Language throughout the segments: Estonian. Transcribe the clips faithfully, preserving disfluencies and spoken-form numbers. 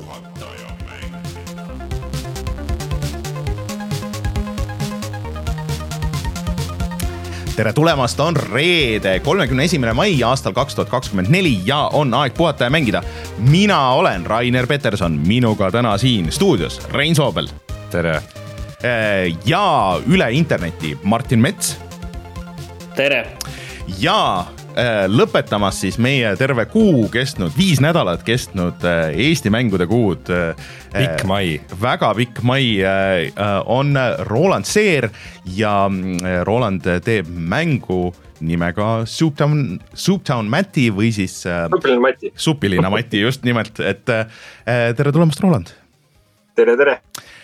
tere tulemast, on reede, kolmekümne esimene mai aastal kaks tuhat kakskümmend neli ja on aeg puhata ja mängida. Mina olen Rainer Peterson, minuga täna siin stuudios Rein Soobel. Tere. Ja üle interneti Martin Mets. Tere. Ja lõpetamas siis meie terve kuu kestnud, viis nädalat kestnud Eesti mängude kuud. Pikk mai. Väga pikk mai on Roland Seer ja Roland teeb mängu nimega Souptown, Souptown Matti või siis Supilina Matti. Supilina Matti, just nimelt, et tere tulemast, Roland. Tere, tere.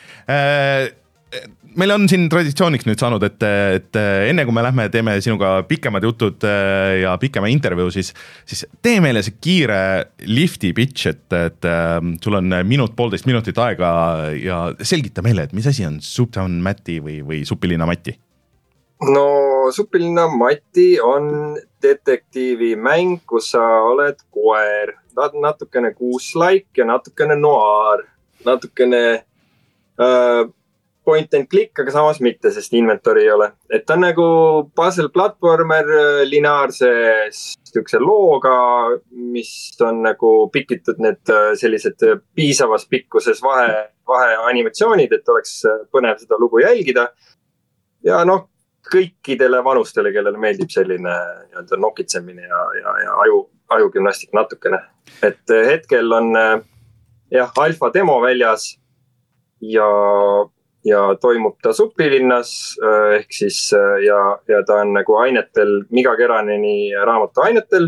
Meil on siin traditsiooniks nüüd saanud, et, et enne kui me lähme teeme sinuga pikemad jutud ja pikema intervjuu, siis, siis tee meile see kiire lifti pitch, et, et sul on minut, poolteist minutit aega ja selgita meile, et mis asi on Souptown Matti või, või Supilina Matti? No Supilina Matti on detektiivi mäng, kus sa oled koer, natukene kuuslaik ja natukene noir, natukene äh, point and click, aga samas mitte, sest inventory ei ole. Et ta on nagu puzzle platformer lineaarse stükse looga, mis on nagu pikitud need sellised piisavas pikkuses vahe, vahe animatsioonid, et oleks põnev seda lugu jälgida. Ja noh, kõikidele vanustele, kellele meeldib selline nii-öelda nokitsemine ja, ja, ja aju, ajugümnastik natukene. Et hetkel on jah, alfa demo väljas ja ja toimub ta Supilinnas ehk siis ja, ja ta on nagu ainetel, Miga Keraneni raamatu ainetel.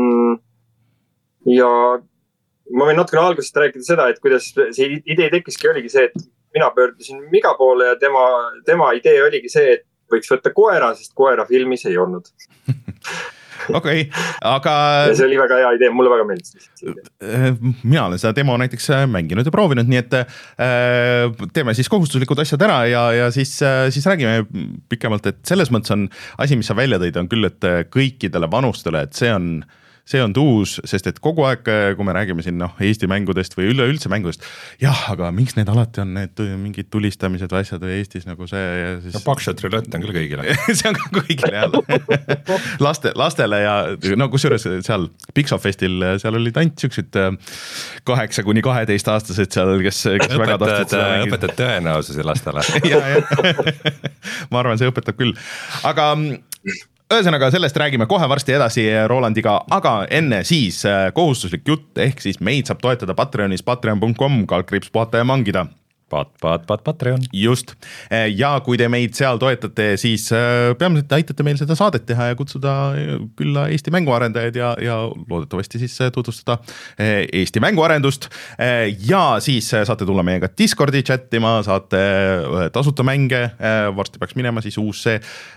Ja ma võin natukene algusest rääkida seda, et kuidas see idee tekkiski oligi see, et mina pöördusin Miga poole ja tema, tema idee oligi see, et võiks võtta koera, sest koera filmis ei olnud. Okei, okay, aga... Ja see oli väga hea idee, mulle väga meeldis. Mina olen seda demo näiteks mänginud ja proovinud, nii et teeme siis kohustuslikud asjad ära ja, ja siis, siis räägime pikemalt, et selles mõttes on asi, mis sa välja tõid, on küll, et kõikidele vanustele, et see on... See on tuus, sest et kogu aeg, kui me räägime siin noh, Eesti mängudest või üleüldse mängudest, jah, aga miks need alati on need mingid tulistamised või asjad või Eestis nagu see ja siis... No Pakshot Roulette on küll kõigile. See on ka kõigile jälle. Laste, lastele ja no kusjuures seal Pixofestil, seal olid ainult siuksed kaheksa kuni kaheteist aastased seal, kes, kes väga tahtsid seda mängida. Õpetad tõenäosusi lastele. ja, ja. Ma arvan, see õpetab küll. Aga... Ühesõnaga, sellest räägime kohe varsti edasi Rolandiga, aga enne siis kohustuslik jutt, ehk siis meid saab toetada Patreonis patreon punkt com, kaldkriips puhata ja mangida. Pat, pat, pat, Patreon. Just. Ja kui te meid seal toetate, siis peamiselt aitate meil seda saadet teha ja kutsuda külla Eesti mänguarendajad ja, ja loodetavasti siis tutvustada Eesti mänguarendust. Ja siis saate tulla meiega Discordi chattima, saate tasuta mänge, varsti peaks minema siis uus, see,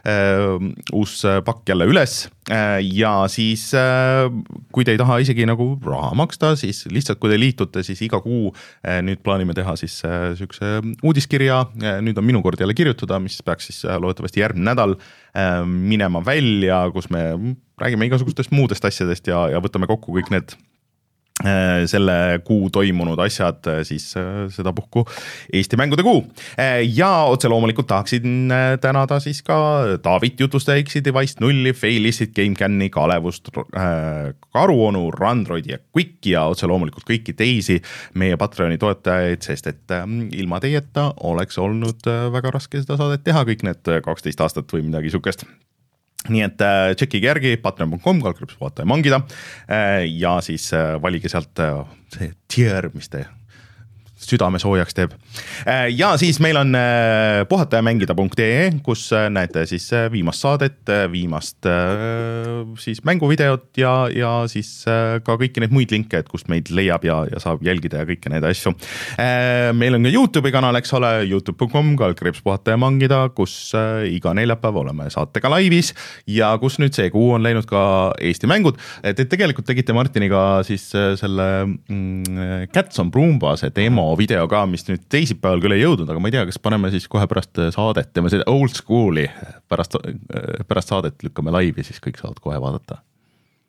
uus pakk jälle üles. Ja siis kui te ei taha isegi nagu raha maksta, siis lihtsalt kui te liitute, siis iga kuu nüüd plaanime teha siis sükse uudiskirja, nüüd on minu kord jälle kirjutada, mis peaks siis loodetavasti järgmine nädal minema välja, kus me räägime igasugustest muudest asjadest ja, ja võtame kokku kõik need selle kuu toimunud asjad, siis seda puhku Eesti mängude kuu. Ja otse loomulikult tahaksin tänada siis ka Taavit Jutustajaksi, Device nulli, Failistit, GameCami, Kalevust, Karuonu, Randroid ja Quick ja otse loomulikult kõiki teisi meie Patreoni toetajaid, sest et ilma teieta oleks olnud väga raske seda saadet teha kõik need kaksteist aastat või midagi sukest. Nii et tšekkige järgi patreon punkt com, kaldkriips puhata ja mangida ja siis valige sealt see tier, mis te südame soojaks teeb. Ja siis meil on puhata ja mängida punkt ee, kus näete siis viimast saadet, viimast siis mänguvideot ja, ja siis ka kõiki neid muid linke, et kust meid leiab ja, ja saab jälgida ja kõike neid asju. Meil on ka YouTube'i kanal, eks ole, youtube punkt com, kaldkriips puhata ja mangida, kus iga neljapäev oleme saatega laivis ja kus nüüd see kuu on läinud ka Eesti mängud. Te tegelikult tegite Martiniga siis selle mm, Cats on Broomba see demo video ka, mis nüüd teisipäeval küll ei jõudnud, aga ma ei tea, kas paneme siis kohe pärast saadet, teeme seda old school'i, pärast, pärast saadet lükkame laivi, siis kõik saavad kohe vaadata.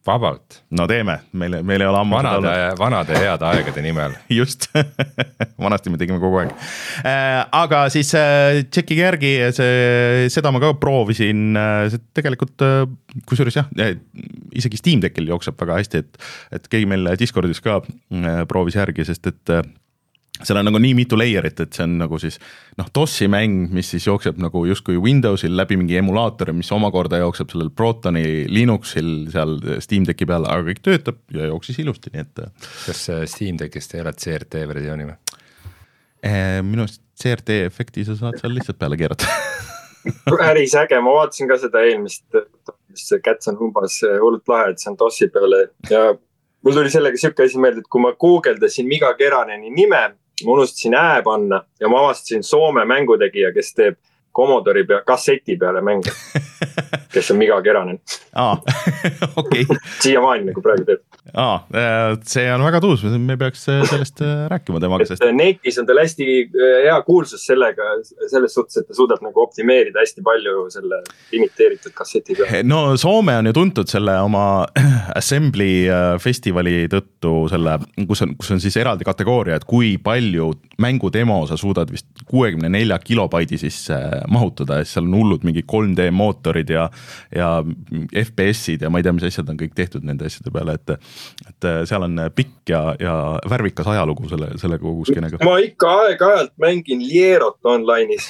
Vabalt. No teeme, meil, meil ei ole ammu vanade, vanade heade aegade nimel. Just, vanasti me tegime kogu aeg. Aga siis tšekkige järgi, see, seda ma ka proovisin, see tegelikult, kusjuures jah, isegi Steam Deckil jookseb väga hästi, et, et keegi meil Discordis ka proovis järgi, sest et seal on nagu nii mitu layerit, et see on nagu siis noh, DOS-i mäng, mis siis jookseb nagu justkui Windowsil läbi mingi emulaatori, mis omakorda jookseb sellel Protoni Linuxil seal Steam Decki peal, aga kõik töötab ja jooksis ilusti, nii et kas Steam Deckist ei ole C R T versiooni või? Minu C R T efekti sa saad seal lihtsalt peale keerata. Päris äge, ma vaatasin ka seda eelmist, mis see Cats and Humbas hullult lahe, et see on DOS-i peale ja mul tuli sellega siuke asi meelde, et kui ma guugeldasin Miga Keraneni nime, ma unustasin ää panna ja ma avastasin Soome mängutegija, kes teeb Commodori pea, kasseti peale mänge, kes on Miga Keranen. Aa, okei. Okay. Siiamaani nagu praegu teeb. Aa, see on väga tuus, me peaks sellest rääkima temaga. Sest... Netis on tal hästi hea kuulsus sellega, selles suhtes, et ta suudab nagu optimeerida hästi palju selle imiteeritud kasseti peale. No Soome on ju tuntud selle oma Assembly festivali tõttu, selle, kus, on, kus on siis eraldi kategooria, et kui palju mängudemo sa suudad vist kuuekümne nelja kilobaidi sisse mahutada, ja seal on hullud mingi kolm D mootorid ja, ja F P S-id ja ma ei tea, mis asjad on kõik tehtud nende asjade peale, et, et seal on pikk ja, ja värvikas ajalugu selle, selle kogu skenega. Ma ikka aeg-ajalt mängin Lierot online'is.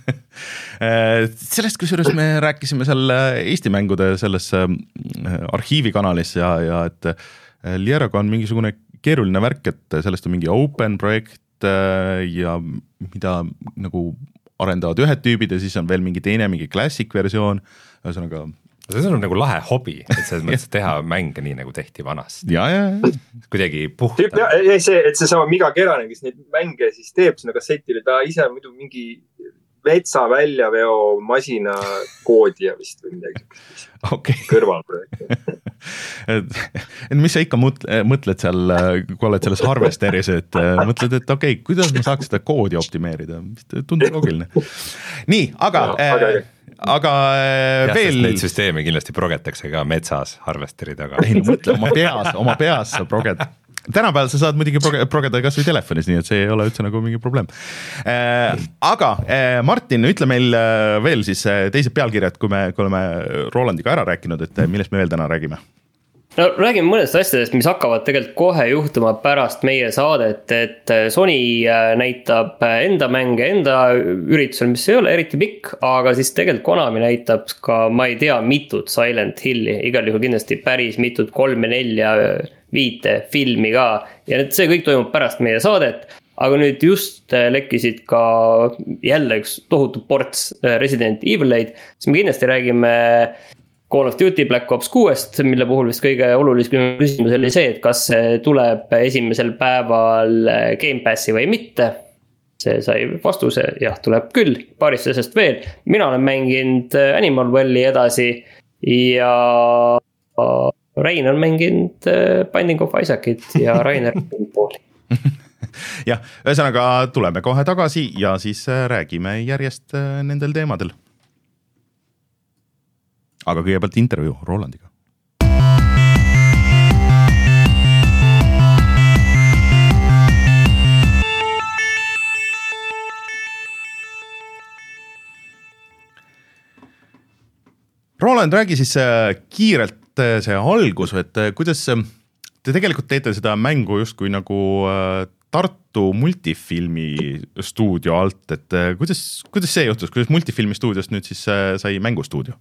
Sellest, kusjuures me rääkisime seal Eesti mängude selles arhiivikanalis ja, ja et Lieroga on mingisugune keeruline värk, et sellest on mingi open projekt ja mida nagu arendavad ühed tüübid ja siis on veel mingi teine, mingi classic versioon, ühesõnaga see on nagu lahe hobi, et selles mõttes teha mänge nii nagu tehti vanast. Ja, ja, ja. Kuidagi puhta. See, et see sama Miga Keranen, kes neid mänge siis teeb sinna kassetile, ta ise muidu mingi vetsa väljaveo masina koodija vist või midagi. Okay. Kõrvalprojekt. et, et mis sa ikka mõtled seal, kui oled selles harvesteris, et mõtled, et okei, okay, kuidas ma saaks seda koodi optimeerida, tundub loogiline. Nii, aga, no, aga, äh, aga ja, veel... Neid süsteemi kindlasti progetakse ka metsas harvesteri taga. Ei, no mõtle, oma peas, oma peas sa proged. Tänapäeval sa saad muidugi progeda kas või telefonis, nii et see ei ole üldse nagu mingi probleem. Äh, aga äh, Martin, ütle meil äh, veel siis äh, teised pealkirjad, kui me, kui oleme Rolandiga ära rääkinud, et millest me veel täna räägime? No räägime mõnest asjadest, mis hakkavad tegelikult kohe juhtuma pärast meie saadet, et Sony näitab enda mänge enda üritusel, mis ei ole eriti pikk, aga siis tegelikult Konami näitab ka, ma ei tea, mitut Silent Hilli, igal juhul kindlasti päris mitut kolme, nelja, viite filmi ka ja see kõik toimub pärast meie saadet, aga nüüd just lekkisid ka jälle üks tohutu ports Resident Evileid, siis me kindlasti räägime Call of Duty Black Ops kuuest, mille puhul vist kõige olulisem küsimus oli see, et kas see tuleb esimesel päeval Game Passi või mitte. See sai vastuse, jah, tuleb küll, paarist asjast veel. Mina olen mänginud Animal Welli edasi ja Rein on mänginud Binding of Isaacit ja Rainer pooli. jah, ühesõnaga tuleme kohe tagasi ja siis räägime järjest nendel teemadel. Aga kõigepealt intervjuu Rolandiga. Roland, räägi siis kiirelt see algus, et kuidas te tegelikult teete seda mängu just kui nagu Tartu multifilmi stuudio alt, et kuidas, kuidas see juhtus, kuidas multifilmi stuudiost nüüd siis sai mängustuudio?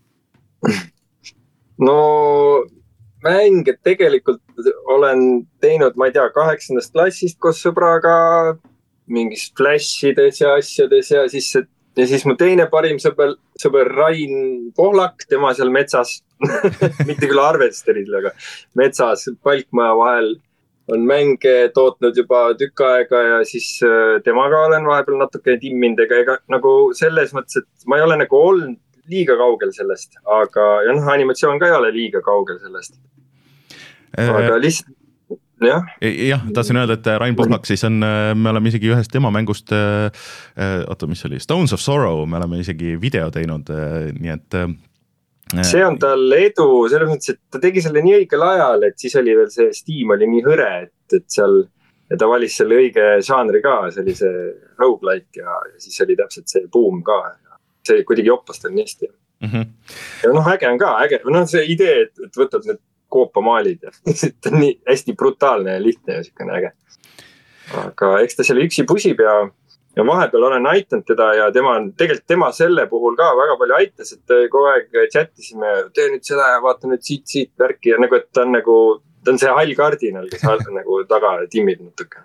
No mänge tegelikult olen teinud, ma ei tea, kaheksandast klassist koos sõbraga mingis flashides ja asjades ja siis, ja siis mu teine parim sõber, sõber Rain Pohlak, tema seal metsas, mitte küll arvesterid, aga metsas Palkmaja vahel on mänge tootnud juba tükk aega ja siis temaga olen vahepeal natuke timminud, ega nagu selles mõttes, et ma ei ole nagu olnud liiga kaugel sellest, aga ja noh, animatsioon ka ei ole liiga kaugel sellest. Aga lihtsalt, jah. Jah, tahtsin öelda, et Rain Pohlak siis on, me oleme isegi ühest tema mängust, oota, mis oli, Stones of Sorrow, me oleme isegi video teinud, nii et see on tal edu, selles mõttes, et ta tegi selle nii õigel ajal, et siis oli veel see Steam oli nii hõre, et, et seal ja ta valis selle õige žanri ka, see oli see roguelike ja, ja siis oli täpselt see boom ka. See kuidagi joppas tal nii hästi. Mm -hmm. Ja noh, äge on ka, äge, noh see idee, et, et võtad need koopamaalid ja see on nii hästi brutaalne ja lihtne ja selline äge. Aga eks ta selle üksi pusib ja, ja vahepeal olen aitanud teda ja tema on, tegelikult tema selle puhul ka väga palju aitas, et kogu aeg chatisime, tee nüüd seda ja vaata nüüd siit, siit värki ja nagu, et ta on nagu, ta on see hall kardinal, kes on nagu taga timmid natuke.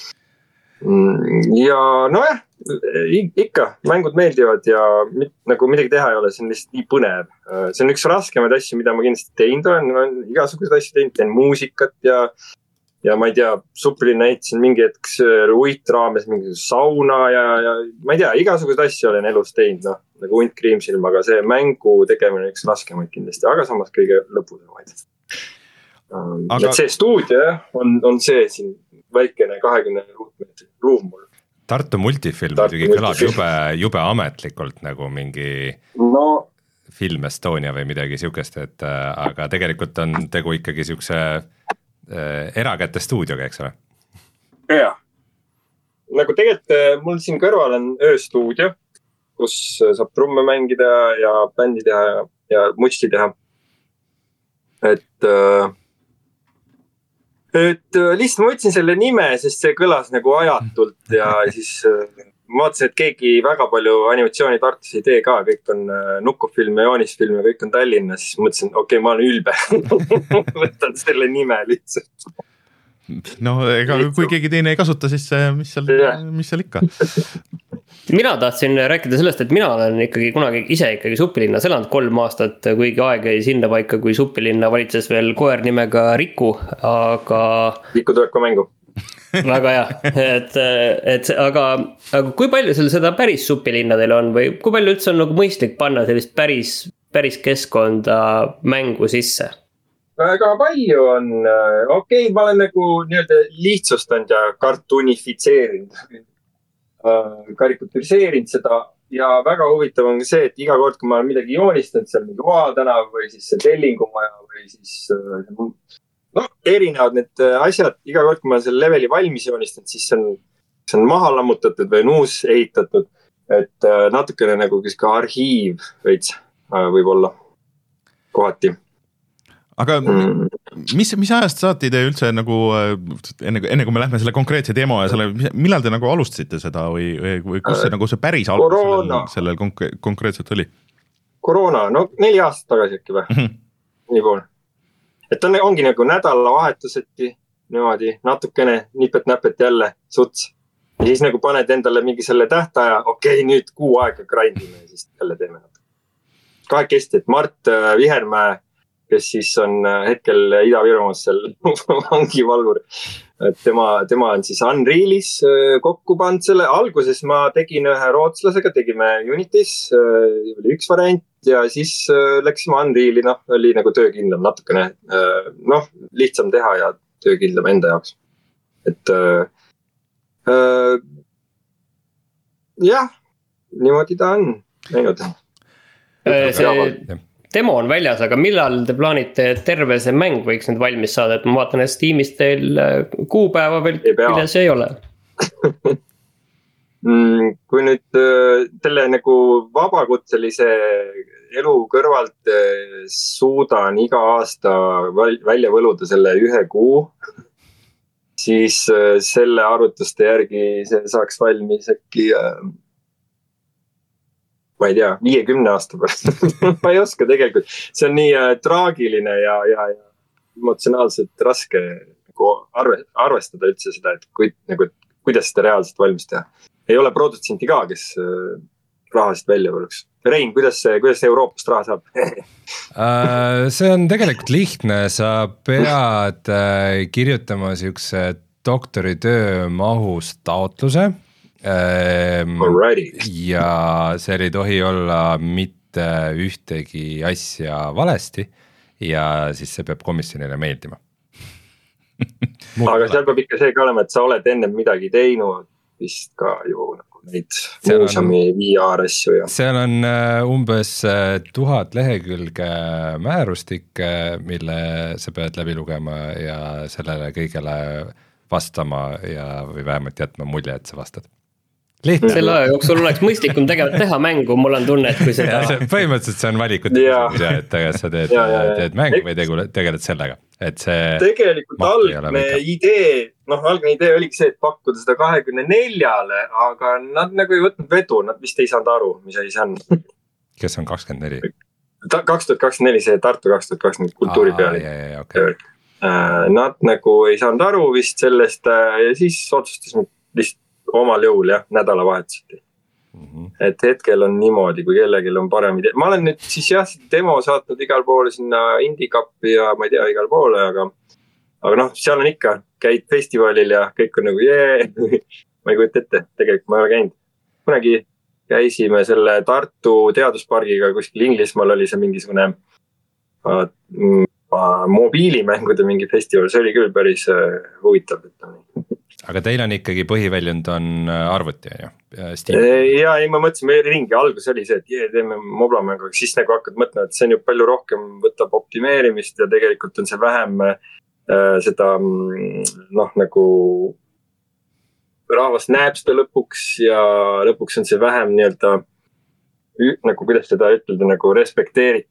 Ja nojah, ikka mängud meeldivad ja mit, nagu midagi teha ei ole, see on lihtsalt nii põnev. See on üks raskemaid asju, mida ma kindlasti teinud olen, olen igasugused asju teinud, teen muusikat ja ja ma ei tea, Suppelinna ehitasin mingi hetks uit raames mingi sauna ja, ja ma ei tea, igasugused asju olen elus teinud, noh, nagu hunt kriimsilm, aga see mängu tegemine üks raskemaid kindlasti, aga samas kõige lõpusemaid. Aga... Et see stuudio on, on see siin väikene kahekümne ruutmeetri ruum mul. Tartu multifilm muidugi kõlab jube, jube ametlikult nagu mingi no. Film Estonia või midagi siukest, et aga tegelikult on tegu ikkagi siukse erakäte stuudioga, eks ole? Jaa. Nagu tegelikult mul siin kõrval on ööstuudio, kus saab trumme mängida ja bändi teha ja, ja mutsti teha. Et, et lihtsalt ma võtsin selle nime, sest see kõlas nagu ajatult ja siis ma vaatasin, et keegi väga palju animatsiooni Tartus ei tee ka, kõik on nukufilm ja joonisfilm ja kõik on Tallinnas, siis mõtlesin, okei, okay, ma olen ülbe. Võtan selle nime lihtsalt. No ega kui keegi teine ei kasuta, siis mis seal, mis seal ikka? Mina tahtsin rääkida sellest, et mina olen ikkagi kunagi ise ikkagi Suppelinnas elanud kolm aastat, kuigi aeg ei sinna paika, kui Suppelinna valitses veel koer nimega Riku, aga... Riku tuleb ka mängu. Väga hea, et, et aga, aga kui palju seal seda päris Suppelinna teil on või kui palju üldse on nagu mõistlik panna sellist päris, päris keskkonda mängu sisse? Väga palju on, okei okay,, ma olen nagu nii-öelda lihtsustanud ja kartunifitseerinud, karikaturiseerinud seda ja väga huvitav on see, et iga kord, kui ma olen midagi joonistanud, seal mingi Vaatanav või siis see Tellingumaja või siis... No, erinevad need asjad, iga kord, kui ma selle leveli valmis joonistanud, siis see on, see on maha lammutatud või on uus ehitatud, et natukene nagu ka arhiiv veits võib olla kohati. Aga mm. mis, mis ajast saati te üldse nagu, enne, enne kui me lähme selle konkreetse demo ja selle, millal te nagu alustasite seda või, või kus see, nagu see päris algus sellel, sellel konkre, konkreetselt oli? Koroona, no neli aastat tagasi äkki või? Mm-hmm. Nii pool. Et on, ongi nagu nädalavahetuseti niimoodi natukene nipet-näpet jälle suts. Ja siis nagu paned endale mingi selle tähtaja, okei, okay, nüüd kuu aega grindime ja siis jälle teeme. Kahekesti, et Mart Vihermäe, kes siis on hetkel Ida-Virumaas seal vangivalvur, et tema, tema on siis Unrealis kokku pannud selle. Alguses ma tegin ühe rootslasega, tegime Unitis, oli üks variant ja siis läksime Unreali, noh, oli nagu töökindlam natukene, noh, lihtsam teha ja töökindlam enda jaoks. Et äh, jah, niimoodi ta on näinud. See demo on väljas, aga millal te plaanite terve see mäng võiks nüüd valmis saada, et ma vaatan, et Steamis teil kuupäeva veel milles ei ole. Kui nüüd selle nagu vabakutselise elu kõrvalt suudan iga aasta välja võluda selle ühe kuu, siis selle arvutuste järgi see saaks valmis äkki... ma ei tea, viiekümne aasta pärast. Ma ei oska tegelikult. See on nii äh, traagiline ja, ja, ja emotsionaalselt raske nagu arve, arvestada üldse seda, et kui, nagu, kuidas seda reaalselt valmis teha. Ei ole produtsenti ka, kes äh, rahast välja võluks. Rein, kuidas, kuidas Euroopast raha saab? See on tegelikult lihtne. Sa pead kirjutama siukse doktoritöö mahus taotluse. Alrighty. Ja seal ei tohi olla mitte ühtegi asja valesti ja siis see peab komisjonile meeldima. Aga seal peab ikka see ka olema, et sa oled enne midagi teinud vist ka ju nagu neid muuseumi V R asju ja. seal on umbes tuhat lehekülge määrustikke, mille sa pead läbi lugema ja sellele kõigele vastama ja või vähemalt jätma mulje, et sa vastad. Lihtne. Selle aja jooksul oleks mõistlikum tegevalt teha mängu, mul on tunne, et kui seda... Põhimõtteliselt see on valikute küsimus, et tegelikult sa teed, ja, ja, ja. teed mängu või tegeled sellega, et see... Tegelikult algne idee, noh algne idee oligi see, et pakkuda seda kahekümne neljale, aga nad nagu ei võtnud vedu, nad vist ei saanud aru, mis asi see on. Kes on kakskümmend neli? kaks tuhat kakskümmend neli, see Tartu kaks tuhat kakskümmend kultuuri peale. Okay. Nad nagu ei saanud aru vist sellest ja siis otsustasime vist omal jõul jah, nädalavahetuseti. Mm-hmm. Et hetkel on niimoodi, kui kellegil on parem idee. Ma olen nüüd siis jah, demo saatnud igal poole sinna Indie-Cupi ja ma ei tea, igal poole, aga, aga noh, seal on ikka, käid festivalil ja kõik on nagu jee, ma ei kujuta ette, tegelikult ma ei ole käinud. Kunagi käisime selle Tartu teaduspargiga kuskil Inglismaal oli see mingisugune uh, mobiilimängude mingi festival, see oli küll päris uh, huvitav. Aga teil on ikkagi põhiväljund on arvuti, on ju? Ja ei, ma mõtlesin, meil ringi algus oli see, et jee, teeme moblamängu, siis nagu hakkad mõtlema, et see on ju palju rohkem võtab optimeerimist ja tegelikult on see vähem äh, seda, noh, nagu rahvas näeb seda lõpuks ja lõpuks on see vähem nii-öelda, nagu kuidas seda ütelda, nagu respekteeritud.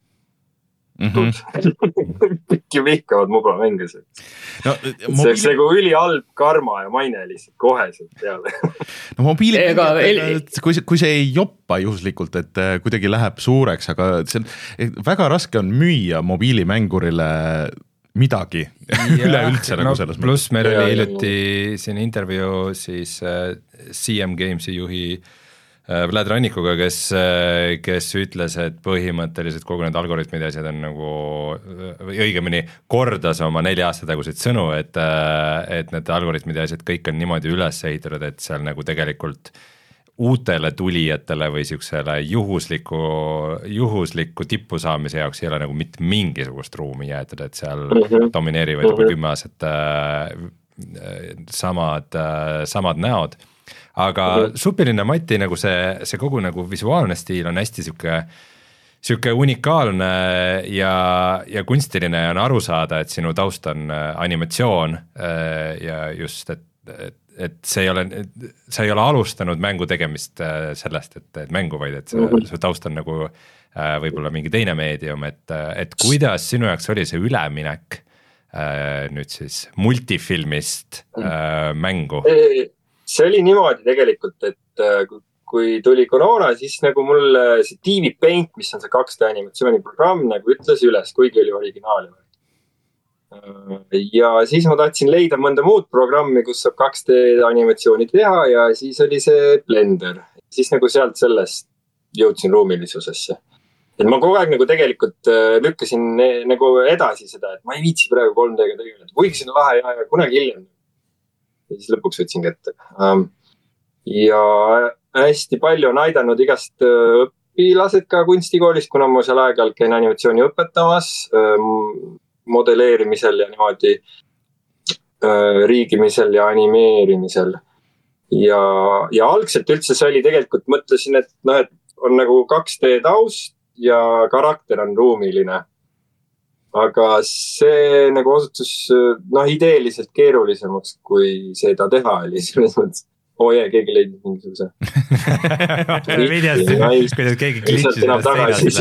Mm-hmm. Pikki vihkavad mubla mänges. No, mobiili... See on üli halb karma ja maine lihtsalt koheselt peale. No mobiili Ega, el... kui, see, kui see ei joppa juhuslikult, et kuidagi läheb suureks, aga see on, väga raske on müüa mobiilimängurile midagi üleüldse nagu no, selles mõttes. Pluss meil oli hiljuti siin intervjuu siis C M Gamesi juhi Vlad Rannikuga, kes, kes ütles, et põhimõtteliselt kogu need algoritmid ja asjad on nagu, või õigemini kordas oma nelja aasta taguseid sõnu, et, et need algoritmid ja asjad kõik on niimoodi üles ehitatud, et seal nagu tegelikult uutele tulijatele või siuksele juhusliku, juhusliku tippu saamise jaoks ei ole nagu mitte mingisugust ruumi jäetud, et seal mm-hmm. domineerivad juba kümme aastat samad, samad näod. Aga mm-hmm. Supilinna Mati nagu see, see kogu nagu visuaalne stiil on hästi siuke, siuke unikaalne ja, ja kunstiline on aru saada, et sinu taust on animatsioon ja just, et, et, et see ei ole, sa ei ole alustanud mängu tegemist sellest, et, et mängu, vaid et see, mm-hmm. su taust on nagu võib-olla mingi teine meedium, et, et kuidas sinu jaoks oli see üleminek nüüd siis multifilmist mm-hmm. mängu? See oli niimoodi tegelikult, et kui tuli koroona, siis nagu mul see T V Paint, mis on see kaks D animatsiooniprogramm, nagu ütles üles, kuigi oli originaali. Ja siis ma tahtsin leida mõnda muud programmi, kus saab kaks D animatsiooni teha ja siis oli see Blender. Siis nagu sealt sellest jõudsin ruumilisusesse. Et ma kogu aeg nagu tegelikult lükkasin nagu edasi seda, et ma ei viitsi praegu kolm D-ga tegeleda. Kuigi siin lahe ja, ja kunagi hiljem. Ja siis lõpuks võtsin kätte. Ja hästi palju on aidanud igast õpilased ka kunstikoolist, kuna ma seal aeg-ajalt käin animatsiooni õpetamas, modelleerimisel ja niimoodi riigimisel ja animeerimisel. Ja, ja algselt üldse see oli tegelikult, mõtlesin, et, no, et on nagu kaks D taust ja karakter on ruumiline. Aga see nagu osutus noh, ideeliselt keerulisemaks, kui seda teha oli selles mõttes. Oo jee, keegi leidis mingisuguse. Videos, kuidas keegi klitsis sellest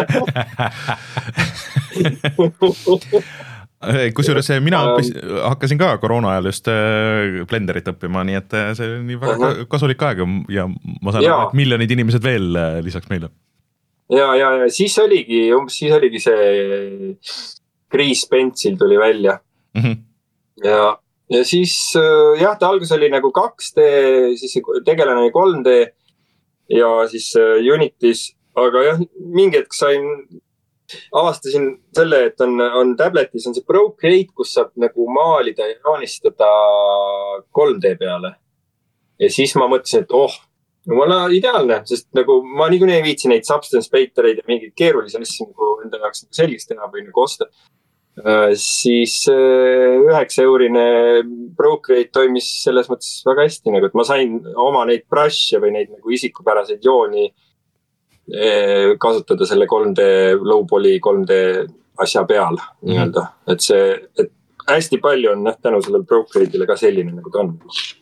seinast. Kusjuures mina õppis, hakkasin ka koroona ajal just Blenderit õppima, nii et see oli väga uh-huh. kasulik aeg ja ma saan aru, et miljonid inimesed veel lisaks meile. Ja, ja, ja siis oligi, umbes siis oligi see Chris Pencil tuli välja. Mm-hmm. Ja, ja siis jah, ta algus oli nagu kaks D, siis tegelane oli kolm D ja siis Unitis, aga jah, mingi hetk sain, avastasin selle, et on, on tabletis on see Procreate, kus saab nagu maalida ja joonistada kolm D peale. Ja siis ma mõtlesin, et oh, jumala ideaalne, sest nagu ma niikuinii ei viitsi neid substance paintereid ja mingeid keerulisi asju nagu enda jaoks selgeks teha või nagu osta. siis üheksa eurine Procreate toimis selles mõttes väga hästi, nagu, et ma sain oma neid brush'e või neid nagu isikupäraseid jooni kasutada selle kolm D, low poly kolm D asja peal mm. nii-öelda, et see, et hästi palju on tänu sellel Procreate'ile ka selline nagu ta on.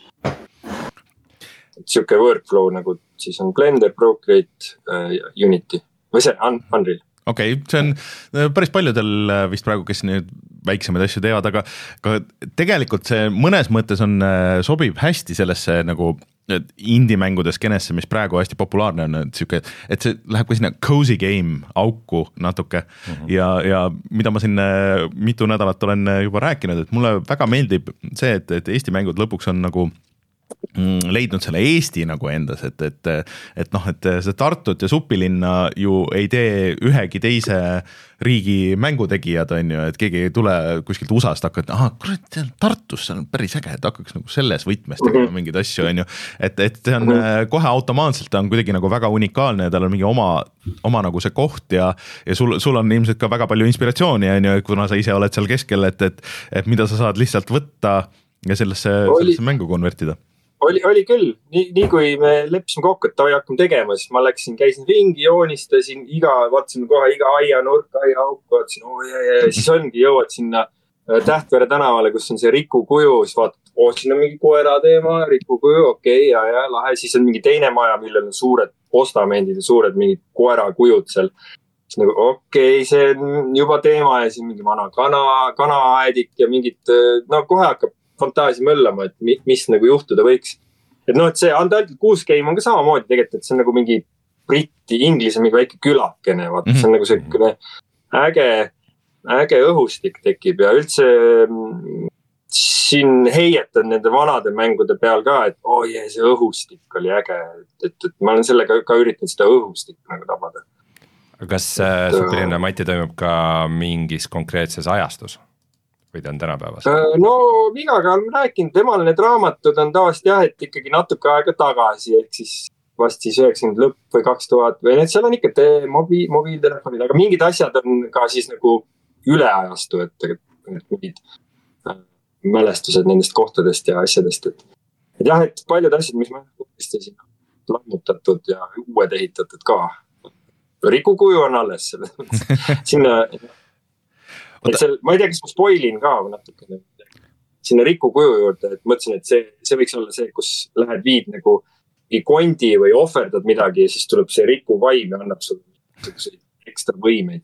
Siuke workflow nagu siis on Blender, Procreate, uh, Unity või see Un- Unreal. Okei, okay, see on päris paljudel vist praegu, kes nüüd väiksemaid asju teevad, aga, aga tegelikult see mõnes mõttes on, sobib hästi sellesse nagu indie-mängude skenesse, mis praegu hästi populaarne on, et, siuke, et see läheb ka sinna cozy game auku natuke mm-hmm. ja, ja mida ma siin mitu nädalat olen juba rääkinud, et mulle väga meeldib see, et, et Eesti mängud lõpuks on nagu leidnud selle Eesti nagu endas, et, et, et noh, et see Tartut ja Supilinna ju ei tee ühegi teise riigi mängutegijad, on ju, et keegi ei tule kuskilt U S A-st hakkab, et aha, kurat, Tartus see on päris äge, et hakkaks nagu selles võtmes tegema mingeid asju, on ju, et, et see on kohe automaatselt, ta on kuidagi nagu väga unikaalne ja tal on mingi oma, oma nagu see koht ja, ja sul, sul on ilmselt ka väga palju inspiratsiooni, on ju, kuna sa ise oled seal keskel, et, et, et mida sa saad lihtsalt võtta ja sellesse, sellesse mängu konvertida. Oli, oli küll, nii, nii kui me leppisime kokku, et ta hakkame tegema, siis ma läksin, käisin ringi, joonistasin iga, vaatasin kohe iga aia nurka, aia auku, vaatasin, oo jää, jää, siis ongi jõuad sinna Tähtvere tänavale, kus on see Riku kuju, siis vaatad, oo, siin on mingi koera teema, Riku kuju, okei, okay, ja, ja, lahe, siis on mingi teine maja, millel on suured postamendid ja suured mingid koera kujud seal. Siis nagu, okei, okay, see on juba teema ja siin mingi vana kana, kanaaedik ja mingid, no kohe hakkab fantaasia möllama, et mis nagu juhtuda võiks. Et noh, et see Untitled Goose Game on ka samamoodi tegelikult, et see on nagu mingi britti, inglise mingi väike külakene, vaata, see on nagu see äge, äge õhustik tekib ja üldse siin heietad nende vanade mängude peal ka, et oi, oh, see õhustik oli äge, et, et, et ma olen sellega ka üritanud seda õhustik nagu tabada. Kas äh, Supilinna Mati toimub ka mingis konkreetses ajastus? Või ta on tänapäevas? No Migaga olen rääkinud, temal need raamatud on tavaliselt jah, et ikkagi natuke aega tagasi, ehk siis vast siis üheksakümnendate lõpp või kaks tuhat või need seal on ikka te, mobi, mobiiltelefonid, aga mingid asjad on ka siis nagu üleajastu, et, et mingid mälestused nendest kohtadest ja asjadest, et, et jah, et paljud asjad, mis ma kuulistasin, lammutatud ja uued ehitatud ka. Riku kuju on alles sinna. Et seal, ma ei tea, kas ma spoilin ka natuke sinna Riku kuju juurde, et mõtlesin, et see, see võiks olla see, kus lähed viid nagu kondi või ohverdad midagi ja siis tuleb see Riku vaim ja annab sulle ekstra võimeid.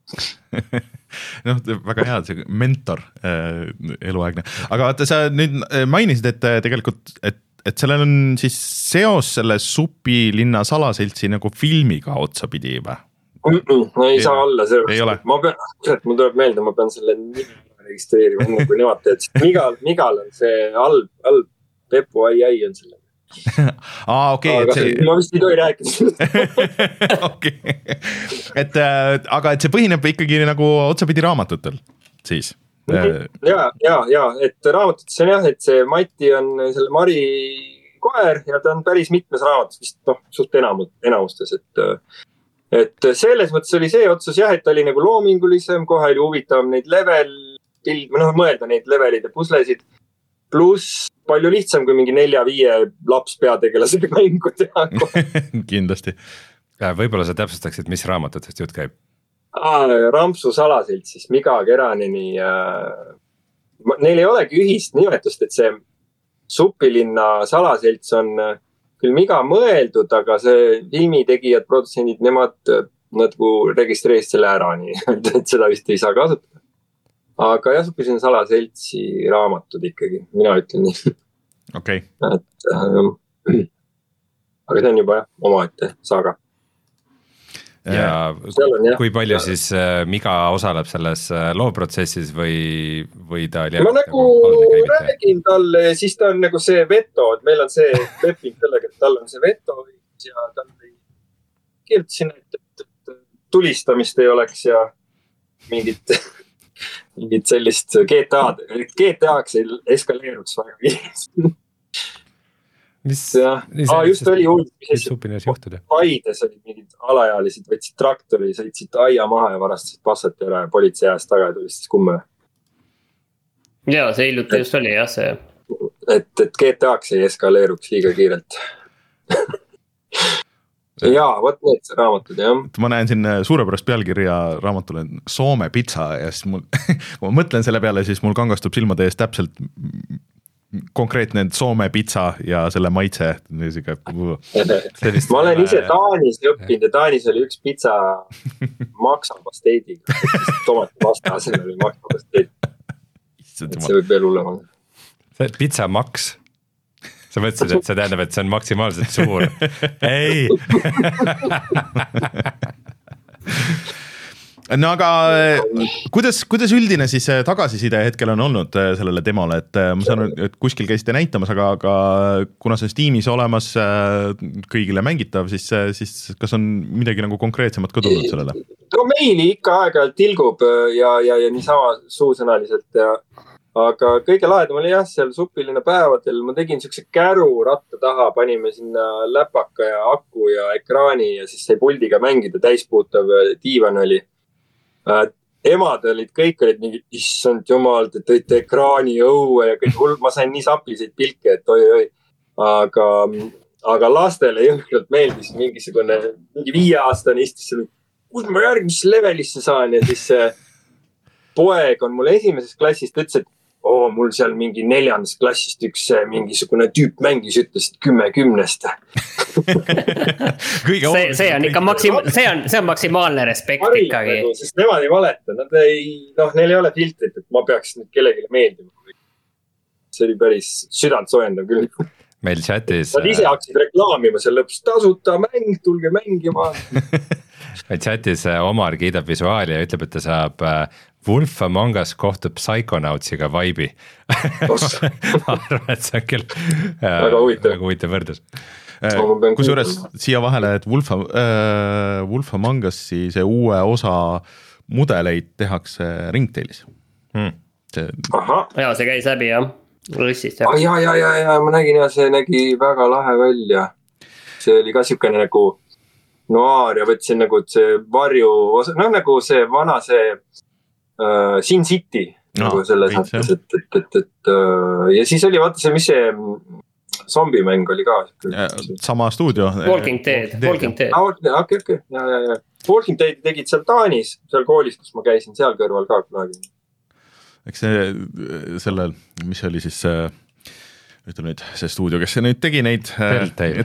noh, väga hea, see mentor äh, eluaegne. Aga vaata, sa nüüd mainisid, et tegelikult, et, et sellel on siis seos selle Supilinna salaseltsi nagu filmiga otsapidi või? Mm-mm, no ei, ei saa olla see. Ma pean, mul tuleb meelde, ma pean selle nimi registreerima, enne kui nemad teed. Migal, Migal on see halb, halb Pepu ai ai on selle. Aa, okei. Okay, see... Ma vist ei tohi rääkida. Okei. Et, aga et see põhineb ikkagi nagu otsapidi raamatutel, siis? Ja, ja, ja, et raamatutes on jah, et see Mati on selle Mari koer ja ta on päris mitmes raamatus, vist noh, suht enam, enamustes, et et selles mõttes oli see otsus jah, et oli nagu loomingulisem, kohe oli huvitavam neid level, noh, mõelda neid levelid ja puslesid, pluss palju lihtsam kui mingi nelja-viie laps peategelasega mängu teha. Kindlasti. Võib-olla sa täpsustaksid, mis raamatutest jutt käib? Ah, Rampsu salaselt siis Miga Keranini. Äh, neil ei olegi ühist nimetust, et see Supilinna salaselts on küll Miga mõeldud, aga see filmitegijad, produtsendid, nemad nagu registreerisid selle ära nii, et seda vist ei saa kasutada. Aga jah, Supilinna salaseltsi raamatud ikkagi, mina ütlen nii. Okei. Okay. Et, äh, aga see on juba jah, omaette saaga. Ja on, kui palju ja. Siis äh, Miga osaleb selles äh, loovprotsessis või, või ta oli... Ma nagu räägin talle ja siis ta on nagu see veto, et meil on see leping sellega, et tal on see veto ja tal ei kirjutasin, et, et, et tulistamist ei oleks ja mingit, mingit sellist G T A-d, G T A-ks ei eskaleeruks väga kiiresti. mis, jah, aa just oli uudis, mis supinas juhtuda. Aides olid mingid alaealised, võtsid traktori, sõitsid aia maha ja varastasid passati ära ja politsei ajast taga tuli siis kumme. Jaa, see hiljuti just oli jah see. Et, et G T A-ks ei eskaleeruks liiga kiirelt. Jaa, võt need raamatud, jah. Ma näen siin suurepärast pealkirja raamatule Soome pitsa ja siis mul, kui ma mõtlen selle peale, siis mul kangastub silmade ees täpselt konkreetne Soome pitsa ja selle maitse. Ma olen ise Taanis õppinud ja Taanis oli üks pitsa maksapasteidiga. Tomati pasta, see oli maksapasteidiga. Et see võib veel hullem olla. See pitsa maks. Sa mõtlesid, et see tähendab, et see on maksimaalselt suur. Ei. No aga kuidas, kuidas üldine siis tagasiside hetkel on olnud sellele demole, et ma saan, et kuskil käisite näitamas, aga, aga kuna see on Steamis olemas kõigile mängitav, siis, siis kas on midagi nagu konkreetsemat ka tulnud sellele? No meili ikka aeg-ajalt tilgub ja, ja, ja niisama suusõnaliselt ja aga kõige lahedam oli jah, seal supiline päevadel, ma tegin siukse käru ratta taha, panime sinna läpaka ja aku ja ekraani ja siis sai puldiga mängida, täispuutav diivan oli. Emad olid, kõik olid mingi, issand jumal, te tõite ekraani õue ja kõik hull, ma sain nii sapliseid pilke, et oi, oi. Aga, aga lastele jõhkralt meeldis mingisugune, mingi viieaastane istis seal, kus ma järgmisse levelisse saan ja siis poeg on mulle esimesest klassist, ütles, et oo, mul seal mingi neljandast klassist üks mingisugune tüüp mängis, ütles kümme kümnest. see, see on ikka maksim- see on, see on maksimaalne respekt Hari, ikkagi. Nagu, sest nemad ei valeta, nad ei, noh, neil ei ole filtrit, et ma peaks nüüd kellegile meeldima. See oli päris südant soojendav küll. Meil chatis... Nad ise hakkasid reklaamima, seal lõpus tasuta mäng, tulge mängima. Meil chatis Omar kiidab visuaali ja ütleb, et ta saab Wolf Among Us kohtub Psychonautsiga vibe'i. Arvan, et see on küll väga huvitav võrdus. Kui suures siia vahele, et Wolf, äh, Wolf Among Us'i see uue osa mudeleid tehakse Ringtailis. Hmm. See... Aha. Ja, see käis läbi, jah. Rõssist, jah. Ah, ja, ja, ja, ja, ma nägin, ja see nägi väga lahe välja. See oli ka siukene nagu noir ja võtsin nagu see varju, noh nagu see vana see uh, Sin City no, nagu selles mõttes, et, et, et, et uh, ja siis oli vaata see, mis see zombimäng oli ka. Sama stuudio. Walking Dead, Walking Dead. Ah, okei, okei, ja, ja, ja. Walking Dead tegid seal Taanis, seal koolis, kus ma käisin, seal kõrval ka kunagi. Eks see, sellel, mis oli siis see ütleme nüüd, see stuudio, kes see nüüd tegi neid Telltale,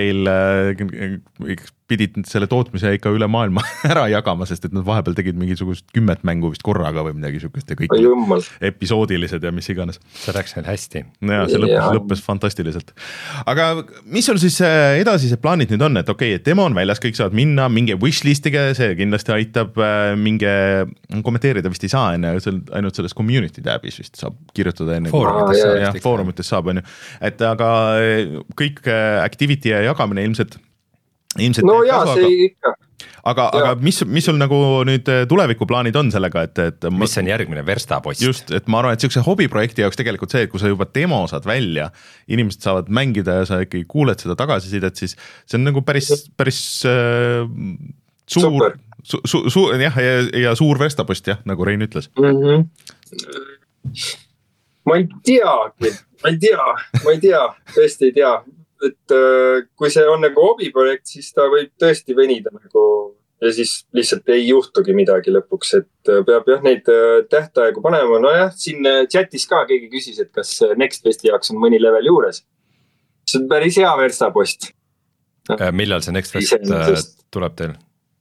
Telltale pidid selle tootmise ikka üle maailma ära jagama, sest et nad vahepeal tegid mingisugust kümmet mängu vist korraga või midagi sükest ja kõik Jummal. episoodilised ja mis iganes. See läks neil hästi. Ja see lõppes, ja. lõppes fantastiliselt. Aga mis sul siis edasised plaanid nüüd on, et okei, okay, demo on väljas, kõik saavad minna, minge wishlistige, see kindlasti aitab, minge kommenteerida vist ei saa enne, ainult selles community tabis vist saab kirjutada enne. Foorumites saab, jah, foorumites saab, on ju. Et aga kõik activity ja jagamine ilmselt Ilmselt no jaa, see aga, ikka. Aga, aga mis, mis sul nagu nüüd tulevikuplaanid on sellega, et, et mis on järgmine verstapost? Just, et ma arvan, et siukse hobiprojekti jaoks tegelikult see, et kui sa juba demo saad välja, inimesed saavad mängida ja sa ikkagi kuuled seda tagasisidet, siis see on nagu päris, päris äh, suur, su, su, su, jah, ja, ja suur verstapost, jah, nagu Rein ütles. Mm-hmm. Ma ei teagi, ma ei tea, ma ei tea, tõesti ei tea. Et kui see on nagu hobiprojekt, siis ta võib tõesti venida nagu ja siis lihtsalt ei juhtugi midagi lõpuks, et peab jah neid tähtaegu panema. No jah, siin chatis ka keegi küsis, et kas Next Festi jaoks on mõni level juures. See on päris hea verstapost. Millal see Next Fest tuleb teil?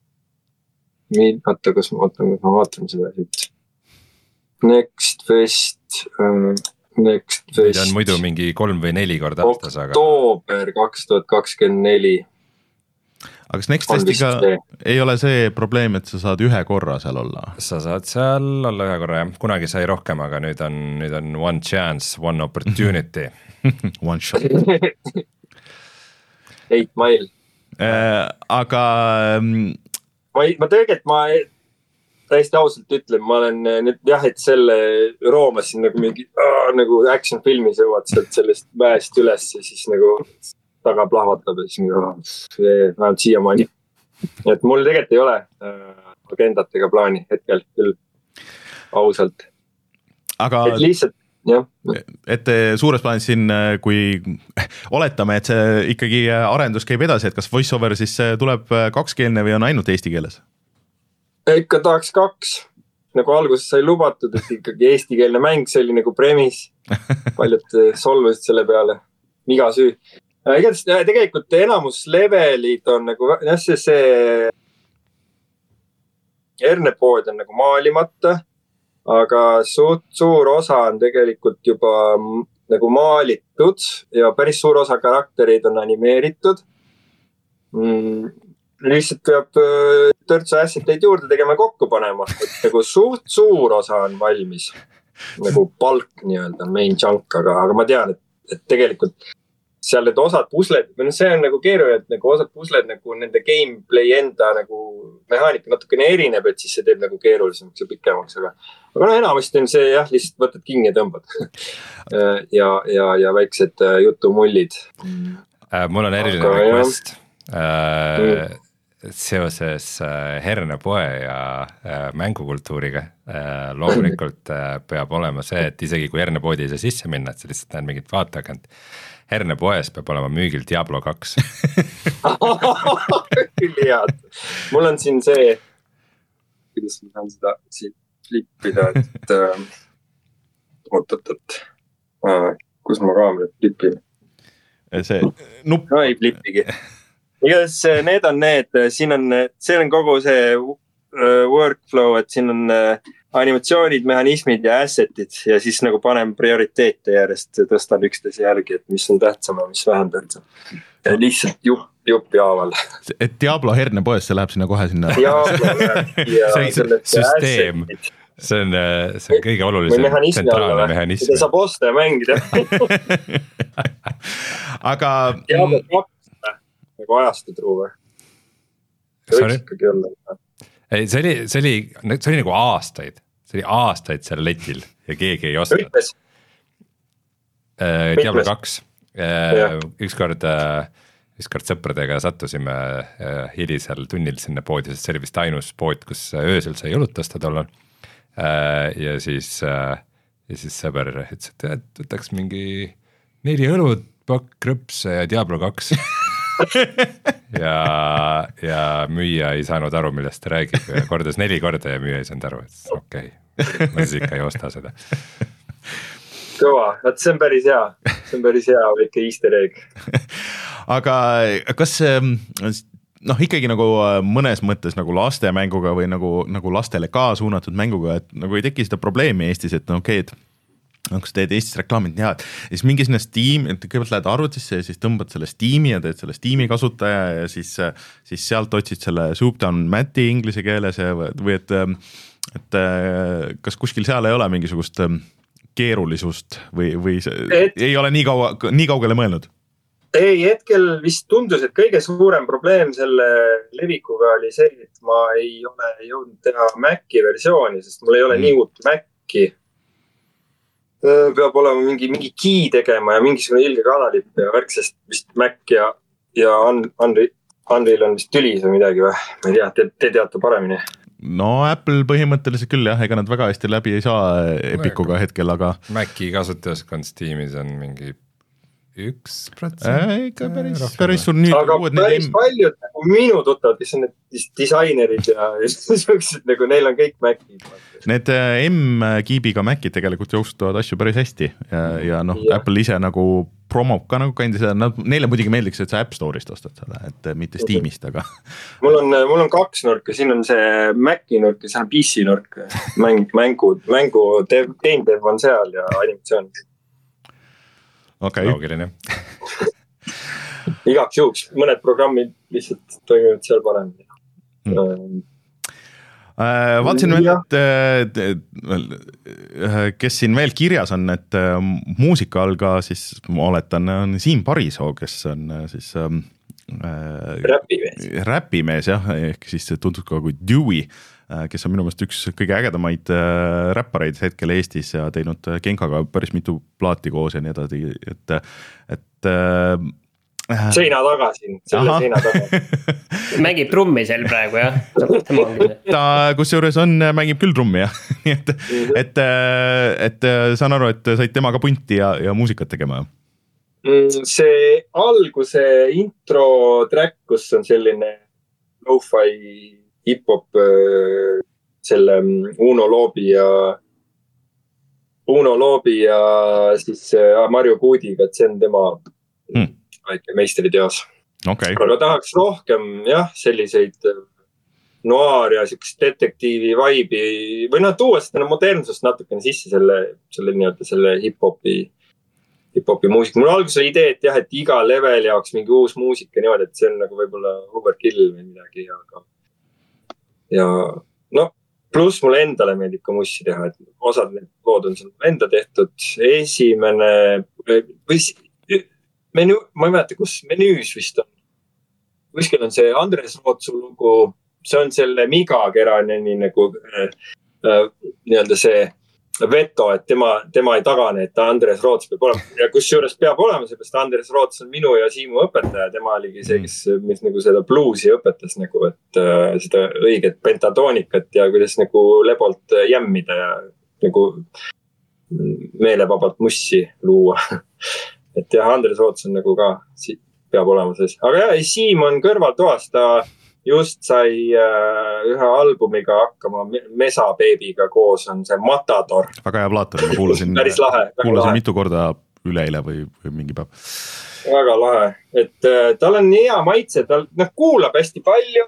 Vaata, kas ma vaatan, kas ma vaatan seda siit. Next Fest... Next Fest. On muidu mingi kolm või neli korda aastas. Oktoober kaks tuhat kakskümmend neli. Aga kas Next Festiga ei ole see probleem, et sa saad ühe korra seal olla? Sa saad seal olla ühe korra, jah. Kunagi sai rohkem, aga nüüd on, nüüd on one chance, one opportunity. One shot. Eight mile. Äh, aga... Ma, ma tegelikult ma täiesti ausalt ütlen, ma olen nüüd jah, et selle roomasin nagu mingi aah, nagu action filmis jõuad sealt sellest väest üles ja siis nagu taga plahvatab ja siis nagu vähemalt siiamaani. Et mul tegelikult ei ole äh, agendat ega plaani hetkel küll ausalt. Aga... Et lihtsalt jah. Et suures plaanis siin, kui oletame, et see ikkagi arendus käib edasi, et kas voiceover siis tuleb kakskeelne või on ainult eesti keeles? Ikka tahaks kaks. Nagu alguses sai lubatud, et ikkagi eestikeelne mäng, see oli nagu premis. Paljud solvusid selle peale. Miga süü. Tegelikult enamus levelid on nagu, jah, see, see hernepood on nagu maalimata. Aga suht suur osa on tegelikult juba nagu maalitud ja päris suur osa karakterid on animeeritud. Mm, lihtsalt peab törtsu asseteid juurde tegema kokku panema. Et nagu suht suur osa on valmis. Nagu palk nii-öelda, main chunk, aga, aga ma tean, et, et tegelikult seal need osad pusled, see on nagu keeruline, et nagu osad pusled nagu nende gameplay enda nagu mehaanika natukene erineb, et siis see teeb nagu keerulisemaks ja pikemaks, aga, aga no enamasti on see jah, lihtsalt võtad kingi ja tõmbad ja, ja, ja väiksed jutumullid. Mul on eriline aga, request äh, seoses hernepoe ja mängukultuuriga. Loomulikult peab olema see, et isegi kui hernepoodi ei saa sisse minna, et sa lihtsalt näed mingit vaateagent. Hernepoes peab olema müügil Diablo kaks. Küll head. Mul on siin see, kuidas ma saan seda siit flippida, et oot-oot-oot, kus ma kaamerat flipin? See nupp. No ei flipigi. Igatahes need on need, siin on, see on kogu see workflow, et siin on animatsioonid, mehhanismid ja assetid ja siis nagu panen prioriteete järjest ja tõstan üksteise järgi, et mis on tähtsam ja mis vähem tähtsam. Ja lihtsalt jupp, jupp jaaval. Et Diablo hernepoes, see läheb sinna kohe sinna. Diablo ja see süsteem, see on, see on kõige olulisem tsentraalne mehhanism. Seda saab osta ja mängida. Aga... Diablo kaks, nagu ajastud ruume. See võiks ikkagi olla. Ei, see oli, see oli, see oli nagu aastaid, see oli aastaid seal letil ja keegi ei ostnud. Mitmes? Diablo kaks. Ükskord, ükskord sõpradega sattusime hilisel tunnil sinna poodi, sest see oli vist ainus pood, kus öösel sai õlut osta tollal. Ja siis, ja siis sõber ütles, et võtaks mingi neli õlut, pakk, krõpse ja Diablo kaks. ja, ja müüja ei saanud aru, millest ta räägib ja kordas neli korda ja müüja ei saanud aru, et okei, okay, ma siis ikka ei osta seda. Kõva, et see on päris hea, see on päris hea väike easter egg. Aga kas noh, ikkagi nagu mõnes mõttes nagu laste mänguga või nagu, nagu lastele ka suunatud mänguga, et nagu ei teki seda probleemi Eestis, et no okei, okay, et kui sa teed Eestis reklaamid, jah, siis mingi sinna Steam, et kõigepealt lähed arvutisse ja siis tõmbad selle Steam'i ja teed selle Steam'i kasutaja ja siis, siis sealt otsid selle Soupdown Matti inglise keeles ja, või et, et kas kuskil seal ei ole mingisugust keerulisust või, või see, et, ei ole nii, kaua, nii kaugele mõelnud? Ei, hetkel vist tundus, et kõige suurem probleem selle levikuga oli see, et ma ei ole jõudnud teha Maci versiooni, sest mul ei ole mm. nii uut Maci. Peab olema mingi, mingi key tegema ja mingisugune ilge kanalip ja värk, sest vist Mac ja, ja Unreal, Unreal on vist tülis või midagi või? Ma ei tea, te, te teate paremini. No Apple põhimõtteliselt küll jah, ega nad väga hästi läbi ei saa Epicuga hetkel, aga... Maci kasutajaskond Steamis on mingi üks protsent. Ikka päris, päris sul nüüd... Aga päris paljud nagu minu tuttavad, kes on need disainerid ja sellised nagu neil on kõik Macid. Need M-kiibiga Macid tegelikult jookstavad asju päris hästi ja, ja noh, ja. Apple ise nagu promob ka nagu kandi seda, neile muidugi meeldiks, et sa App Store'ist ostad seda, et mitte Steamist, aga... Mul on, mul on kaks nurka, siin on see Maci nurk ja see on P C nurk. Mäng, mängu, mängu dev, game dev on seal ja animatsioon. Okay. Loogiline. Igaks juhuks, mõned programmid lihtsalt toimivad seal paremini. Hmm. Äh, vaatsin veel, et kes siin veel kirjas on, et muusika all ka siis ma oletan, on Siim Parisoo, kes on siis äh, räpimees. räpimees jah, ehk siis tundub ka kui Dewey kes on minu meelest üks kõige ägedamaid räppareid hetkel Eestis ja teinud Genkaga päris mitu plaati koos ja nii edasi, et, et seina taga siin, selle Aha. seina taga. Mängib trummi seal praegu, jah. Ta kus juures on, mängib küll trummi, jah. Nii et, mm-hmm. et, et saan aru, et said temaga punti ja, ja muusikat tegema. See alguse intro track, kus on selline lo-fi hip-hop selle Uno Loobi ja Uno Loobi ja siis Mario Kuudiga, et see on tema hmm. väike meistriteos. Okay. Aga tahaks rohkem, jah, selliseid noir ja siukest detektiivi vaibi või noh, tuua seda modernsust natukene sisse selle, selle nii-öelda selle hip-hopi hip-hopi muusika. Mul alguses oli idee, et jah, et iga level jaoks mingi uus muusika niimoodi, et see on nagu võib-olla overkill või midagi. Aga... ja no, pluss mulle endale meeldib ka mussi teha, et osad need lood on enda tehtud. Esimene või menü, ma ei mäleta, kus menüüs vist on. Kuskil on see Andres Rootsu lugu, see on selle Miga Keraneni nagu äh, äh, nii-öelda see veto, et tema, tema ei tagane, et Andres Roots peab olema. Ja kus juures peab olema, seepärast Andres Roots on minu ja Siimu õpetaja. Tema oligi see, kes mis nagu seda bluusi õpetas, nagu, et äh, seda õiget pentatoonikat ja kuidas nagu lebolt jämmida ja nagu meelevabalt mussi luua. Et jah, Andres Roots on nagu ka peab olema sees. Aga jah, Siim on kõrvaltoas, ta just sai äh, ühe albumiga hakkama Mesa Baby'ga koos, on see Matador. Väga hea plaat, ma kuulasin, päris lahe, kuulasin lahe. mitu korda üleeile või, või mingi päev. Väga lahe, et äh, tal on hea maitse, tal noh, kuulab hästi palju.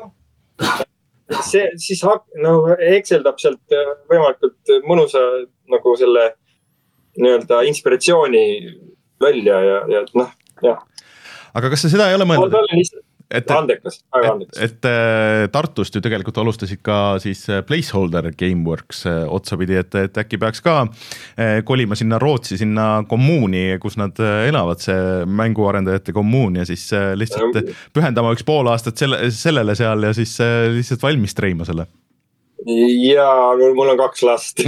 See siis no, ekseldab sealt võimalikult mõnusa nagu selle nii-öelda inspiratsiooni välja ja, ja noh, jah. Aga kas sa seda ei ole mõelnud? Et, andekas, väga andekas. Et, et Tartust ju tegelikult alustasid ka siis Placeholder Gameworks otsapidi, et, et äkki peaks ka kolima sinna Rootsi, sinna kommuuni, kus nad elavad, see mänguarendajate kommuun ja siis lihtsalt pühendama üks pool aastat selle, sellele seal ja siis lihtsalt valmis treima selle. Jaa, mul on kaks last.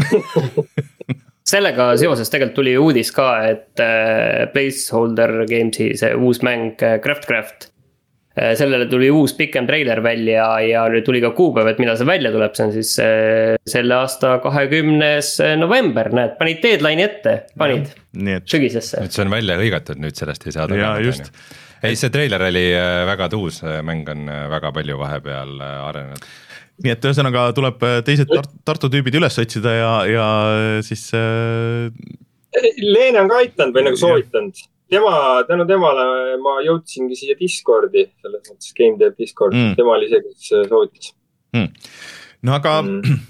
Sellega seoses tegelikult tuli uudis ka, et Placeholder Gamesi see uus mäng Craftcraft, sellele tuli uus pikem treiler välja ja nüüd tuli ka kuupäev, et mida see välja tuleb, see on siis selle aasta kahekümnes november, näed, panid deadline'i ette, panid ja, sügisesse. Nüüd see on välja hõigatud, nüüd sellest ei saa ja, just. Ei, see treiler oli väga tuus, mäng on väga palju vahepeal arenenud. Nii et ühesõnaga tuleb teised Tar- Tartu tüübid üles otsida ja, ja siis äh... Leene on ka aitanud või nagu soovitanud. Tema, tänu temale ma jõudsingi siia Discordi, selles mõttes Game Dev Discord, mm. tema oli see, kes soovitas. Mm. No aga mm.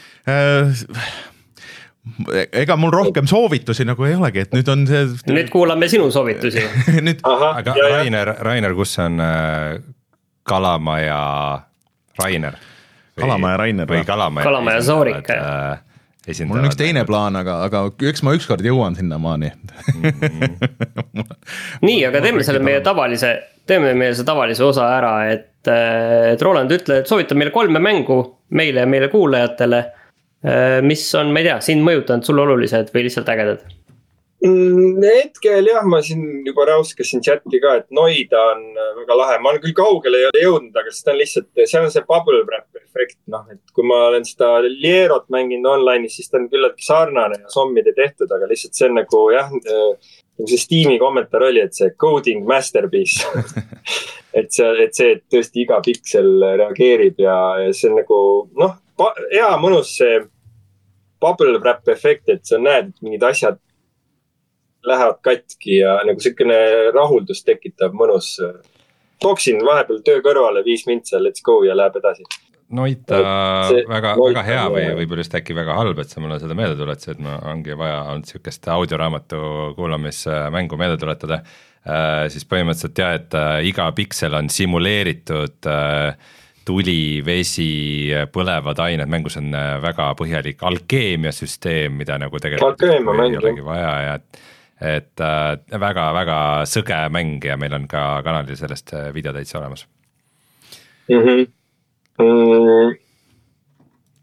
äh, ega mul rohkem soovitusi nagu ei olegi, et nüüd on see... Nüüd kuulame sinu soovitusi. nüüd... Aha, aga ja, Rainer, Rainer, kus on äh, Kalamaja Rainer? Või, Kalamaja Rainer. Või Kalamaja, Kalamaja Zoorika. Äh, mul on üks teine plaan, aga, aga eks ma ükskord jõuan sinna maani. Mm. Nii, aga teeme selle meie tavalise, teeme meie see tavalise osa ära, et, et Roland ütle, et soovitab meile kolme mängu meile ja meile kuulajatele, mis on, ma ei tea, sind mõjutanud sulle olulised või lihtsalt ägedad? Hetkel jah, ma siin juba räuskasin chati ka, et Noida on väga lahe. Ma olen küll kaugele ei ole jõudnud, aga seda on lihtsalt, see on see bubble wrap efekt. Noh, et kui ma olen seda Lierot mänginud online'is, siis ta on küllaltki sarnane ja sommide tehtud, aga lihtsalt see on nagu jah, nagu see Steam'i kommentaar oli, et see coding masterpiece. et see, et see, et tõesti iga piksel reageerib ja, ja see on nagu, noh, hea mõnus see bubble wrap efekt, et sa näed, et mingid asjad lähevad katki ja nagu selline rahuldust tekitav mõnus. Tooksin vahepeal töö kõrvale viis mintsa, let's go ja läheb edasi. Noita see, väga, väga hea või võib-olla just äkki väga halb, et sa mulle seda meelde tuletad, et ma ongi vaja olnud sihukest audioraamatu kuulamismängu meelde tuletada. Äh, siis põhimõtteliselt jah, et äh, iga piksel on simuleeritud äh, tuli, vesi, põlevad ained, mängus on väga põhjalik alkeemiasüsteem, mida nagu tegelikult ei olegi vaja ja et et väga-väga äh, sõge mäng ja meil on ka kanalil sellest video täitsa olemas. Mm-hmm. Mm.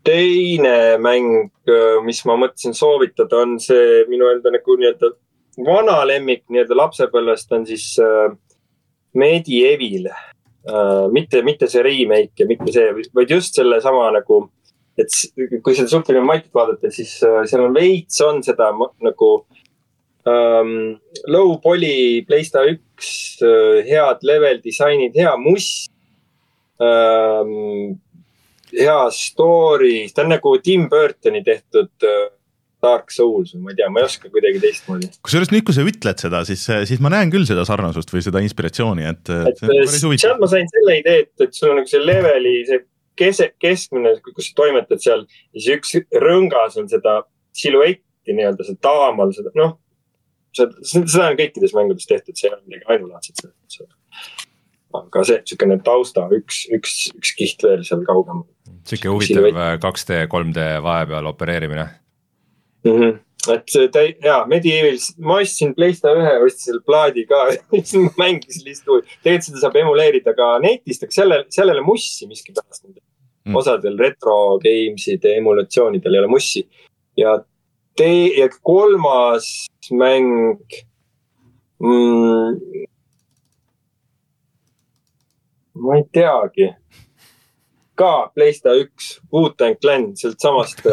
teine mäng, mis ma mõtlesin soovitada, on see minu enda nagu nii-öelda vana lemmik nii-öelda lapsepõlvest on siis äh, Medieval. Uh, mitte, mitte see remake ja mitte see, vaid just selle sama nagu, et kui seda Supilina Mightit vaadata, siis uh, seal on veits on seda nagu um, low poly PlayStation üks, uh, head level disainid, hea muss, um, hea story, ta on nagu Tim Burtoni tehtud uh, Dark Souls, ma ei tea, ma ei oska kuidagi teistmoodi. Kusjuures nüüd, kui sa ütled seda, siis, siis ma näen küll seda sarnasust või seda inspiratsiooni, et, et seal ma sain selle idee, et, et sul on nagu see leveli, see kese, keskmine, kus sa toimetad seal, siis üks rõngas on seda siluetti nii-öelda, see taamal, seda, noh, seda on kõikides mängudes tehtud, see on midagi ainulaadset. Aga see, niisugune tausta, üks, üks, üks kiht veel seal kaugem. Siuke huvitav kaks D, kolm D vahepeal opereerimine. Mm-hmm. Et see, jaa, Medieval, ma ostsin PlayStation ühe, ostsin selle plaadi ka, mängisin lihtsalt, tegelikult seda saab emuleerida ka netist, aga sellele, sellele mussi miski pärast mm. osadel retro gameside emulatsioonidel ei ole mussi. Ja, te, ja kolmas mäng, mm, ma ei teagi, ka PlayStation üks, Wu-Tang Clan, sealt samast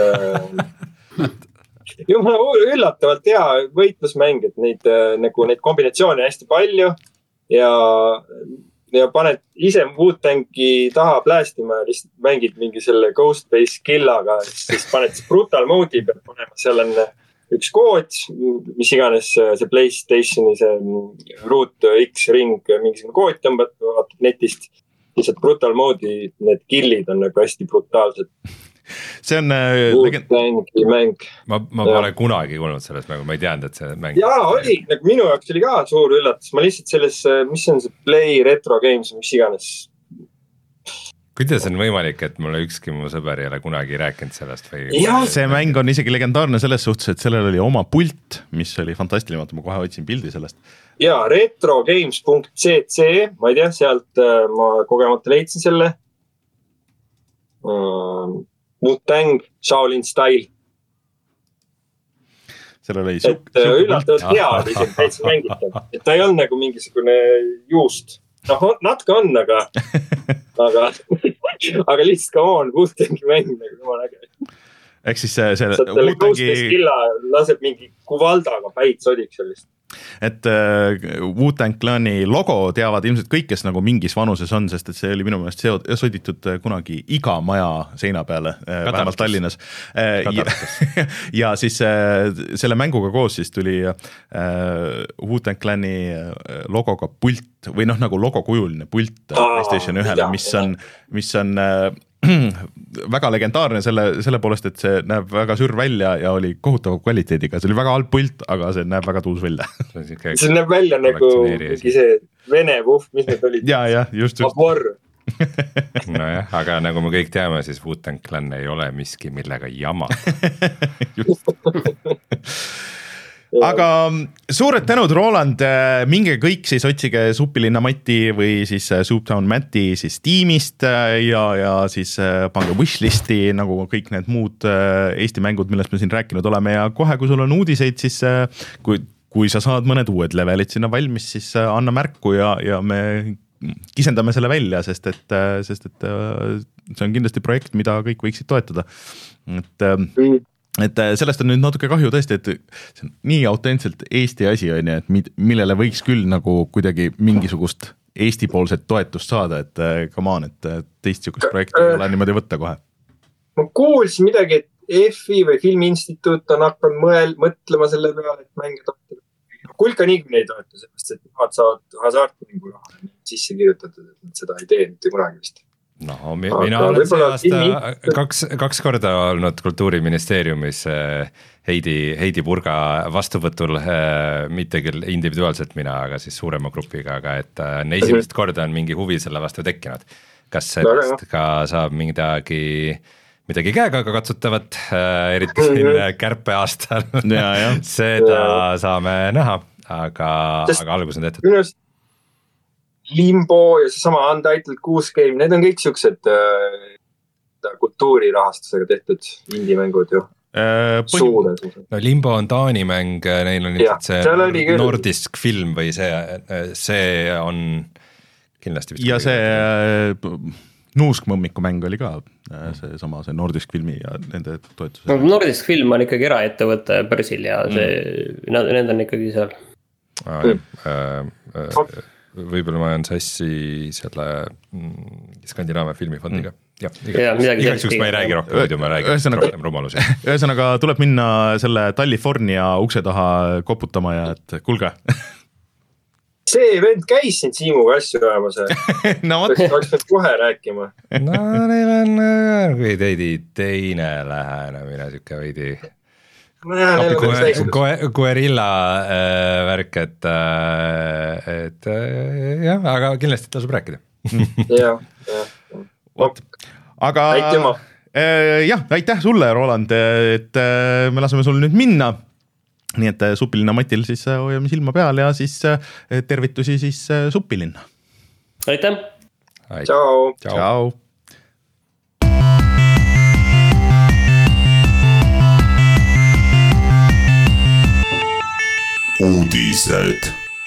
Jumala üllatavalt hea võitlusmäng, et neid, nagu, neid kombinatsioone hästi palju ja, ja paned ise Wu-Tangi taha plästima ja lihtsalt mängid mingi selle Ghostbase killaga, siis paned brutal mode'i peal panema, seal on üks kood, mis iganes see PlayStationi see Root X ring, mingisugune kood tõmbad, vaatad netist, lihtsalt brutal mode'i, need killid on nagu hästi brutaalsed. See on legend... mäng. Ma, ma pole kunagi kuulnud sellest mängu, ma ei teadnud, et see mäng. Jaa, oli, nagu minu jaoks oli ka suur üllatus. Ma lihtsalt selles, mis on see Play Retro Games, mis iganes. Kuidas on võimalik, et mulle ükski mu sõber ei ole kunagi rääkinud sellest? Või... Ja, see mäng on isegi legendaarne selles suhtes, et sellel oli oma pult, mis oli fantastiline, ma kohe otsin pildi sellest. Jaa, retrogames punkt c c, ma ei tea, sealt ma kogemata leidsin selle. Um... Wu-Tang, Shaolin Style. Seal oli et üllatavalt hea oli see täitsa mängitav. Et ta ei olnud nagu mingisugune juust. Noh, natuke on, aga aga, aga lihtsalt ka on Wu-Tangi mäng nagu jumal äge. Ehk siis see, see Wu-Tangi... Ghostbase killa laseb mingi kuvaldaga päit sodiks sellist. Et uh, Wu-Tang Clani logo teavad ilmselt kõik, kes nagu mingis vanuses on, sest et see oli minu meelest seod, soditud kunagi iga maja seina peale, vähemalt Tallinnas. Ja, ja siis uh, selle mänguga koos siis tuli uh, Wu-Tang Clani logoga pult või noh, nagu logokujuline pult PlayStation ühele, mis on, mis on uh, väga legendaarne selle, selle poolest, et see näeb väga sür välja ja oli kohutava kvaliteediga, see oli väga halb pult, aga see näeb väga tuus välja. See näeb välja nagu mingi see vene puhv, mis need olid. Ja, ja, just, just. Vabor. Nojah, aga nagu me kõik teame, siis Wu-Tang Clan ei ole miski, millega jama. Just. Aga suured tänud, Roland, minge kõik siis otsige Supilina Mati või siis Souptown Matti siis tiimist ja, ja siis pange wishlisti nagu kõik need muud Eesti mängud, millest me siin rääkinud oleme ja kohe, kui sul on uudiseid, siis kui, kui sa saad mõned uued levelid sinna valmis, siis anna märku ja, ja me kisendame selle välja, sest et, sest et see on kindlasti projekt, mida kõik võiksid toetada. Et mm. Et sellest on nüüd natuke kahju tõesti, et see on nii autentselt Eesti asi on ja, et millele võiks küll nagu kuidagi mingisugust Eesti-poolset toetust saada, et come on, et teist sihukest projekti ei ole niimoodi võtta kohe. Ma kuulsin midagi, et F I või Filmiinstituut on hakanud mõel, mõtlema selle peale, et mänge toetada. Kulka niigi ei toeta sellest, et nad saavad hasartmängu raha sisse kirjutatud, et nad seda ei tee mitte kunagi vist. No, mina aga olen see aasta kaks, kaks korda olnud Kultuuriministeeriumis Heidi, Heidi Purga vastuvõtul, mitte küll individuaalselt mina, aga siis suurema grupiga, aga et esimest korda on mingi huvi selle vastu tekkinud. Kas sellest ka saab midagi, midagi käega katsutavat, eriti siin kärpe aastal, ja, ja. Seda ja. Saame näha, aga, aga algus on tehtud. Minust Limbo ja see sama Untitled kuus game, need on kõik siuksed äh, nii-öelda kultuurirahastusega tehtud indie-mängud ju. Suure. No Limbo on Taani mäng, neil on ilmselt see Nordisk film või see, see on kindlasti ja see Nuuskmõmmiku mäng oli ka see sama, see Nordisk filmi ja nende toetus. No, Nordisk film on ikkagi eraettevõtte börsil ja see, mm. nad, need on ikkagi seal. Ah, äh, äh, võib-olla ma olen sassi selle Skandinaavia filmifondiga. Ja, ja, igaks juks ma ei räägi rohkem, muidu ma räägin ühesõnaga, rohkem rumalusi. Ühesõnaga tuleb minna selle California ukse taha koputama ja et kuulge. See vend käis siin Siimuga asju ajamas. No, oleks nüüd kohe rääkima. No neil on veidi teine lähenemine, siuke veidi Guerilla äh, värk, et, äh, et äh, jah, aga kindlasti tasub rääkida. jah, jah. aga äh, jah, aitäh sulle, Roland, et äh, me laseme sul nüüd minna. Nii et Supilinna Matil siis hoiame silma peal ja siis tervitusi siis Supilinna. Aitäh! Ciao! Ciao! Uudised.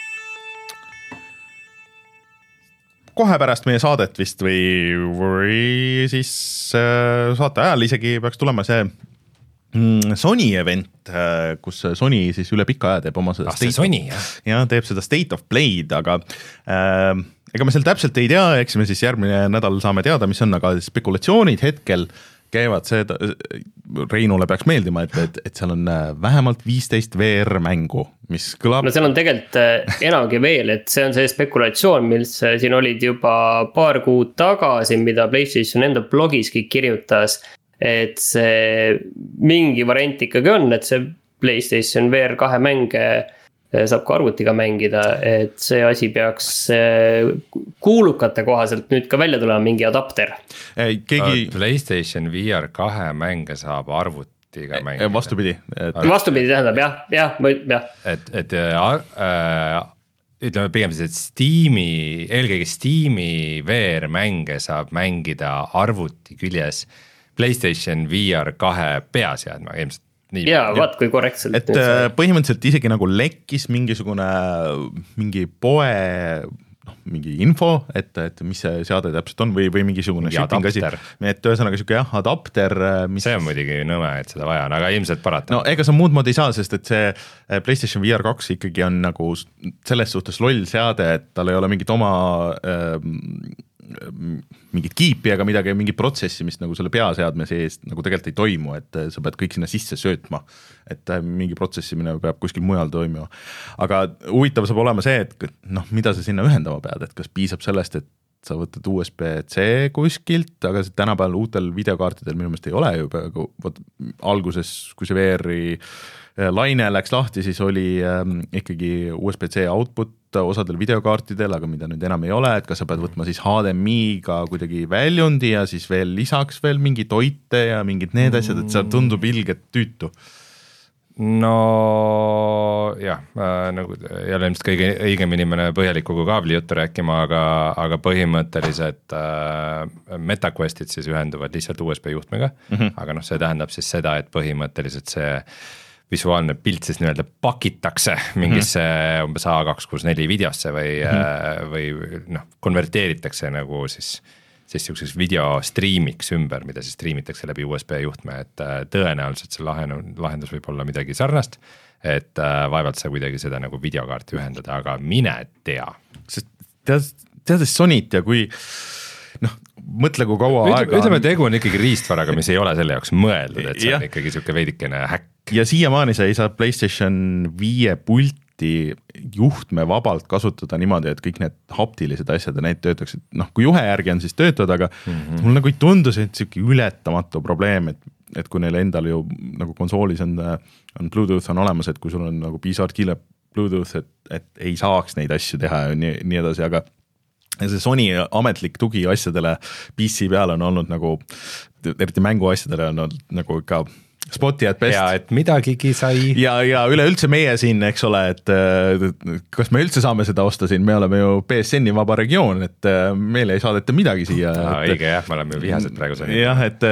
Kohe pärast meie saadet vist või, või siis saate ajal isegi peaks tulema see Sony event, kus Sony siis üle pika aja teeb oma seda ah, State, Sony, jah. Ja, teeb seda State of Play'd, aga äh, ega me seal täpselt ei tea, eks me siis järgmine nädal saame teada, mis on, aga spekulatsioonid hetkel käivad seda, Reinule peaks meeldima, et, et, et seal on vähemalt viisteist V R mängu, mis kõlab. No seal on tegelikult enamgi veel, et see on see spekulatsioon, mis siin olid juba paar kuud tagasi, mida PlayStation enda blogiski kirjutas, et see mingi variant ikkagi on, et see PlayStation V R kahe mänge saab ka arvutiga mängida, et see asi peaks kuulukate kohaselt nüüd ka välja tulema mingi adapter. Keegi... PlayStation V R kahe mänge saab arvutiga mängida. Vastupidi. Et... Vastupidi tähendab, jah, jah, jah. Et, et äh, ütleme pigem siis, et Steam'i, eelkõige Steam'i V R mänge saab mängida arvuti küljes PlayStation V R kahe peaseadme, ilmselt. Nii, jaa, vaat kui korrektselt. Et põhimõtteliselt isegi nagu lekkis mingisugune mingi poe, noh, mingi info, et, et mis see seade täpselt on või, või mingisugune shipping asi. Et ühesõnaga siuke jah, adapter. Mis... See on muidugi nõme, et seda vaja on, aga ilmselt parata. No ega sa muud moodi ei saa, sest et see PlayStation V R kaks ikkagi on nagu selles suhtes loll seade, et tal ei ole mingit oma... Ähm, mingit kiipi, aga midagi, mingit protsessi, mis nagu selle peaseadme sees nagu tegelikult ei toimu, et sa pead kõik sinna sisse söötma, et mingi protsessimine peab kuskil mujal toimuma. Aga huvitav saab olema see, et noh, mida sa sinna ühendama pead, et kas piisab sellest, et sa võtad U S B C kuskilt, aga tänapäeval uutel videokaartidel minu meelest ei ole ju peaaegu, võt, alguses, kui see V R-i laine läks lahti, siis oli ähm, ikkagi U S B C output osadel videokaartidel, aga mida nüüd enam ei ole, et kas sa pead võtma siis H D M I-ga kuidagi väljundi ja siis veel lisaks veel mingi toite ja mingid need asjad, et see tundub ilget tüütu. No jah, äh, nagu jälle ilmselt kõige õigem inimene põhjalikuga kaabli juttu rääkima, aga, aga põhimõtteliselt äh, MetaQuestid siis ühenduvad lihtsalt U S B juhtmega, mm -hmm. aga noh, see tähendab siis seda, et põhimõtteliselt see visuaalne pilt siis nii-öelda pakitakse mingisse mm-hmm. umbes A kaks kuus neli videosse või mm-hmm. või noh, konverteeritakse nagu siis, siis selliseks video streamiks ümber, mida siis streamitakse läbi U S B juhtme, et tõenäoliselt see lahendus võib olla midagi sarnast, et vaevalt sa kuidagi seda nagu videokaarti ühendada, aga mine tea. Sest teades, teades Sonyt ja kui noh, mõtle kui kaua Ütle, aega ütleme, tegu on ikkagi riistvaraga, mis ei ole selle jaoks mõeldud, et see on ikkagi siuke veidikene häkk. Ja siiamaani sa ei saa PlayStation viie pulti juhtme vabalt kasutada niimoodi, et kõik need haptilised asjad ja need töötaksid, noh, kui juhe järgi on siis töötada, aga mm-hmm. mul nagu ei tundu see, et siuke ületamatu probleem, et, et kui neil endal ju nagu konsoolis on, on Bluetooth on olemas, et kui sul on nagu piisavalt kiire Bluetooth, et, et ei saaks neid asju teha ja nii, nii edasi, aga see Sony ametlik tugi asjadele P C peal on olnud nagu, eriti mängu asjadele on olnud nagu ikka Spotty at best. ja et midagigi sai. ja, ja üleüldse meie siin, eks ole, et kas me üldse saame seda osta siin, me oleme ju B S N-i vaba regioon, et meile ei saadeta midagi siia. Aa, et, õige jah, me oleme ju vihased praegu seni. jah, et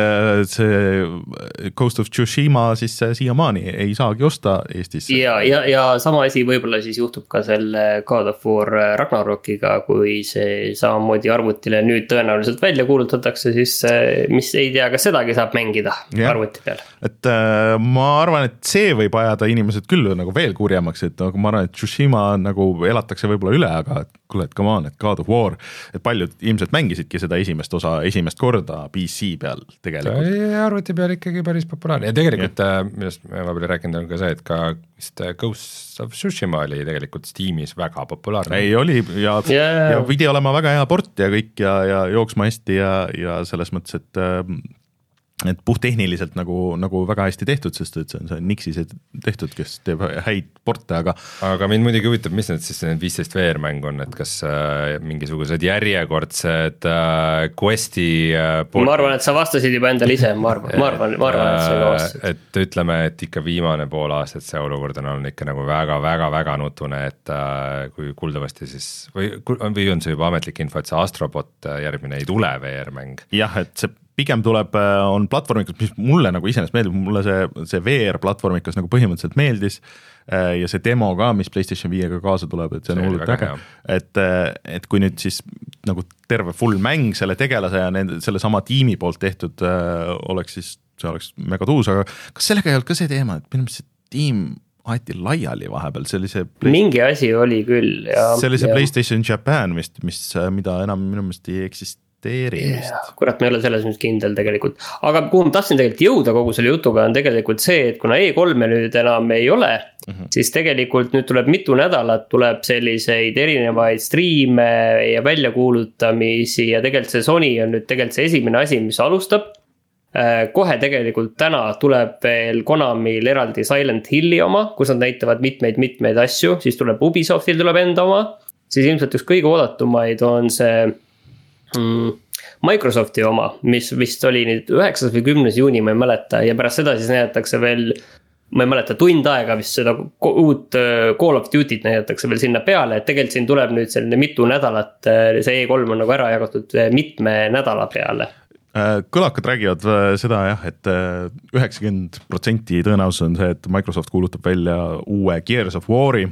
see Ghost of Tsushima siis siiamaani ei saagi osta Eestis. ja, ja, ja sama asi võib-olla siis juhtub ka selle God of War Ragnarokiga, kui see samamoodi arvutile nüüd tõenäoliselt välja kuulutatakse, siis mis ei tea, kas sedagi saab mängida ja. Arvuti peal. Et ma arvan, et see võib ajada inimesed küll nagu veel kurjemaks, et nagu ma arvan, et Tsushima nagu elatakse võib-olla üle, aga kuule, et come on, et God of War, et paljud ilmselt mängisidki seda esimest osa esimest korda P C peal tegelikult. Arvuti peal ikkagi päris populaarne ja tegelikult yeah. millest me vahepeal rääkinud on ka see, et ka vist Ghost of Tsushima oli tegelikult Steamis väga populaarne. ei oli ja, yeah. ja pidi olema väga hea port ja kõik ja, ja jooksma hästi ja, ja selles mõttes, et et puhttehniliselt nagu, nagu väga hästi tehtud, sest et see on see Nixis tehtud, kes teeb häid porte, aga aga mind muidugi huvitab, mis need siis need viisteist V R-mäng on, et kas äh, mingisugused järjekordsed äh, questi äh, port... ma arvan, et sa vastasid juba endale ise, ma arvan, ma arvan, ma arvan, et sa juba vastasid. Et ütleme, et ikka viimane pool aastat see olukord on olnud ikka nagu väga-väga-väga nutune, et äh, kui kuuldavasti siis või, või on see juba ametlik info, et see Astrobot järgmine ei tule V R-mäng? jah, et see pigem tuleb, on platvormikas, mis mulle nagu iseenesest meeldib, mulle see, see V R platvormikas nagu põhimõtteliselt meeldis ja see demo ka, mis PlayStation viiega kaasa tuleb, et see on hullult äge, et, et kui nüüd siis nagu terve full mäng selle tegelase ja nende, selle sama tiimi poolt tehtud oleks, siis see oleks mega tuus, aga kas sellega ei olnud ka see teema, et minu meelest see tiim aeti laiali vahepeal, see oli see Play... mingi asi oli küll ja, see oli see ja. PlayStation Japan vist, mis, mida enam minu meelest ei eksist Yeah, kurat, ma ei ole selles nüüd kindel tegelikult, aga kuhu ma tahtsin tegelikult jõuda kogu selle jutuga on tegelikult see, et kuna E kolme nüüd enam ei ole, mm-hmm. siis tegelikult nüüd tuleb mitu nädalat, tuleb selliseid erinevaid striime ja väljakuulutamisi ja tegelikult see Sony on nüüd tegelikult see esimene asi, mis alustab. Kohe tegelikult täna tuleb veel Konamil eraldi Silent Hilli oma, kus nad näitavad mitmeid-mitmeid asju, siis tuleb Ubisoftil tuleb enda oma, siis ilmselt üks kõige oodatumaid on see Microsofti oma, mis vist oli nüüd üheksas või kümnes juuni, ma ei mäleta, ja pärast seda siis näidatakse veel, ma ei mäleta, tund aega vist seda uut Call of Duty't näidatakse veel sinna peale, et tegelikult siin tuleb nüüd selline mitu nädalat, see E kolm on nagu ära jagatud mitme nädala peale. Kõlakad räägivad seda jah, et üheksakümmend protsenti tõenäosus on see, et Microsoft kuulutab välja uue Gears of War'i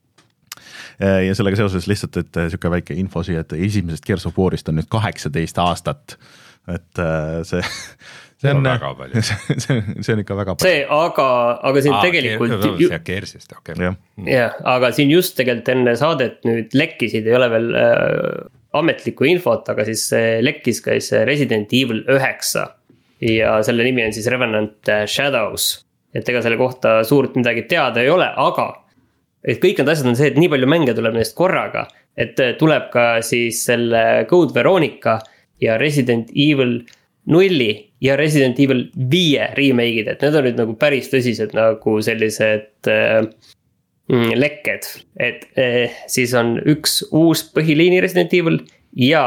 ja sellega seoses lihtsalt, et siuke väike info siia, et esimesest Gears of War'ist on nüüd kaheksateist aastat, et see see on, on see, see, see on ikka väga palju. See, aga, aga siin Aa, tegelikult ju... Gearsist, okei okay. jah, aga siin just tegelikult enne saadet nüüd lekkisid, ei ole veel äh, ametlikku infot, aga siis lekkis ka siis Resident Evil üheksa ja selle nimi on siis Revenant Shadows, et ega selle kohta suurt midagi teada ei ole, aga et kõik need asjad on see, et nii palju mänge tuleb neist korraga, et tuleb ka siis selle Code Veronica ja Resident Evil nulli ja Resident Evil viie remake'id, et need on nüüd nagu päris tõsised nagu sellised äh, lekked, et äh, siis on üks uus põhiliini Resident Evil ja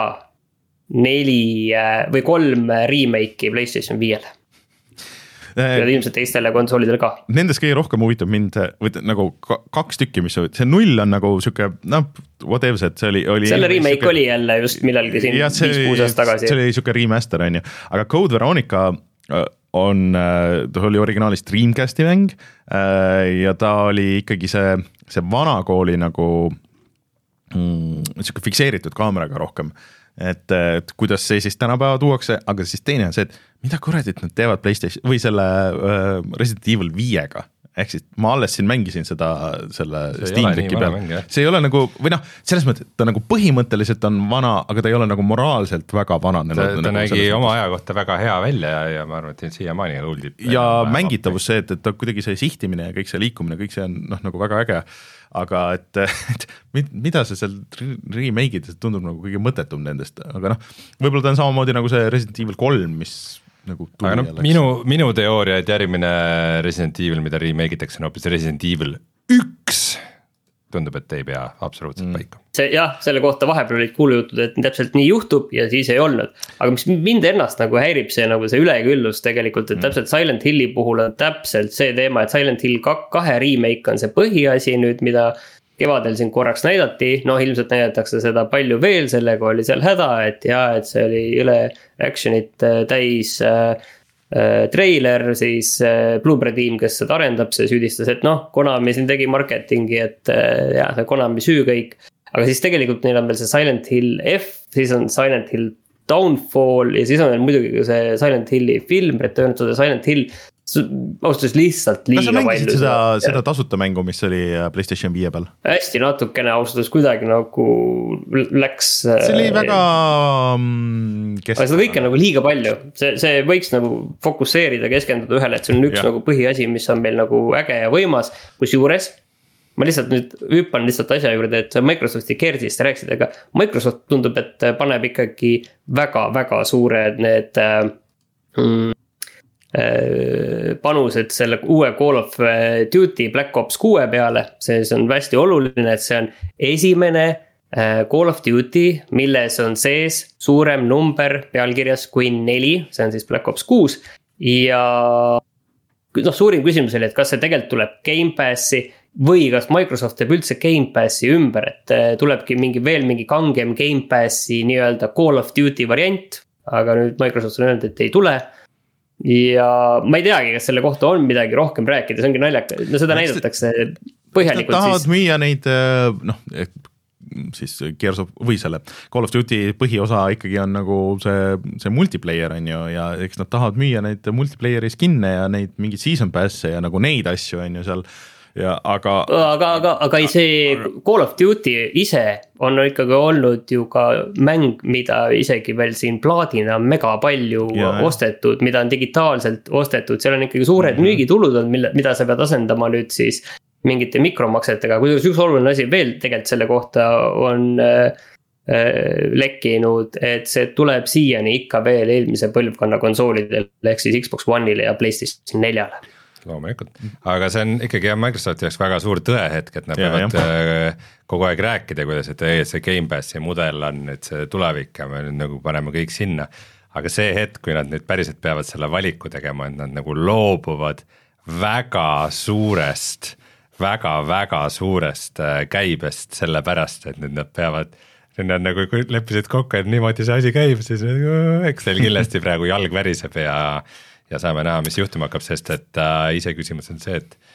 neli äh, või kolm remake'i PlayStation viiele. Ja ilmselt teistele konsoolidele ka. Nendes kõige rohkem huvitab mind või nagu kaks tükki, mis see null on nagu siuke, noh, whatever see, et see oli, oli selle remake siuke... oli jälle just millalgi siin viis-kuus aastat tagasi. See oli siuke remaster on ju, aga Code Veronica on, ta oli originaalis Dreamcasti mäng ja ta oli ikkagi see, see vanakooli nagu mm, siuke fikseeritud kaameraga rohkem. Et, et kuidas see siis tänapäeva tuuakse, aga siis teine on see, et mida kuradit nad teevad PlayStation või selle uh, Resident Evil viiega, ehk siis ma alles siin mängisin seda selle Steam Decki peal, see ei ole nagu või noh, selles mõttes, ta nagu põhimõtteliselt on vana, aga ta ei ole nagu moraalselt väga vana. Ta, ta nagu nägi oma aja kohta väga hea välja ja, ja ma arvan, et siiamaani huldib. Ja mängitavus see, et, et ta kuidagi see sihtimine ja kõik see liikumine, kõik see on noh, nagu väga äge. Aga et, et mida see seal remake'ides tundub nagu kõige mõttetum nendest, aga noh, võib-olla ta on samamoodi nagu see Resident Evil kolm, mis nagu tuli. Aga no, minu, minu teooria, et järgmine Resident Evil, mida remake itakse, on hoopis Resident Evil üks. tundub, et ei pea absoluutselt mm. paika. see jah, selle kohta vahepeal olid kuulujutud, et täpselt nii juhtub ja siis ei olnud. Aga mis mind ennast nagu häirib, see nagu see üleküllus tegelikult, et mm. täpselt Silent Hilli puhul on täpselt see teema, et Silent Hill kahe remake on see põhiasi nüüd, mida kevadel siin korraks näidati, noh ilmselt näidatakse seda palju veel, sellega oli seal häda, et jaa, et see oli üle actionit täis äh, äh, treiler, siis äh, Bloober tiim, kes seda arendab, see süüdistas, et noh, Konami siin tegi marketingi, et äh, jaa, see Konami süü kõik. Aga siis tegelikult neil on veel see Silent Hill F, siis on Silent Hill Downfall ja siis on veel muidugi see Silent Hilli film, Return to the Silent Hill, austus lihtsalt liiga palju. Kas sa mängisid seda, seda tasuta mängu, mis oli PlayStation viie peal? Hästi natukene austus kuidagi nagu läks. See oli väga kest... Aga seda kõike on nagu liiga palju, see, see võiks nagu fokusseerida, keskenduda ühele, et see on üks ja. Nagu põhiasi, mis on meil nagu äge ja võimas, kus juures ma lihtsalt nüüd hüppan lihtsalt asja juurde, et Microsofti Kersist rääkisid, aga Microsoft tundub, et paneb ikkagi väga-väga suured need mm, panused selle uue Call of Duty Black Ops kuue peale. See on hästi oluline, et see on esimene Call of Duty, milles on sees suurem number pealkirjas kui neli, see on siis Black Ops kuus. Ja noh, suurim küsimus oli, et kas see tegelikult tuleb Game Passi või kas Microsoft teeb üldse Game Passi ümber, et tulebki mingi veel mingi kangem Game Passi nii-öelda Call of Duty variant, aga nüüd Microsoft on öelnud, et ei tule. Ja ma ei teagi, kas selle kohta on midagi rohkem rääkida, see ongi naljaka, no seda näidatakse põhjalikult. Tahavad siis... müüa neid, noh, siis Gears of, või selle Call of Duty põhiosa ikkagi on nagu see, see multiplayer on ju, ja eks nad tahavad müüa neid multiplayeri skinne ja neid mingeid season pass'e ja nagu neid asju on ju seal. Ja, aga... aga, aga, aga see Call of Duty ise on ikkagi olnud ju ka mäng, mida isegi veel siin plaadina mega palju ja, ostetud, mida on digitaalselt ostetud, seal on ikkagi suured mm-hmm. müügitulud on, mida sa pead asendama nüüd siis mingite mikromaksetega, kuidas üks oluline asi veel tegelikult selle kohta on äh, äh, lekkinud, et see tuleb siiani ikka veel eelmise põlvkonna konsoolidel, ehk siis Xbox One'ile ja PlayStation neljale. Loomulikult, aga see on ikkagi jah, Microsofti jaoks väga suur tõehetk, et nad ja, peavad jah. kogu aeg rääkida, kuidas et see Game Passi mudel on nüüd see tulevik ja me nüüd nagu paneme kõik sinna, aga see hetk, kui nad nüüd päriselt peavad selle valiku tegema, et nad nagu loobuvad väga suurest, väga-väga suurest käibest selle pärast, et nüüd nad peavad, nüüd nad nagu leppisid kokku, et niimoodi see asi käib, siis eks teil kindlasti praegu jalg väriseb ja ja saame näha, mis juhtuma hakkab, sest et äh, ise küsimus on see, et,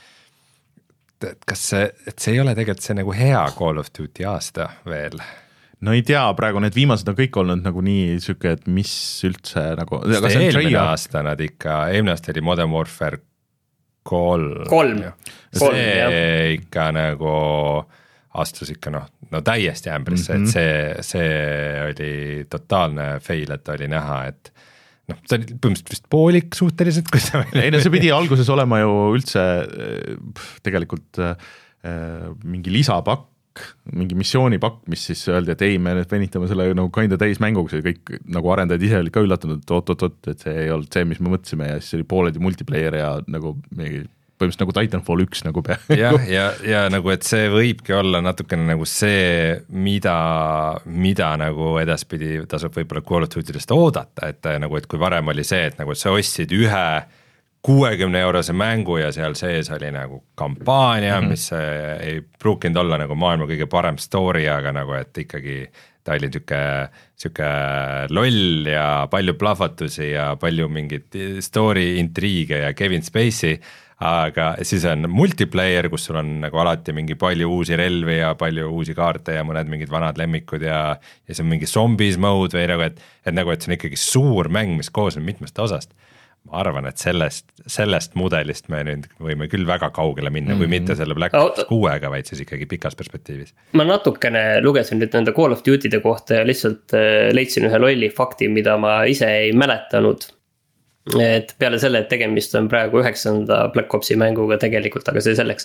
et kas see, et see ei ole tegelikult see nagu hea Call of Duty aasta veel? No ei tea, praegu need viimased on kõik olnud nagu nii süke, et mis üldse nagu... Sest eelmine aasta nad ikka, eelmine aasta oli Modern Warfare kolm. Kolm. See kolm, ikka nagu astus ikka noh, no täiesti ämbrisse, mm-hmm. et see, see oli totaalne fail, et oli näha, et noh, see oli põhimõtteliselt vist poolik suhteliselt, kui see ei no see pidi alguses olema ju üldse tegelikult äh, mingi lisapakk, mingi missioonipakk, mis siis öeldi, et ei, me nüüd venitame selle nagu kinda täis mänguks ja kõik nagu arendajad ise olid ka üllatunud, et oot-oot-oot, et see ei olnud see, mis me mõtlesime ja siis oli pooledi multiplayer ja nagu mingi põhimõtteliselt nagu Titanfall üks nagu pea. jah, ja, ja nagu, et see võibki olla natukene nagu see, mida, mida nagu edaspidi tasub võib-olla Call of Duty'dest oodata, et nagu, et kui varem oli see, et nagu, et sa ostsid ühe kuuekümne eurose mängu ja seal sees oli nagu kampaania, mm-hmm. mis ei pruukinud olla nagu maailma kõige parem story, aga nagu, et ikkagi ta oli siuke, siuke loll ja palju plahvatusi ja palju mingit story intriige ja Kevin Spacey, aga siis on multiplayer, kus sul on nagu alati mingi palju uusi relvi ja palju uusi kaarte ja mõned mingid vanad lemmikud ja, ja see on mingi zombies mode või nagu, et, et nagu, et see on ikkagi suur mäng, mis koosneb mitmest osast. Ma arvan, et sellest, sellest mudelist me nüüd võime küll väga kaugele minna mm-hmm. või mitte selle Black Ops kuuega, vaid siis ikkagi pikas perspektiivis. Ma natukene lugesin nüüd nende Call of Duty'de kohta ja lihtsalt leidsin ühe lolli fakti, mida ma ise ei mäletanud. Et peale selle, et tegemist on praegu üheksanda Black Opsi mänguga tegelikult, aga see selleks.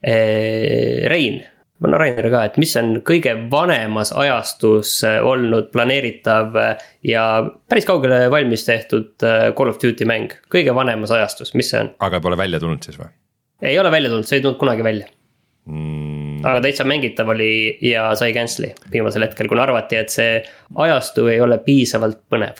Rein, no Rainer ka, et mis on kõige vanemas ajastus olnud planeeritav ja päris kaugele valmis tehtud Call of Duty mäng, kõige vanemas ajastus, mis see on? Aga pole välja tulnud siis või? Ei ole välja tulnud, see ei tulnud kunagi välja. Mm, aga täitsa mängitav oli ja sai cancel'i viimasel hetkel, kuna arvati, et see ajastu ei ole piisavalt põnev.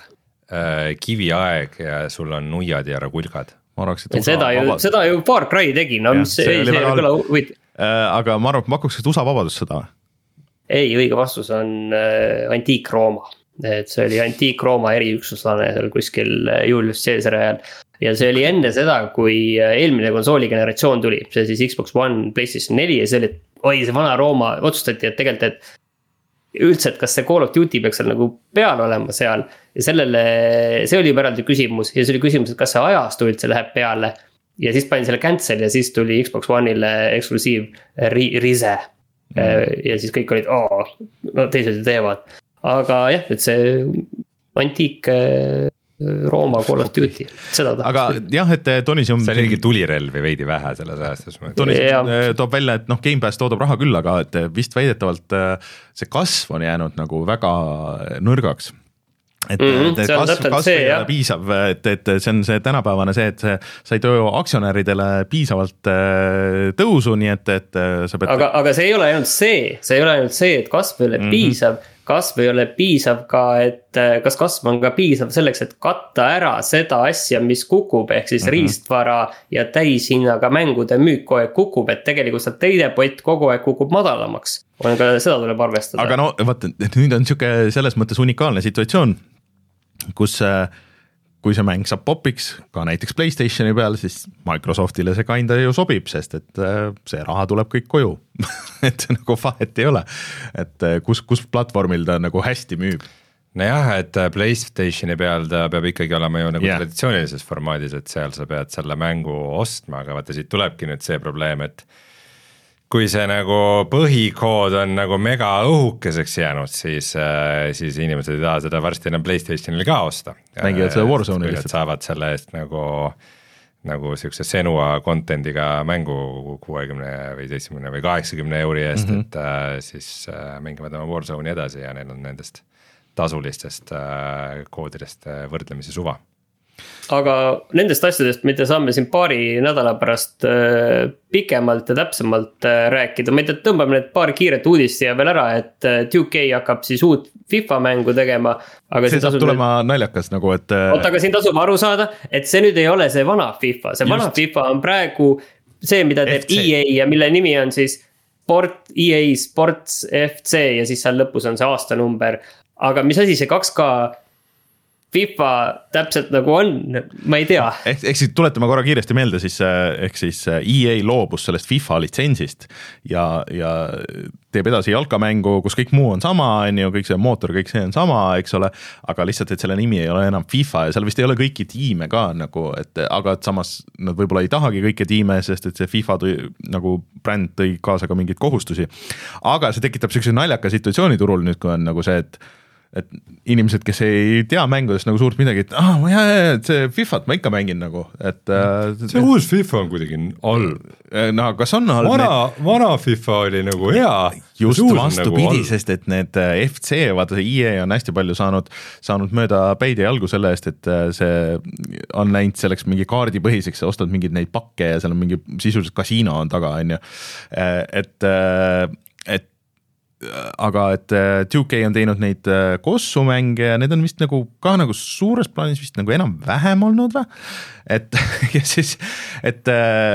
Kiviaeg ja sul on nuiad ja ragulgad. ma arvaks, et seda ju, seda ju Far Cry tegi, no mis see, see, see ei kõla huvitav. Aga ma arvan, et pakuks, et U S A vabadus seda. Ei, õige vastus on äh, Antiik-Rooma, et see oli Antiik-Rooma eriüksuslane seal kuskil Julius Caesari ajal. Ja see oli enne seda, kui eelmine konsooli generatsioon tuli, see siis Xbox One, PlayStation neli ja see oli, oi see vana Rooma, otsustati, et tegelikult, et üldse, et kas see Call of Duty peaks seal nagu peal olema seal ja sellele, see oli päraldi küsimus ja see oli küsimus, et kas see ajastu üldse läheb peale ja siis panin selle cancel ja siis tuli Xbox One'ile eksklusiiv Rise mm. ja siis kõik olid, oo, no teised teevad, aga jah, et see antiik Rooma Call of Duty, seda tahaks. Aga jah, et Tonis see oli mingi tulirelvi veidi vähe selles ajastes. Tonis toob välja, et noh, Game Pass toodab raha küll, aga et vist väidetavalt see kasv on jäänud nagu väga nõrgaks. Et, mm-hmm, et kasv, kasv see, ei ole piisav, et, et see on see tänapäevane see, et see, sa ei too aktsionäridele piisavalt tõusu, nii et, et sa pead... Aga, aga see ei ole ainult see, see ei ole ainult see, et kasv ei ole mm-hmm. piisav, kasv ei ole piisav ka, et kas kasv on ka piisav selleks, et katta ära seda asja, mis kukub, ehk siis mm-hmm. riistvara ja täishinnaga mängude müük kogu aeg kukub, et tegelikult see teine pott kogu aeg kukub madalamaks. On ka seda tuleb arvestada. Aga no, vaata, nüüd on siuke selles mõttes unikaalne situatsioon, kus kui see mäng saab popiks, ka näiteks PlayStationi peal, siis Microsoftile see kinda ju sobib, sest et see raha tuleb kõik koju. et see nagu vahet ei ole, et kus, kus platvormil ta nagu hästi müüb. Nojah, et PlayStationi peal ta peab ikkagi olema ju nagu yeah. traditsioonilises formaadis, et seal sa pead selle mängu ostma, aga vaata siit tulebki nüüd see probleem, et kui see nagu põhikood on nagu mega õhukeseks jäänud, siis, siis inimesed ei taha seda varsti enam PlayStationil ka osta. Mängivad seda Warzone'i lihtsalt. Saavad selle eest nagu, nagu siukse Senua contentiga mängu kuuekümne või seitsmekümne või kaheksakümne euri eest, mm-hmm. et siis mängivad oma Warzone'i edasi ja neil on nendest tasulistest koodidest võrdlemisi suva. Aga nendest asjadest, mida saame siin paari nädala pärast pikemalt ja täpsemalt rääkida, ma ei tea, tõmbame need paar kiiret uudist ja veel ära, et two K hakkab siis uut FIFA mängu tegema. Aga see saab tulema nüüd... naljakas nagu, et... Oota, aga siin tasub aru saada, et see nüüd ei ole see vana FIFA, see Just. vana FIFA on praegu see, mida teeb F C. E A ja mille nimi on siis Sport, E A Sports F C ja siis seal lõpus on see aastanumber. Aga mis asi see kaks K FIFA täpselt nagu on, ma ei tea. Ehk, ehk siis tuletame korra kiiresti meelde, siis, ehk siis E A loobus sellest FIFA litsentsist ja, ja teeb edasi jalkamängu, kus kõik muu on sama, on ju, kõik see mootor, kõik see on sama, eks ole, aga lihtsalt, et selle nimi ei ole enam FIFA ja seal vist ei ole kõiki tiime ka nagu, et aga et samas nad võib-olla ei tahagi kõiki tiime, sest et see FIFA tõi, nagu bränd tõi kaasa ka mingeid kohustusi. Aga see tekitab sellise naljaka situatsiooni turul nüüd, kui on nagu see, et et inimesed, kes ei tea mängudest nagu suurt midagi, et ah, ma jah, et see FIFAt ma ikka mängin nagu, et see äh, uus FIFA on kuidagi halb. No kas on halb? Vana, need... vana FIFA oli nagu hea. Just vastupidi, nagu sest et need F C, vaata see E A on hästi palju saanud, saanud mööda päid ja jalgu selle eest, et see on näinud selleks mingi kaardipõhiseks ja ostad mingid neid pakke ja seal on mingi sisuliselt kasiino on taga, on ju. Et, et aga et two K on teinud neid kossumänge ja need on vist nagu ka nagu suures plaanis vist nagu enam vähem olnud või? Et ja siis, et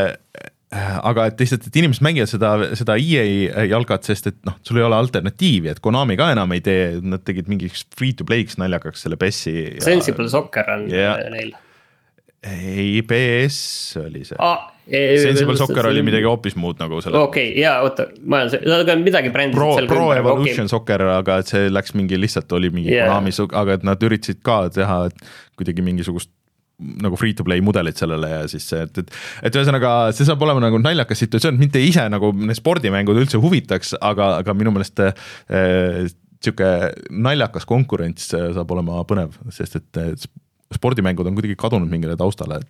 aga et lihtsalt, et inimesed mängivad seda, seda E A jalgat, sest et noh, sul ei ole alternatiivi, et Konami ka enam ei tee, nad tegid mingiks free to play'ks naljakaks selle P E S-i. Ja... Sensible Soccer on ja... neil. ei, P S oli see. Ah, Sensible Soccer oli midagi hoopis muud nagu selle. Okei, okay, jaa, oota, ma olen see, aga midagi brändid Pro, Pro Evolution okay. Soccer, aga et see läks mingi, lihtsalt oli mingi yeah. Konami, aga et nad üritasid ka teha kuidagi mingisugust nagu free to play mudelit sellele ja siis see, et, et, et ühesõnaga see saab olema nagu naljakas situatsioon, mitte ise nagu need spordimängud üldse huvitaks, aga, aga minu meelest äh, siuke naljakas konkurents saab olema põnev, sest et spordimängud on kuidagi kadunud mingile taustale.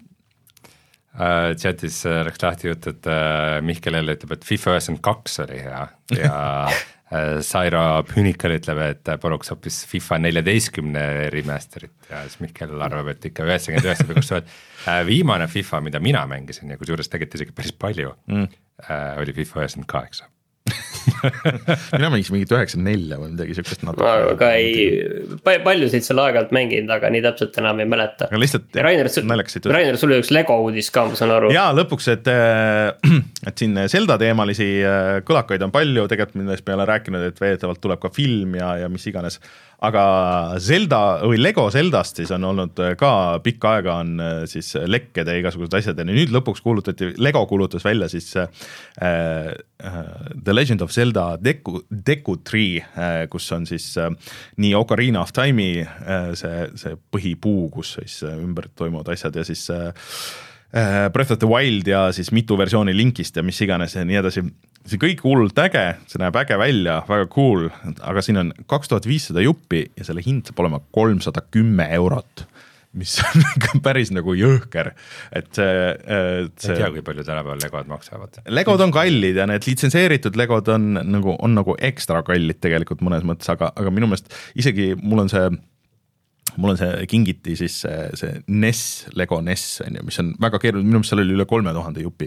Uh, chatis uh, läks lahti jutt, et uh, Mihkel jälle ütleb, et FIFA üheksakümmend kaks oli hea ja uh, Sairo Pünikal ütleb, et paluks hoopis FIFA neljateistkümne remasterit ja siis Mihkel arvab, et ikka üheksakümmend üheksa või kaks tuhat. Uh, viimane FIFA, mida mina mängisin ja kui suures tegeti isegi päris palju mm. uh, oli FIFA üheksakümmend kaheksa mina mängisin mingit üheksakümmend nelja või midagi siukest natuke. Aga ei, paljusid seal aeg-ajalt mänginud, aga nii täpselt enam ei mäleta. Aga lihtsalt Rainer, Rainer, sul oli üks Lego uudis ka, ma saan aru. Jaa, lõpuks, et, et siin Zelda teemalisi kõlakaid on palju, tegelikult millest me ei ole rääkinud, et veetavalt tuleb ka film ja, ja mis iganes. Aga Zelda või Lego Zeldast siis on olnud ka pikka aega on siis lekked ja igasugused asjad ja nüüd lõpuks kuulutati, Lego kuulutas välja siis äh, äh, The Legend of Zelda Deku, Deku Tree, äh, kus on siis äh, nii Ocarina of Time'i äh, see, see põhipuu, kus siis äh, ümber toimuvad asjad ja siis äh, Breath of the Wild ja siis mitu versiooni Linkist ja mis iganes ja nii edasi. See kõik hullult äge, see näeb äge välja, väga cool, aga siin on kaks tuhat viissada juppi ja selle hind saab olema kolmsada kümme eurot, mis on päris nagu jõhker. Et see, see... ei tea, kui palju tänapäeval Legod maksavad. Legod on kallid ja need litsenseeritud Legod on nagu, on nagu ekstra kallid tegelikult mõnes mõttes, aga, aga minu meelest isegi mul on see mul on see kingiti siis see, see N E S, Lego N E S, mis on väga keeruline, minu meelest seal oli üle kolme tuhande jupi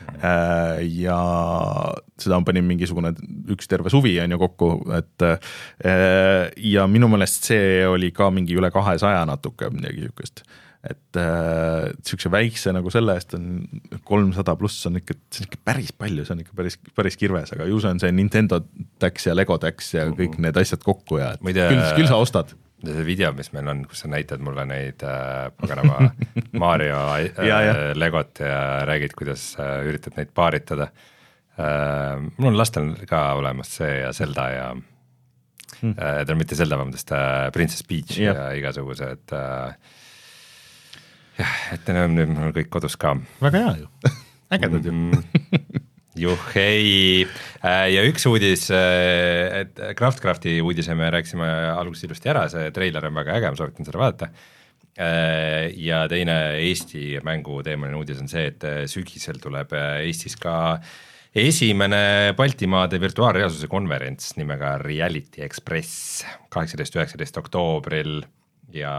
ja seda on panin mingisugune üks terve suvi on ju kokku, et ja minu meelest see oli ka mingi üle kahesaja natuke midagi niisugust, et niisuguse väikse nagu selle eest on kolmsada pluss on ikka, see on ikka päris palju, see on ikka päris, päris kirves, aga ju see on see Nintendo tax ja Lego tax ja kõik need asjad kokku ja küll, küll sa ostad. See video, mis meil on, kus sa näitad mulle neid äh, paganama Mario äh, ja, ja. Legot ja räägid, kuidas äh, üritad neid paaritada. Äh, mul on lastel ka olemas see ja Zelda ja hmm. äh, ta on mitte Zelda, vabandust, äh, Princess Peach ja, ja igasugused äh, jah, et nüüd mul kõik kodus ka. Väga hea ju, ägedad ju Juhei, ja üks uudis, et Craftcrafti uudise me rääkisime alguses ilusti ära, see treiler on väga äge, ma soovitan seda vaadata. Ja teine Eesti mängu teemaline uudis on see, et sügisel tuleb Eestis ka esimene Baltimaade virtuaalreaalsuse konverents nimega Reality Express kaheksateist üheksateist oktoobril ja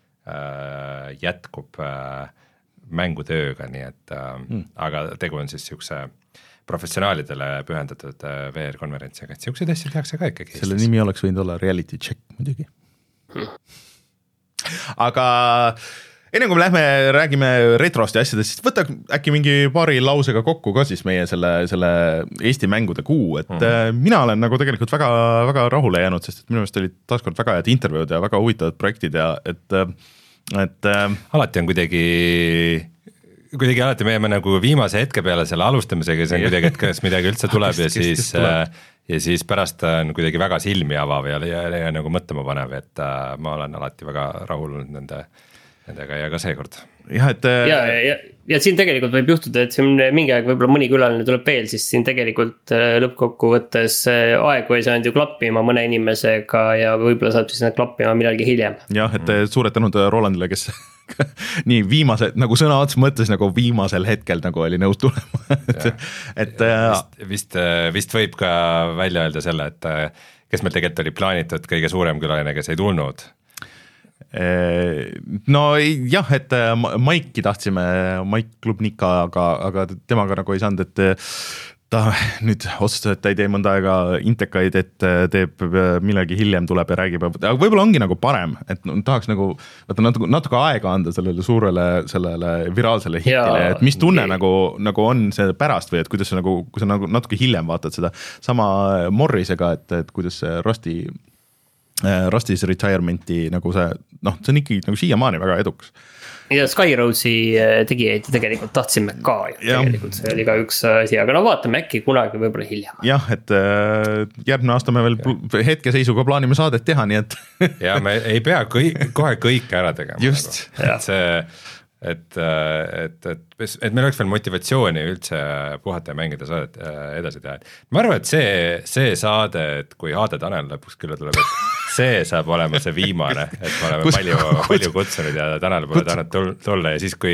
äh, jätkub äh, mängutööga, nii et äh, mm. aga tegu on siis niisuguse professionaalidele pühendatud V R-konverentsiga, et niisuguseid asju tehakse ka ikkagi. Selle nimi oleks võinud olla Reality Check muidugi. Aga enne kui me lähme, räägime retrost ja asjadest, siis võta äkki mingi paari lausega kokku ka siis meie selle, selle Eesti mängude kuu, et mm. mina olen nagu tegelikult väga, väga rahule jäänud, sest et minu meelest olid taaskord väga head intervjuud ja väga huvitavad projektid ja et, et alati on kuidagi kuidagi alati me jääme nagu viimase hetke peale selle alustamisega, see on kuidagi, et kas midagi üldse tuleb ja siis, ja siis pärast on kuidagi väga silmi avav ja, ja, ja nagu mõtlema panev, et uh, ma olen alati väga rahul olnud nende, nendega ja ka seekord. jah, et ja, ja, ja siin tegelikult võib juhtuda, et siin mingi aeg võib-olla mõni külaline tuleb veel, siis siin tegelikult lõppkokkuvõttes aegu ei saanud ju klappima mõne inimesega ja võib-olla saab siis nad klappima millalgi hiljem. jah, et suured tänud Rolandile, kes nii viimase, nagu sõna ots mõttes nagu viimasel hetkel nagu oli nõus tulema. et, et vist, vist, vist võib ka välja öelda selle, et kes meil tegelikult oli plaanitud kõige suurem külaline, kes ei tulnud. No jah, et Maiki tahtsime, Maik Klubnika, aga, aga temaga nagu ei saanud, et ta nüüd otsustas, et ta ei tee mõnda aega intekaid, et teeb millegi hiljem tuleb ja räägib, aga võib-olla ongi nagu parem, et tahaks nagu võtta natuke, natuke aega anda sellele suurele, sellele viraalsele hitile, et mis tunne nagu, nagu on see pärast või et kuidas sa nagu, kui sa nagu natuke hiljem vaatad seda sama Morrisega, et, et kuidas see Rusty, Rusty's Retirementi nagu see, noh, see on ikkagi nagu siiamaani väga edukas. Ja Skyroadsi tegijaid tegelikult tahtsime ka ju, tegelikult see oli ka üks asi, aga no vaatame äkki kunagi võib-olla hiljem. jah, et järgmine aasta me veel hetkeseisuga plaanime saadet teha, nii et ja me ei pea kõik, kohe kõike ära tegema. Just. Nagu. Et see, et, et, et, et meil oleks veel motivatsiooni üldse puhata ja mängida saadet edasi teha. Ma arvan, et see, see saade, et kui H D Tanel lõpuks külla tuleb, et see saab olema see viimane, et me oleme kus, palju, kus, palju kutsunud ja Tanel pole tahtnud tulla ja siis, kui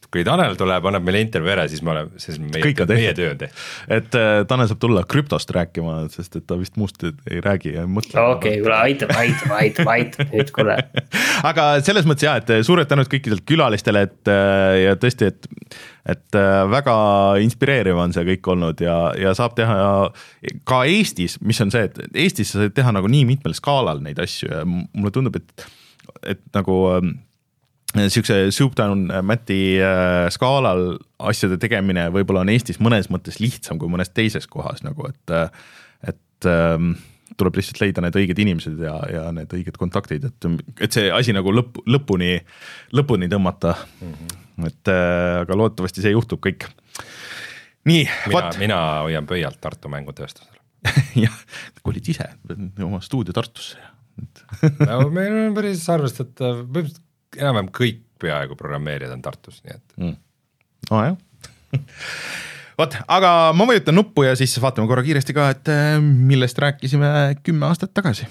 kui Tanel tuleb, annab meile intervjuu ära, siis me oleme, siis meie, meie töö on tehtud. Et Tanel saab tulla krüptost rääkima, sest et ta vist muust ei räägi ja mõtle. Okei, kuule, aitab, aitab, aitab, aitab, nüüd kuule. Aga selles mõttes jah, et suured tänud kõikidelt külalistele, et ja tõesti, et, et väga inspireeriv on see kõik olnud ja, ja saab teha ka Eestis, mis on see, et Eestis sa saad teha nagu nii mitmel skaalal neid asju ja mulle tundub, et, et nagu siukse Souptown Matti skaalal asjade tegemine võib-olla on Eestis mõnes mõttes lihtsam kui mõnes teises kohas nagu, et, et tuleb lihtsalt leida need õiged inimesed ja, ja need õiged kontaktid, et, et see asi nagu lõpp, lõpuni, lõpuni tõmmata mm. -hmm. Et aga loodetavasti see juhtub kõik. Nii, mina, mina hoian pöialt Tartu mängutööstusele. jah, kolid ise oma stuudio Tartusse. no, meil on päris arvestatav, enam-vähem kõik peaaegu programmeerijad on Tartus, nii et mm. no, jah. Vot, aga ma vajutan nuppu ja siis vaatame korra kiiresti ka, et millest rääkisime kümme aastat tagasi.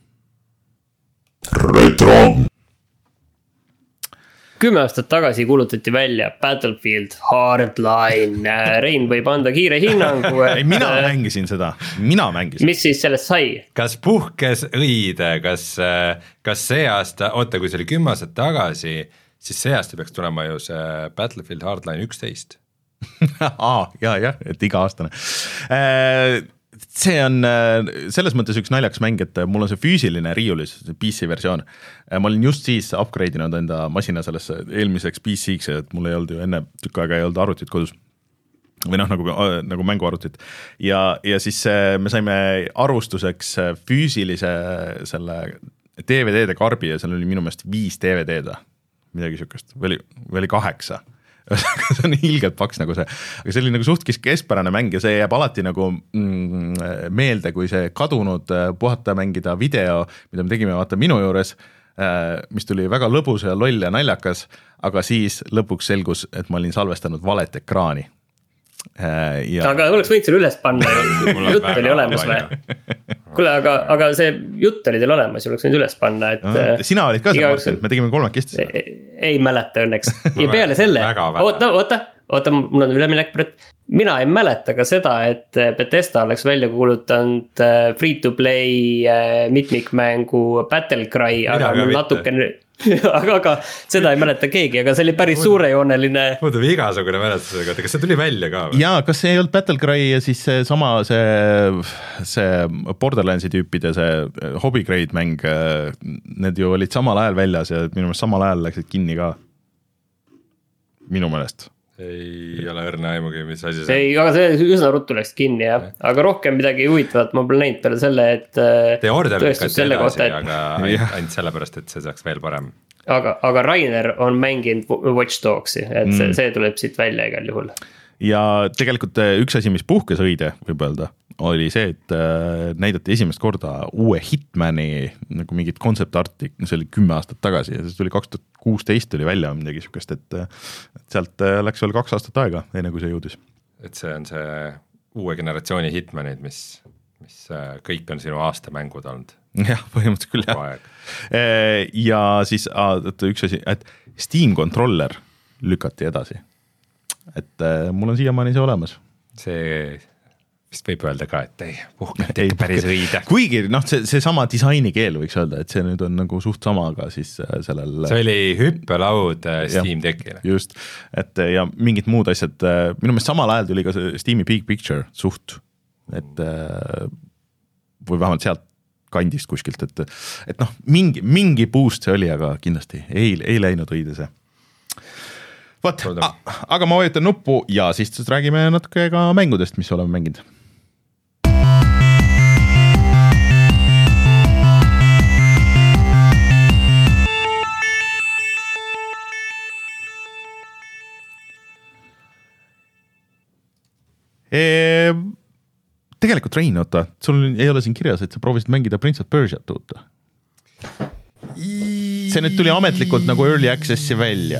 Retro. Kümme aastat tagasi kuulutati välja Battlefield Hardline. Rein võib anda kiire hinnangu. Ei, mina mängisin seda, mina mängisin. Mis siis sellest sai? Kas puhkes õide, kas, kas see aasta, oota, kui see oli kümme aastat tagasi, siis see aasta peaks tulema ju see Battlefield Hardline üksteist. Aa, jah, jah, et iga aastane. See on selles mõttes üks naljakas mäng, et mul on see füüsiline riiulis, P C versioon. Ma olin just siis upgrade'inud enda masina sellesse eelmiseks P C-ks, et mul ei olnud ju enne tükk aega ei olnud arvutit kodus. Või noh, nagu, nagu mänguarvutit. Ja, ja siis me saime arvustuseks füüsilise selle D V D-de karbi ja seal oli minu meelest viis D V D-da. Midagi sükest, või oli, või oli kaheksa. See on ilgelt paks nagu see, aga see oli nagu suhtkis keskpärane mäng ja see jääb alati nagu mm, meelde, kui see kadunud puhata mängida video, mida me tegime vaata minu juures, mis tuli väga lõbus ja loll ja naljakas, aga siis lõpuks selgus, et ma olin salvestanud valet ekraani. Ja... aga oleks võinud selle üles panna, jutt oli olemas või? Kuule, aga, aga see jutt oli teil olemas, oleks võinud üles panna, et sina olid ka see Martin, me tegime kolmekesti seda. Ei, ei mäleta õnneks ja peale selle, oota, oota, oota, mul on üleminek, mina ei mäleta ka seda, et Bethesda oleks välja kuulutanud free to play mitmikmängu Battlecry, aga mul natuke aga, aga seda ei mäleta keegi, aga see oli päris Muud, suurejooneline. Muudub igasugune mäletusega, kas see tuli välja ka? Või? Jaa, kas see ei olnud Battlecry ja siis see sama see, see Borderlandsi tüüpide see hobbygrade mäng, need ju olid samal ajal väljas ja minu meelest samal ajal läksid kinni ka. Minu meelest. Ei ole õrne aimugi, mis asi see. Ei, aga see üsna ruttu läks kinni, jah. Aga rohkem midagi huvitavat ma pole näinud peale selle, et Te order tõestus selle kohta, et aga ainult sellepärast, et see saaks veel parem. Aga, aga Rainer on mänginud Watch Dogsi, et see, mm. see tuleb siit välja igal juhul. Ja tegelikult üks asi, mis puhkes õide, võib öelda, oli see, et näidati esimest korda uue Hitmani nagu mingit kontseptarti, see oli kümme aastat tagasi ja see tuli kaks tuhat kuusteist tuli välja midagi sükest, et, et sealt läks veel kaks aastat aega, enne kui see jõudis. Et see on see uue generatsiooni Hitmanid, mis, mis kõik on sinu aastamängud olnud. Jah, põhimõtteliselt küll jah. Ja siis üks asi, et Steam Controller lükati edasi. Et mul on siiamaani see olemas. See vist võib öelda ka, et ei, puhkelt ei päris õide. Kuigi noh, see, see sama disaini keel võiks öelda, et see nüüd on nagu suht sama ka siis sellel... See oli hüppelaud Steam Deckile. Just, et ja mingid muud asjad, minu meelest samal ajal tuli ka see Steam'i Big Picture suht, et või vähemalt sealt kandist kuskilt, et, et noh, mingi, mingi boost see oli, aga kindlasti ei, ei läinud õide see. Võt, aga ma vajutan nuppu ja siis räägime natuke ka mängudest, mis oleme mänginud. E, tegelikult Rein, oota, sul ei ole siin kirjas, et sa proovisid mängida Prince of Persiat uut. See nüüd tuli ametlikult nagu early access'i välja.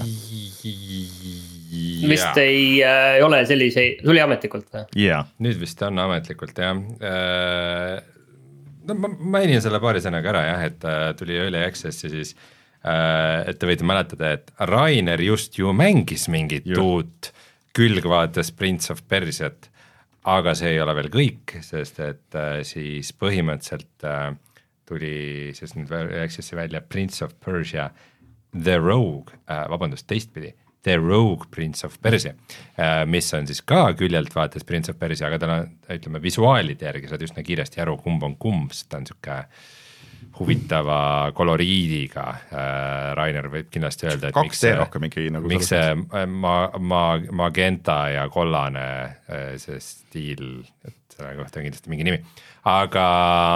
Vist ei äh, ole sellise, tuli ametlikult või? Yeah. Nüüd vist on ametlikult, jah. No, ma mainin selle paari sõnaga ära, jah, et tuli early access ja siis et te võite mäletada, et Rainer just ju mängis mingit Juh. uut külgvaates Prince of Persiat, aga see ei ole veel kõik, sest et siis põhimõtteliselt tuli, sest nüüd läks see välja Prince of Persia The Rogue, vabandust, teistpidi, The Rogue Prince of Persia, mis on siis ka küljelt vaates Prince of Persia, aga tal on, ütleme, visuaalide järgi saad üsna kiiresti aru, kumb on kumb, sest ta on niisugune huvitava koloriidiga. Rainer võib kindlasti öelda, et miks see, ikkagi, nagu miks see ma, ma, magenta ja kollane see stiil, et selle kohta on kindlasti mingi nimi, aga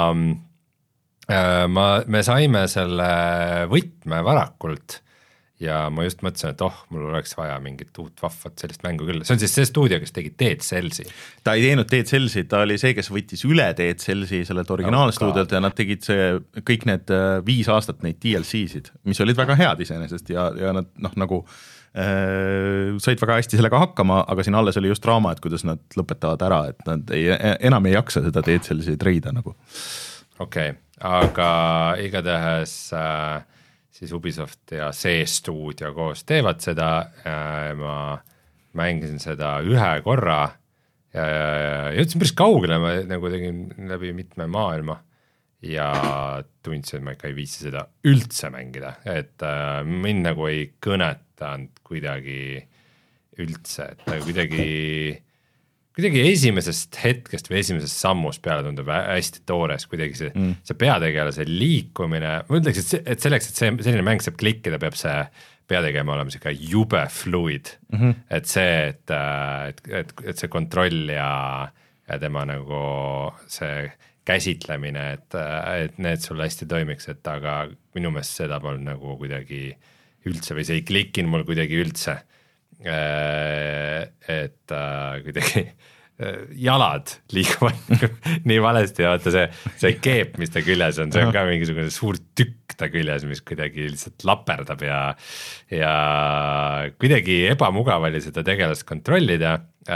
ma, me saime selle võtme varakult ja ma just mõtlesin, et oh, mul oleks vaja mingit uut vahvat sellist mängu küll. See on siis see stuudio, kes tegi Dead Cellsi. Ta ei teinud Dead Cellsi, ta oli see, kes võttis üle Dead Cellsi sellelt originaalstuudilt ja nad tegid see, kõik need viis aastat neid D L C-sid, mis olid väga head iseenesest ja, ja nad noh, nagu äh, said väga hästi sellega hakkama, aga siin alles oli just draama, et kuidas nad lõpetavad ära, et nad ei, enam ei jaksa seda Dead Cellsi treida nagu. Okei, okay, aga igatahes äh, siis Ubisoft ja see stuudio koos teevad seda, ma mängisin seda ühe korra ja, ja, ja jõudsin päris kaugele, ma nagu tegin läbi mitme maailma ja tundsin, et ma ikka ei viisi seda üldse mängida, et äh, mind nagu ei kõnetanud kuidagi üldse, et ta kuidagi kuidagi esimesest hetkest või esimesest sammust peale tundub hästi toores, kuidagi see, mm. see peategelase liikumine, ma ütleks, et, see, et selleks, et see, selline mäng saab klikkida, peab see peategema olema siuke jube fluid, mm -hmm. et see, et, et, et, et see kontroll ja, ja tema nagu see käsitlemine, et, et need sul hästi toimiks, et aga minu meelest seda polnud nagu kuidagi üldse või see ei klikkinud mul kuidagi üldse. Et äh, kuidagi jalad liiguvad nii valesti ja vaata see, see keep, mis ta küljes on, see on ka mingisugune suur tükk ta küljes, mis kuidagi lihtsalt laperdab ja, ja kuidagi ebamugav oli seda tegelast kontrollida.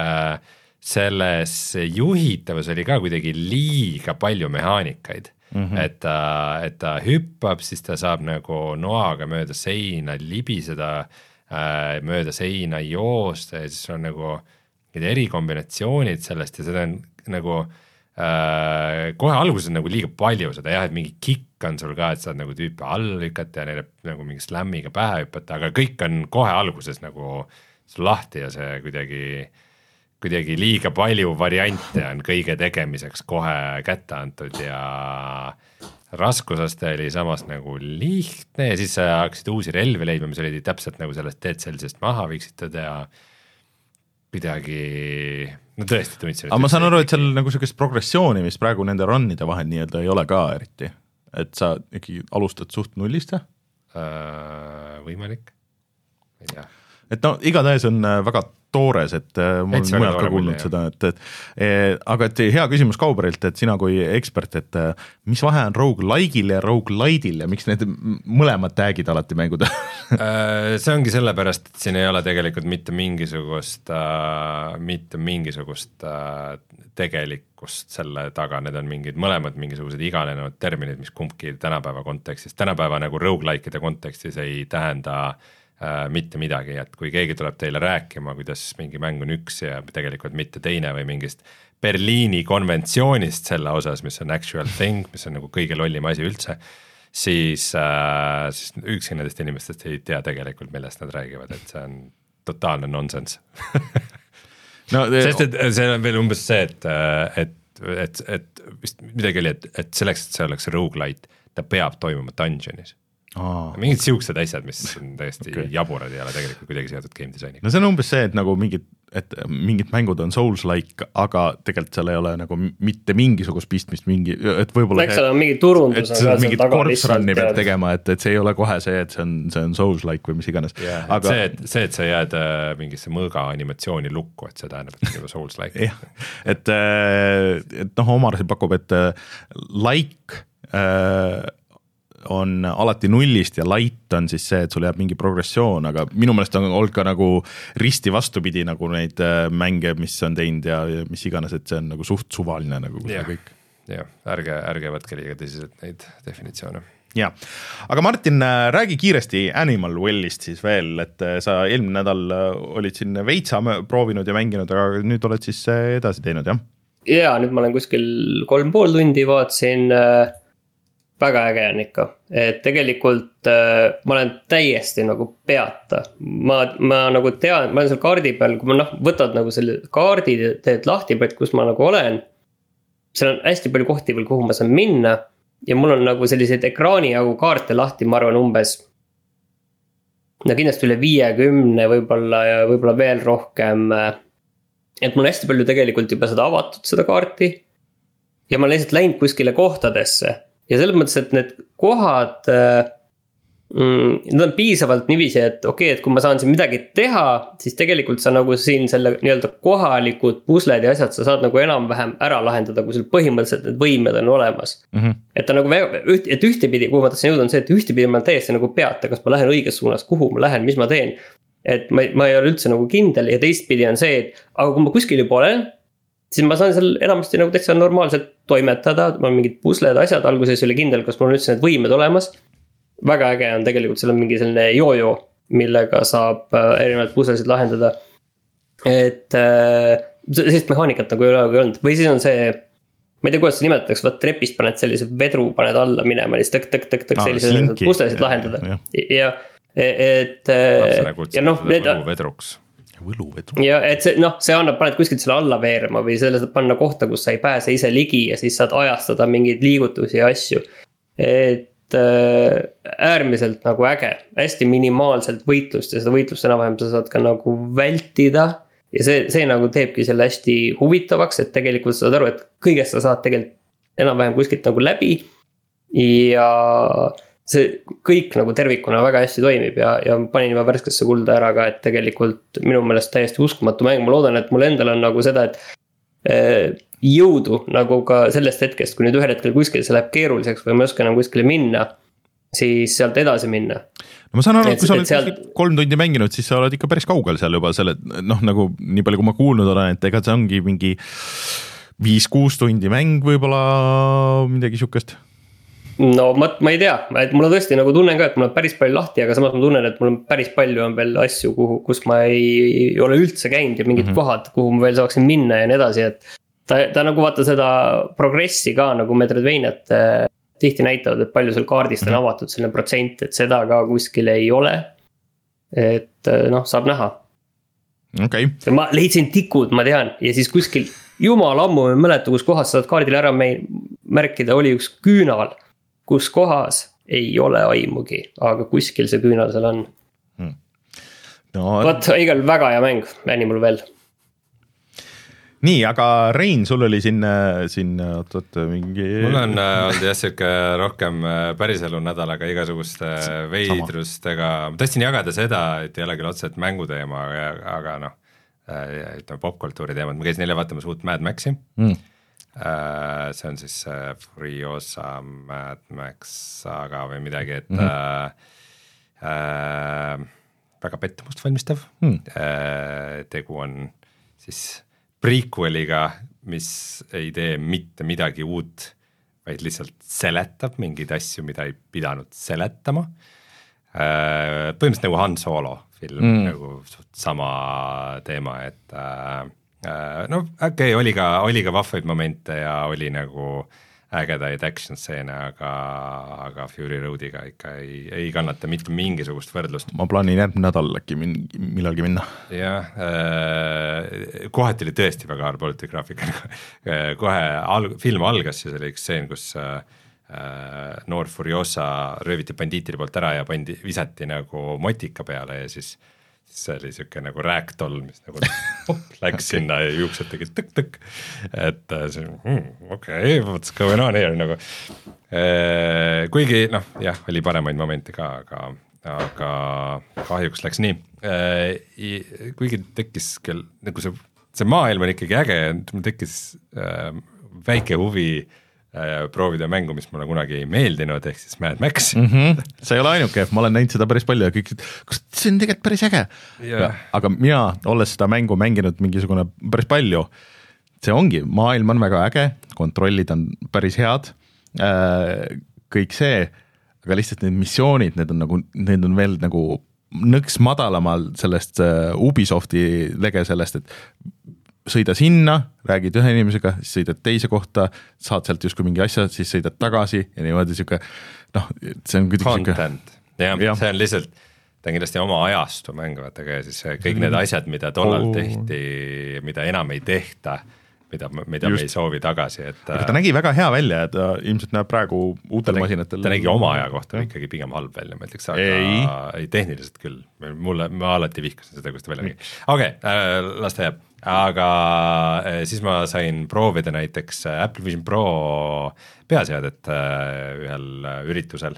Selles juhitavus oli ka kuidagi liiga palju mehaanikaid, mm -hmm. et, ta, et ta hüppab, siis ta saab nagu noaga mööda seina libiseda, mööda seina joosta ja siis on nagu need erikombinatsioonid sellest ja seda on nagu äh, kohe alguses on nagu liiga palju seda jah, et mingi kikk on sul ka, et saad nagu tüüpe all lükata ja neile nagu mingi slämmiga pähe hüppata, aga kõik on kohe alguses nagu sul lahti ja see kuidagi, kuidagi liiga palju variante on kõige tegemiseks kohe kätte antud ja raskusaste oli samas nagu lihtne ja siis sa hakkasid uusi relvi leidma, mis olid täpselt nagu sellest Dead Cellsist maha viksitud ja kuidagi, no tõesti tundsin. Aga ma saan aru, et seal nagu sellist progressiooni, mis praegu nende runnide vahel nii-öelda ei ole ka eriti, et sa ikkagi alustad suht nullist? Äh, võimalik, ei tea. Et no igatahes on väga toores, et mul on mujalt ka kuulnud seda, et, et e, aga et hea küsimus Kauberilt, et sina kui ekspert, et mis vahe on roguelike'il ja roguelite'il ja miks need mõlemad tagid alati mängud? See ongi sellepärast, et siin ei ole tegelikult mitte mingisugust, mitte mingisugust tegelikkust selle taga, need on mingid mõlemad mingisugused iganenud terminid, mis kumbki tänapäeva kontekstis, tänapäeva nagu roguelike'ide kontekstis ei tähenda mitte midagi, et kui keegi tuleb teile rääkima, kuidas mingi mäng on üks ja tegelikult mitte teine või mingist Berliini konventsioonist selle osas, mis on actual thing, mis on nagu kõige lollim asi üldse, siis, äh, siis ükski nendest inimestest ei tea tegelikult, millest nad räägivad, et see on totaalne nonsense no, sest et see on veel umbes see, et, et, et, et vist midagi oli, et, et selleks, et see oleks roguelite, ta peab toimuma dungeonis. Aa, mingid okay. siuksed asjad, mis on täiesti okay. jaburad ei ole tegelikult kuidagi seotud game designiga. No see on umbes see, et nagu mingid, et mingid mängud on Souls-like, aga tegelikult seal ei ole nagu mitte mingisugust pistmist mingi, et võib-olla see, on mingi turundus, et mingid korpsrunni peab tegema, et, et see ei ole kohe see, et see on, see on Souls-like või mis iganes. Yeah, aga see, et, see, et sa jääd äh, mingisse mõõga animatsiooni lukku, et see tähendab, et see on Souls-like. jah, et, et noh, Omar siin pakub, et like äh, on alati nullist ja light on siis see, et sul jääb mingi progressioon, aga minu meelest on olnud ka nagu risti vastupidi nagu neid mänge, mis on teinud ja, ja mis iganes, et see on nagu suht suvaline nagu ja, kõik. jah, ärge, ärge võtke liiga tõsiselt neid definitsioone. ja, aga Martin, räägi kiiresti Animal Wellist siis veel, et sa eelmine nädal olid siin veitsa proovinud ja mänginud, aga nüüd oled siis edasi teinud, jah? Jaa, nüüd ma olen kuskil kolm pool tundi vaatasin, väga äge on ikka, et tegelikult ma olen täiesti nagu peata, ma, ma nagu tean, ma olen seal kaardi peal, kui ma noh, võtad nagu selle kaardi, teed lahti, kus ma nagu olen, seal on hästi palju kohti veel, kuhu ma saan minna. Ja mul on nagu selliseid ekraani jagu kaarte lahti, ma arvan umbes no kindlasti üle viiekümne võib-olla ja võib-olla veel rohkem. Et mul on hästi palju tegelikult juba seda avatud, seda kaarti. Ja ma olen lihtsalt läinud kuskile kohtadesse. Ja selles mõttes, et need kohad, mm, need on piisavalt niiviisi, et okei, okay, et kui ma saan siin midagi teha, siis tegelikult sa nagu siin selle nii-öelda kohalikud pusled ja asjad, sa saad nagu enam-vähem ära lahendada, kui sul põhimõtteliselt need võimed on olemas. Mm-hmm. Et ta nagu, et ühtepidi, kuhu ma tahtsin jõuda, on see, et ühtepidi ma täiesti nagu peata, kas ma lähen õiges suunas, kuhu ma lähen, mis ma teen. Et ma, ma ei ole üldse nagu kindel ja teistpidi on see, et aga kui ma kuskil juba olen, siis ma saan seal enamasti nagu täitsa normaalselt toimetada, ma olen mingid pusled asjad, alguses oli kindel, kas mul on üldse need võimed olemas. Väga äge on tegelikult, seal on mingi selline jojo, millega saab erinevaid puslesid lahendada. Et sellist mehaanikat nagu ei ole olnud. Või siis on see, ma ei tea, kuidas see nimetatakse, vaat trepist paned sellise vedru, paned alla minema, siis tõk, tõk, tõk, tõk, sellise puslesid lahendada. Ja, et ja noh, need on vedruks. Ja et see, noh, see annab, paned kuskilt selle alla veerema või selle saad panna kohta, kus sa ei pääse ise ligi ja siis saad ajastada mingeid liigutusi ja asju. Et äärmiselt nagu äge, hästi minimaalselt võitlust ja seda võitlust enam-vähem sa saad ka nagu vältida ja see, see nagu teebki selle hästi huvitavaks, et tegelikult sa saad aru, et kõigest sa saad tegelikult enam-vähem kuskilt nagu läbi ja see kõik nagu tervikuna väga hästi toimib ja, ja panin juba värskesse kulda ära ka, et tegelikult minu meelest täiesti uskumatu mäng, ma loodan, et mul endal on nagu seda, et eh, jõudu nagu ka sellest hetkest, kui nüüd ühel hetkel kuskil see läheb keeruliseks või ma ei oska enam kuskile minna, siis sealt edasi minna. No ma saan aru, et kui sa oled sealt... kolm tundi mänginud, siis sa oled ikka päris kaugel seal juba selle, noh nagu nii palju kui ma kuulnud olen, et ega see ongi mingi viis-kuus tundi mäng võib-olla midagi sükest. No ma, ma ei tea, et mul on tõesti nagu tunnen ka, et mul on päris palju lahti, aga samas ma tunnen, et mul on päris palju on veel asju, kuhu, kus ma ei ole üldse käinud ja mingid mm-hmm. kohad, kuhu ma veel saaksin minna ja nii edasi, et Ta, ta nagu vaata seda progressi ka nagu Metroidvaniat äh, tihti näitavad, et palju seal kaardist on avatud selline protsent, et seda ka kuskil ei ole. Et noh, saab näha. Okay. Ma leidsin tikud, ma tean, ja siis kuskil jumal ammu ei mäleta, kus kohas saad kaardile ära märkida, oli üks küünal, kus kohas ei ole aimugi, aga kuskil see küünal seal on. Hmm. No, Vaat, igal väga hea mäng, Animal veel. Nii, aga Rein, sul oli siin, siin oot, oot, mingi... Mul on olnud jah siuke rohkem päriselu nädalaga igasuguste veidrustega. Ma tahtsin jagada seda, et ei ole küll otseselt mänguteema, aga noh, popkultuuri teema. Ma käisin neile vaatamas uut Mad Maxi. Mm. See on siis Furiosa Mad Max saga või midagi, et mm-hmm. äh, väga pettumust valmistav. Mm. Äh, tegu on siis... prequeliga, mis ei tee mitte midagi uut, vaid lihtsalt seletab mingeid asju, mida ei pidanud seletama. Põhimõtteliselt nagu Han Solo film, mm. nagu sama teema, et no okei, okay, oli ka, oli ka vahvaid momente ja oli nagu ägedaid action stseene, aga, aga Fury Roadiga ikka ei, ei kannata mitte mingisugust võrdlust. Ma plaanin järgmine nädal äkki min, millalgi minna. Jah, äh, kohati oli tõesti väga arbolti graafika. Kohe al, film algas ja see oli üks stseen, kus äh, noor Furiosa rööviti bandiitide poolt ära ja pandi, visati nagu motika peale ja siis see oli siuke nagu rääktoll, mis nagu läks sinna ja juuksed tegid tõk-tõk, et see hmm, okei, okay, what's going on here nagu. E, kuigi noh, jah, oli paremaid momente ka, aga, aga kahjuks läks nii. E, kuigi tekkis küll, nagu see, see maailm on ikkagi äge, mul tekkis äh, väike huvi proovida mängu, mis mulle kunagi ei meeldinud, ehk siis Mad Max. Mm-hmm. See ei ole ainuke, ma olen näinud seda päris palju ja kõik, kas see on tegelikult päris äge. Yeah. Aga mina, olles seda mängu mänginud mingisugune päris palju, see ongi, maailm on väga äge, kontrollid on päris head, kõik see, aga lihtsalt need missioonid, need on nagu, need on veel nagu nõks madalamal sellest Ubisofti lege sellest, et sõida sinna, räägid ühe inimesega, siis sõidad teise kohta, saad sealt justkui mingi asja, siis sõidad tagasi ja niimoodi siuke, noh, see on kuidagi content, jah ja., see on lihtsalt, ta on kindlasti oma ajastu mängivatega ja siis kõik mm. need asjad, mida tollal oh. tehti, mida enam ei tehta, mida, mida me ei soovi tagasi, et aga ta nägi väga hea välja ja ta ilmselt näeb praegu uutel ta masinatel. Ta nägi oma aja kohta ja. Ikkagi pigem halb välja, ma ütleks, aga ei, ei tehniliselt küll. Mulle, ma alati vihkasin seda, kus ta välja nägi. Okei, okay, las ta jääb. Aga siis ma sain proovida näiteks Apple Vision Pro peaseadet ühel üritusel.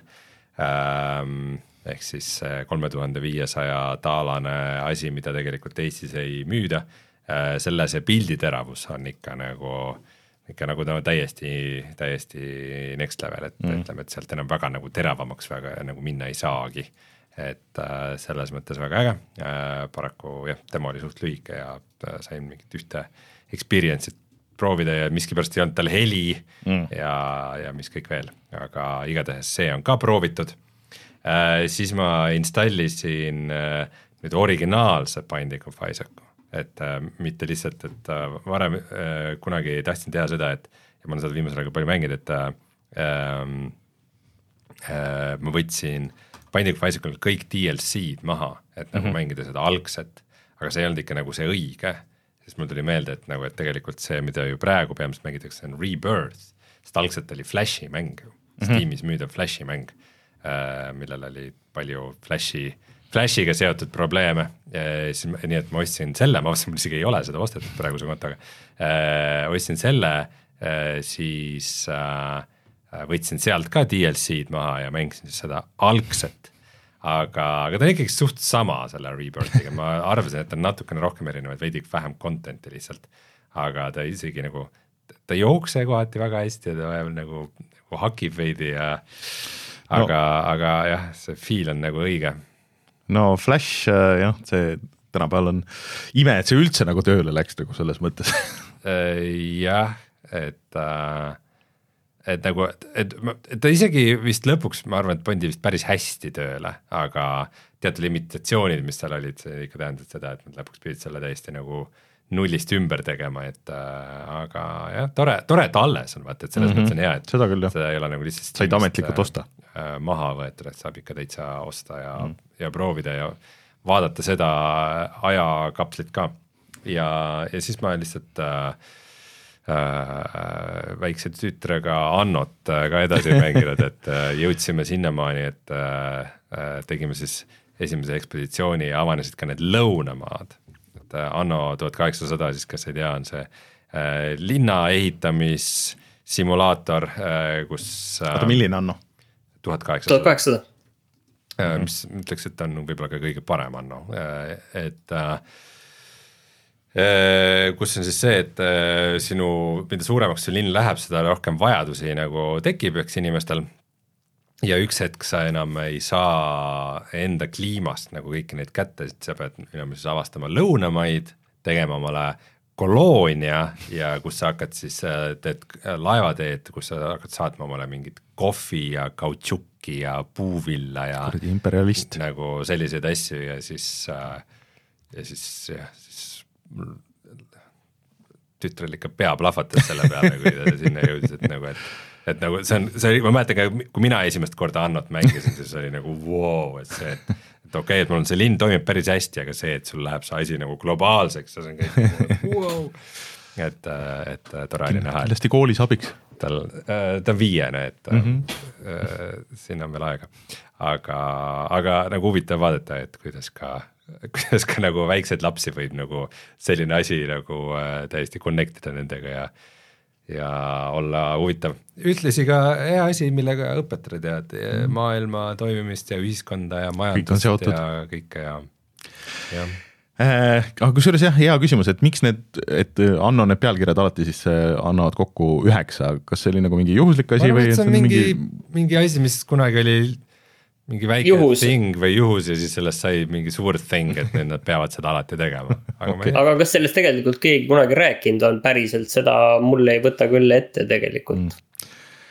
Ehk siis kolme tuhande viiesaja taalane asi, mida tegelikult Eestis ei müüda. Selle see pilditeravus on ikka nagu, ikka nagu täiesti, täiesti next level, et mm. ütleme, et sealt enam väga nagu teravamaks väga nagu minna ei saagi. Et äh, selles mõttes väga äge, äh, paraku jah, demo oli suht lühike ja äh, sain mingit ühte experience'it proovida ja miski pärast ei olnud tal heli mm. ja, ja mis kõik veel, aga igatahes see on ka proovitud. Äh, siis ma installisin äh, nüüd originaalse Binding of Isaacu. Et äh, mitte lihtsalt, et äh, varem äh, kunagi tahtsin teha seda, et ja ma olen seda viimasel aega palju mängida, et äh, äh, ma võtsin Binding of Isaacul kõik D L C-d maha, et nagu mm-hmm. mängida seda algset, aga see ei olnud ikka nagu see õige, sest mul tuli meelde, et, nagu, et tegelikult see, mida ju praegu peamiselt mängitakse, on Rebirth, sest algselt oli Flashi mäng, mm-hmm. Steamis müüdav Flashi mäng, äh, millel oli palju Flashi Flashiga seotud probleeme, siis, nii et ma ostsin selle, ma vastasin, mul isegi ei ole seda ostetud praeguse kontoga, äh, ostsin selle, äh, siis äh, võtsin sealt ka D L C-d maha ja mängisin siis seda algset, aga, aga ta on ikkagi suht sama selle Rebirthiga, ma arvasin, et ta on natukene rohkem erinevaid, veidi vähem content'i lihtsalt, aga ta isegi nagu, ta jookse kohati väga hästi ja ta veel nagu, nagu hakib veidi ja aga no., aga jah, see feel on nagu õige. No Flash, jah, see tänapäeval on ime, et see üldse nagu tööle läks nagu selles mõttes. Jah, et, et nagu, et, et ta isegi vist lõpuks, ma arvan, et pandi vist päris hästi tööle, aga teatud limitatsioonid, mis seal olid, see ikka tähendab seda, et nad lõpuks pidid selle täiesti nagu nullist ümber tegema, et aga jah, tore, tore, et alles on, vaata, et selles mm-hmm. mõttes on hea, et seda, küll, seda ei ole nagu lihtsalt said ametlikult osta maha võetud, et saab ikka täitsa osta ja, mm. ja proovida ja vaadata seda ajakapslit ka ja, ja siis ma lihtsalt äh, äh, väikse tütrega Annot ka edasi mänginud, et äh, jõudsime sinnamaani, et äh, tegime siis esimese ekspeditsiooni ja avanesid ka need lõunamaad, et äh, Anno tuhat kaheksasada, siis kes ei tea, on see äh, linna ehitamis simulaator, äh, kus äh, oota, milline Anno? tuhat kaheksasada. Mm-hmm. Mis ütleks, et on võib-olla ka kõige parem Anno, et kus on siis see, et sinu, mida suuremaks see linn läheb, seda rohkem vajadusi nagu tekib eks inimestel ja üks hetk sa enam ei saa enda kliimast nagu kõiki neid kätte, et sa pead enam siis avastama lõunamaid, tegema omale koloonia ja kus sa hakkad siis, teed laevateed, kus sa hakkad saatma omale mingit kohvi ja kautšukki ja puuvilla ja imperialist. Nagu selliseid asju ja siis ja siis, ja, siis tütrel ikka pea plahvatas selle peale, kui ta sinna jõudis, et nagu, et, et nagu see on, see oli, ma mäletan ka, kui mina esimest korda Annot mängisin, siis oli nagu wow, et see, et et okei okay,, et mul on see linn toimib päris hästi, aga see, et sul läheb see asi nagu globaalseks ja see on kõik wow. et, et tore oli näha. Kindlasti koolis abiks. Tal, ta on viiene, et mm-hmm. äh, sinna on veel aega. Aga, aga nagu huvitav vaadata, et kuidas ka, kuidas ka nagu väikseid lapsi võib nagu selline asi nagu äh, täiesti connectida nendega ja ja olla huvitav. Ütlesi ka hea asi, millega õpetada tead mm. maailma toimimist ja ühiskonda ja majandust ja kõike ja, ja. Äh, aga kusjuures jah, hea küsimus, et miks need, et Anno need pealkirjad alati siis annavad kokku üheksa, kas see oli nagu mingi juhuslik asi? Või see on mingi, mingi... mingi asi, mis kunagi oli mingi väike juhus. Thing või juhus ja siis sellest sai mingi suur thing, et nüüd nad peavad seda alati tegema. Aga, okay. aga kas sellest tegelikult keegi kunagi rääkinud on päriselt, seda mulle ei võta küll ette tegelikult. Mm.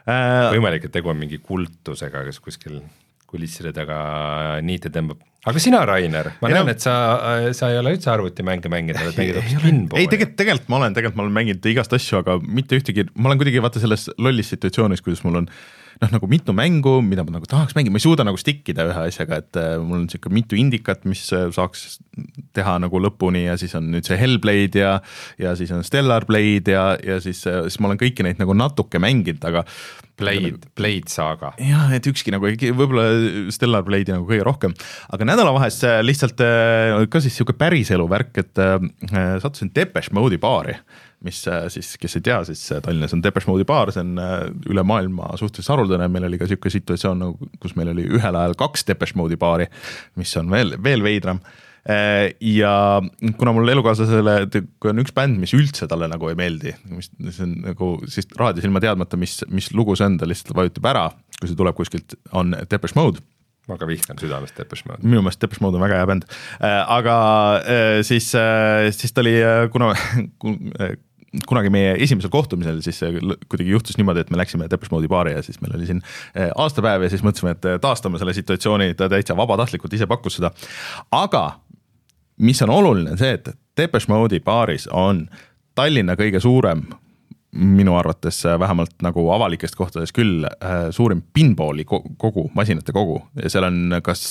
võimalik, et tegu on mingi kultusega, kes kuskil kulisside taga niite tõmbab. Aga sina, Rainer, ma ei näen, et sa, sa ei ole üldse arvutimänge mänginud, et mängid hoopis pinballi. Ei, tegelikult, tegelikult ma olen, tegelikult ma olen mänginud igast asju, aga mitte ühtegi, ma olen kuidagi vaata selles lollis situatsioonis, kuidas mul on noh, nagu mitu mängu, mida ma nagu tahaks mängida, ma ei suuda nagu stikkida ühe asjaga, et mul on siuke mitu indikat, mis saaks teha nagu lõpuni ja siis on nüüd see Hellblade ja, ja siis on Stellar Blade ja, ja siis, siis ma olen kõiki neid nagu natuke mänginud, aga Blade, Blade Saga. Jah, et ükski nagu võib-olla Stellar Blade'i nagu kõige rohkem, aga nädalavahes lihtsalt ka siis siuke päriselu värk, et sattusin Depeche Mode'i baari, mis siis, kes ei tea, siis Tallinnas on Depeche Mode'i baar, see on üle maailma suhteliselt haruldane, meil oli ka siuke situatsioon, kus meil oli ühel ajal kaks Depeche Mode'i baari, mis on veel, veel veidram. Ja kuna mul elukaaslasele, kui on üks bänd, mis üldse talle nagu ei meeldi, mis see on nagu siis raadios ilma teadmata, mis, mis lugu see on, ta lihtsalt vajutab ära, kui see tuleb kuskilt, on Depeche Mode. Ma ka vihkan südamest Depeche Mode. Minu meelest Depeche Mode on väga hea bänd. Aga siis, siis ta oli, kuna kunagi meie esimesel kohtumisel siis kuidagi juhtus niimoodi, et me läksime Depeche Mode'i baari ja siis meil oli siin aastapäev ja siis mõtlesime, et taastame selle situatsiooni, ta täitsa vabatahtlikult ise pakkus seda. Aga mis on oluline see, et Depeche Mode'i baaris on Tallinna kõige suurem, minu arvates vähemalt nagu avalikest kohtades küll, suurim pinballi kogu, masinate kogu ja seal on kas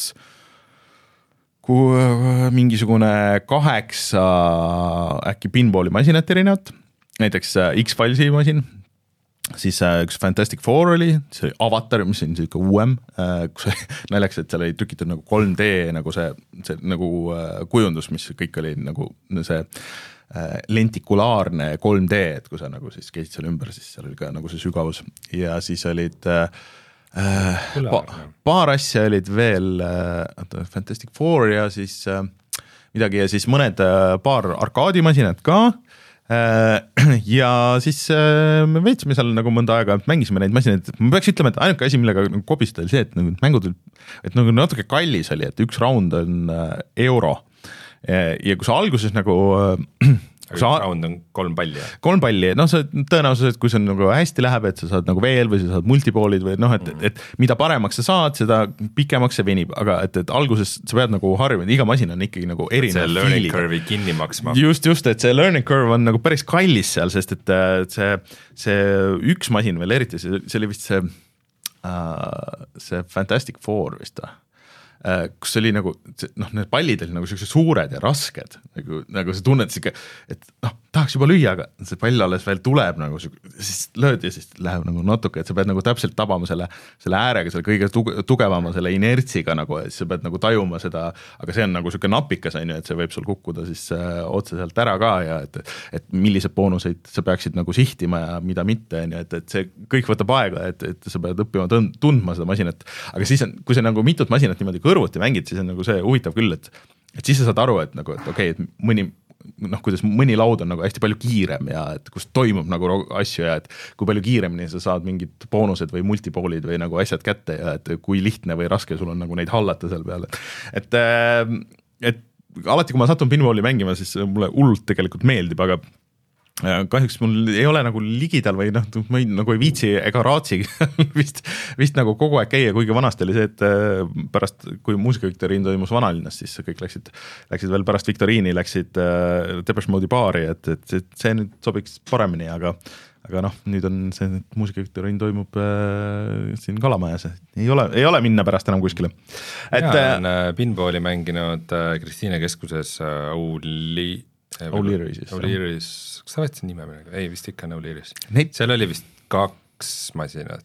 kui mingisugune kaheksa äkki pinballi masinat erinevat, näiteks X-Filesi masin, siis üks Fantastic Four oli, see oli Avatar, mis on siuke uuem, kus naljaks, et seal oli trükitud nagu kolm D nagu see, see nagu kujundus, mis kõik oli nagu see lentikulaarne kolm D, et kui sa nagu siis käisid seal ümber, siis seal oli ka nagu see sügavus ja siis olid äh, pa, paar asja olid veel äh, Fantastic Four ja siis äh, midagi ja siis mõned äh, paar arkaadimasinat ka ja siis me veetsime seal nagu mõnda aega, mängisime neid masinaid, ma peaks ütlema, et ainuke asi, millega nagu kobistada oli see, et nagu mängud, et nagu natuke kallis oli, et üks round on euro ja kui sa alguses nagu aga sa... round on kolm palli. Kolm palli, noh see tõenäosus, et kui see nagu hästi läheb, et sa saad nagu veel või sa saad multipoolid või noh, et, mm. et, et mida paremaks sa saad, seda pikemaks see venib, aga et, et alguses sa pead nagu harjuma, iga masin on ikkagi nagu erinev. See learning curve'i kinni maksma. Just, just, et see learning curve on nagu päris kallis seal, sest et see, see üks masin veel eriti, see, see oli vist see, uh, see Fantastic Four vist või? Kus oli nagu, noh, need pallid olid nagu sellised suured ja rasked, nagu, nagu see tunned siuke, et noh, tahaks juba lüüa, aga see pall alles veel tuleb nagu, siis lööd ja siis läheb nagu natuke, et sa pead nagu täpselt tabama selle, selle äärega, selle kõige tugevama selle inertsiga nagu, et sa pead nagu tajuma seda, aga see on nagu siuke napikas, on ju, et see võib sul kukkuda siis äh, otseselt ära ka ja et, et millised boonuseid sa peaksid nagu sihtima ja mida mitte, on ju, et, et see kõik võtab aega, et, et sa pead õppima tundma seda masinat, aga siis on, kui see nagu mitut masinat niimoodi kõrvuti mängid, siis on nagu see huvitav küll, et, et siis sa saad aru, et nagu, et okei, okay, et mõni noh, kuidas mõni laud on nagu hästi palju kiirem ja et kus toimub nagu asju ja et kui palju kiiremini sa saad mingid boonused või multipoolid või nagu asjad kätte ja et kui lihtne või raske sul on nagu neid hallata seal peale. Et, et alati, kui ma satun pinballi mängima, siis mulle hullult tegelikult meeldib, aga kahjuks mul ei ole nagu ligidal või noh, ma ei, nagu ei viitsi ega raatsi vist, vist nagu kogu aeg käia, kuigi vanasti oli see, et pärast, kui muusikaviktoriin toimus Vanalinnas, siis kõik läksid, läksid veel pärast viktoriini, läksid äh, Depeche Mode'i baari, et, et, et see nüüd sobiks paremini, aga aga noh, nüüd on see, et muusikaviktoriin toimub äh, siin Kalamajas, ei ole, ei ole minna pärast enam kuskile. Et, ja, on äh, pinballi mänginud äh, Kristiine keskuses äh, Auli O'Leary's. O'Leary's, kas sa võtsid nime midagi? Ei, vist ikka on O'Leary's. Seal oli vist kaks masinat.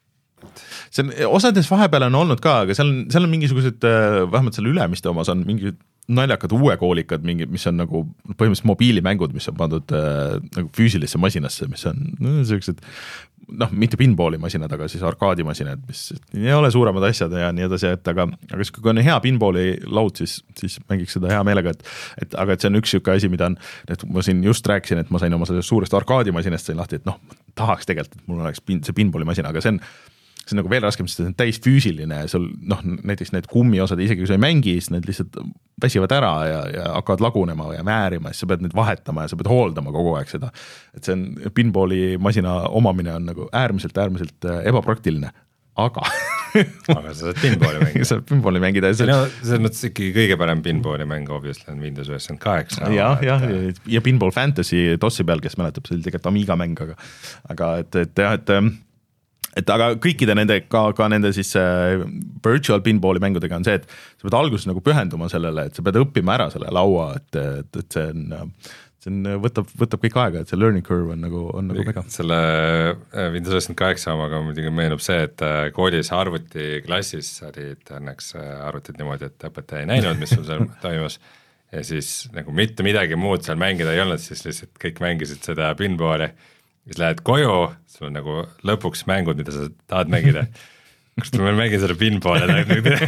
See on, osades vahepeal on olnud ka, aga seal on, seal on mingisugused, vähemalt seal ülemiste omas on mingi naljakad uuekoolikad, mingi, mis on nagu põhimõtteliselt mobiilimängud, mis on pandud äh, nagu füüsilisse masinasse, mis on no, sellised, noh, mitte pinballi masinad, aga siis arkaadimasinad, mis ei ole suuremad asjad ja nii edasi, et aga, aga kui on hea pinballi laud, siis, siis mängiks seda hea meelega, et, et aga et see on üks siuke asi, mida on, et ma siin just rääkisin, et ma sain oma sellest suurest arkaadimasinast sain lahti, et noh, tahaks tegelikult, et mul oleks pin, see pinballi masin, aga see on see on nagu veel raskem, sest see on täis füüsiline ja sul noh, näiteks need kummiosad, isegi kui sa ei mängi, siis need lihtsalt väsivad ära ja, ja hakkavad lagunema ja määrima, siis sa pead neid vahetama ja sa pead hooldama kogu aeg seda. Et see on, pinballi masina omamine on nagu äärmiselt, äärmiselt ebapraktiline, aga aga sa saad pinballi mängida. Sa saad pinballi mängida. See no, selles mõttes ikkagi kõige parem pinballi mäng obviously on Windows üheksakümmend kaheksa. Ja, ja, ja, ja Pinball Fantasy DOS-i peal, kes mäletab, see oli tegelikult Amiga mäng, aga, aga et, et jah, et et aga kõikide nende, ka, ka nende siis äh, virtual pinballi mängudega on see, et sa pead alguses nagu pühenduma sellele, et sa pead õppima ära selle laua, et, et, et see on see on, võtab, võtab kõik aega, et see learning curve on nagu, on nagu väga. Selle Windows üheksakümmend kaheksa omaga muidugi meenub see, et koolis arvutiklassis olid õnneks arvutid niimoodi, et õpetaja ei näinud, mis sul seal toimus ja siis nagu mitte midagi muud seal mängida ei olnud, siis lihtsalt kõik mängisid seda pinballi, siis lähed koju, sul on nagu lõpuks mängud, mida sa tahad mängida. Kas ma mängin selle pinballi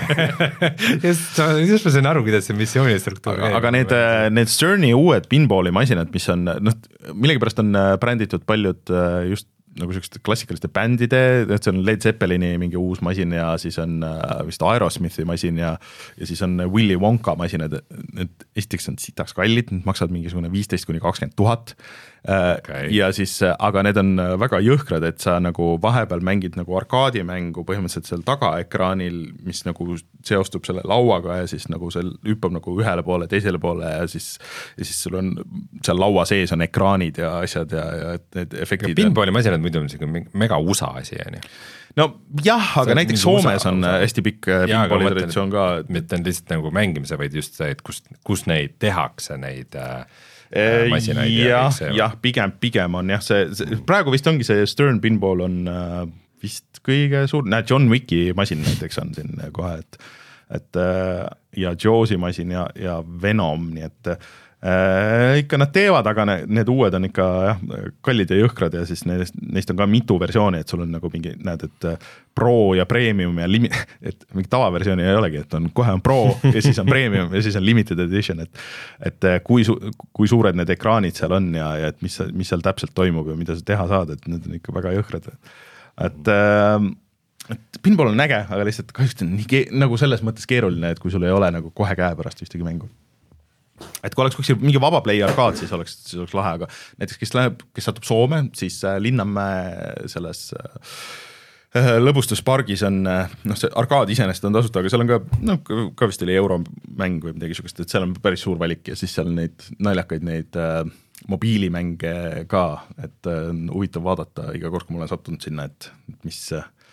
just, just ma sain aru, kuidas see missioonistruktuur aga, aga need, need Sterni uued pinballi masinad, mis on noh, millegipärast on bränditud paljud just nagu sellised klassikaliste bändide, et see on Led Zeppelini mingi uus masin ja siis on vist Aerosmithi masin ja, ja siis on Willy Wonka masinad, need esiteks on sitaks kallid, need maksavad mingisugune viisteist kuni kakskümmend tuhat okay. Ja siis, aga need on väga jõhkrad, et sa nagu vahepeal mängid nagu arkaadimängu põhimõtteliselt seal tagaekraanil, mis nagu seostub selle lauaga ja siis nagu see hüppab nagu ühele poole, teisele poole ja siis, ja siis sul on seal laua sees on ekraanid ja asjad ja, ja need efektid. Pinballi masinad muidu on selline mega USA asi, on ju. No jah, aga näiteks Soomes on USA. Hästi pikk pinballi traditsioon ka. Mitte on lihtsalt nagu mängimise, vaid just see, et kus, kus neid tehakse, neid äh, masinaid. Jah, jah, pigem, pigem on jah, see, see, praegu vist ongi see Stern pinball on äh, vist kõige suur, näed, John Wicki masin näiteks on siin kohe, et, et äh, ja Jawsi masin ja, ja Venom, nii et Äh, ikka nad teevad, aga ne, need uued on ikka jah, kallid ja jõhkrad ja siis neist, neist on ka mitu versiooni, et sul on nagu mingi, näed, et pro ja premium ja limi-, et mingi tavaversiooni ei olegi, et on kohe on pro ja siis on premium ja siis on limited edition, et et kui, su, kui suured need ekraanid seal on ja, ja et mis, mis seal täpselt toimub ja mida sa teha saad, et need on ikka väga jõhkrad. Et äh, et pinball on äge, aga lihtsalt kahjuks on nii, nagu selles mõttes keeruline, et kui sul ei ole nagu kohe käe pärast ühtegi mängu. Et kui oleks kuskil mingi vaba play arkaad, siis oleks, siis oleks lahe, aga näiteks kes läheb, kes satub Soome, siis Linnamäe selles äh, lõbustuspargis on, noh see arkaad iseenesest on tasuta, aga seal on ka, noh ka vist oli euromäng või midagi sugust, et seal on päris suur valik ja siis seal on neid naljakaid neid äh, mobiilimänge ka, et äh, huvitav vaadata iga kord, kui ma olen sattunud sinna, et mis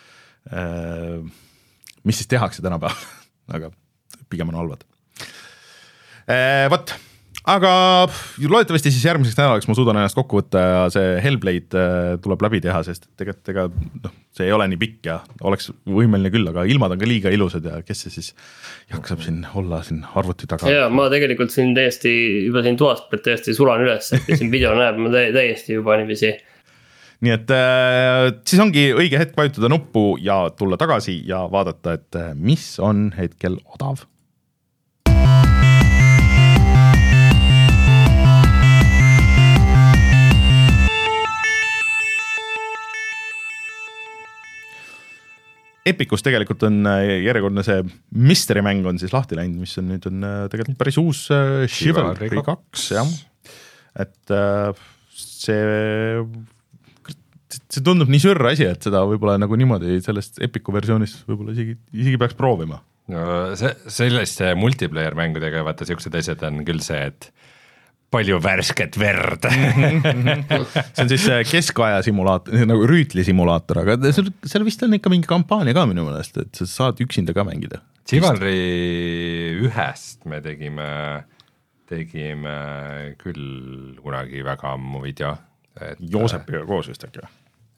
äh, mis siis tehakse tänapäeval, aga pigem on halvad. Võt, aga loodetavasti siis järgmiseks nädalaks ma suudan ennast kokku võtta ja see Hellblade tuleb läbi teha, sest tegelikult ega, noh, see ei ole nii pikk ja oleks võimeline küll, aga ilmad on ka liiga ilusad ja kes see siis jaksab siin olla siin arvuti taga. Ja ma tegelikult siin täiesti juba siin toast pealt täiesti sulan üles, et siin video näeb ma täiesti juba niiviisi. Nii et äh, siis ongi õige hetk vajutada nuppu ja tulla tagasi ja vaadata, et mis on hetkel odav. Epicus tegelikult on järjekordne see mystery mäng on siis lahti läinud, mis on nüüd on tegelikult päris uus Chivalry kaks, jah. Et see, see tundub nii sürr asi, et seda võib-olla nagu niimoodi sellest Epicu versioonis võib-olla isegi, isegi peaks proovima. No see, selliste multiplayer mängudega vaata siuksed asjad on küll see, et palju värsket verd. See on siis keskaja simulaator, nagu rüütli simulaator, aga seal, seal vist on ikka mingi kampaania ka minu mõnest, et sa saad üksinda ka mängida. Chivalry ühest me tegime, tegime küll kunagi väga ammu video. Et, Joosepiga koos vist äkki või?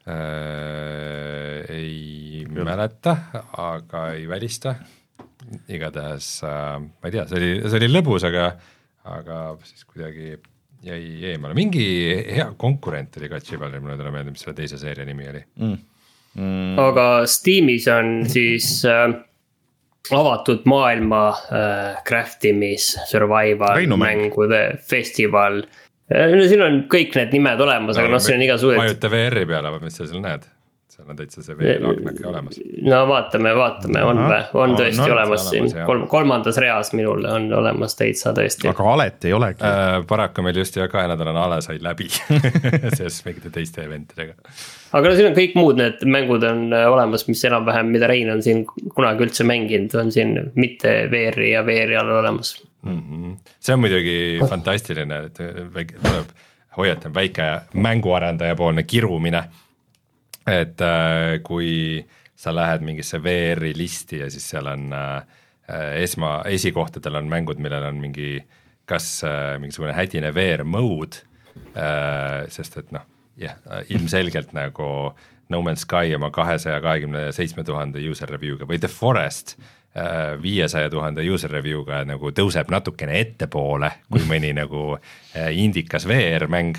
Äh, ei Küll. mäleta, aga ei välista. Igatahes, äh, ma ei tea, see oli, see oli lõbus, aga aga siis kuidagi jäi eemale. Mingi hea konkurent oli ka Chivalry, mulle tule meelde, mis selle teise seeria nimi oli. Mm. Mm. Aga Steamis on siis äh, avatud maailma äh, craftimis, survival, Reinu mängude festival. Äh, siin on kõik need nimed olemas, no, aga noh, siin on igasugused. Vajuta V R-i peale, mis sa seal näed? seal on täitsa see veeraknake olemas. No vaatame, vaatame, on või, on tõesti no, olemas siin, kolm, kolmandas reas minul on olemas täitsa tõesti. Aga alet ei olegi äh,. Paraku meil just ja kahe nädalane ale sai läbi selles mingite teiste eventidega. Aga no siin on kõik muud need mängud on olemas, mis enam-vähem, mida Rein on siin kunagi üldse mänginud, on siin mitte V R-i ja V R-i all olemas. Mm-hmm. See on muidugi fantastiline, et väike, tuleb hoiatan väike mänguarendaja poolne kirumine, et äh, kui sa lähed mingisse V R-i listi ja siis seal on äh, esma, esikohtadel on mängud, millel on mingi kas äh, mingisugune hädine V R mode, äh, sest et noh, jah, ilmselgelt nagu No Man's Sky oma kahesaja kahekümne seitsme tuhande user review'ga või The Forest viiesaja tuhande user review'ga nagu tõuseb natukene ettepoole, kui mõni nagu indikas V R-mäng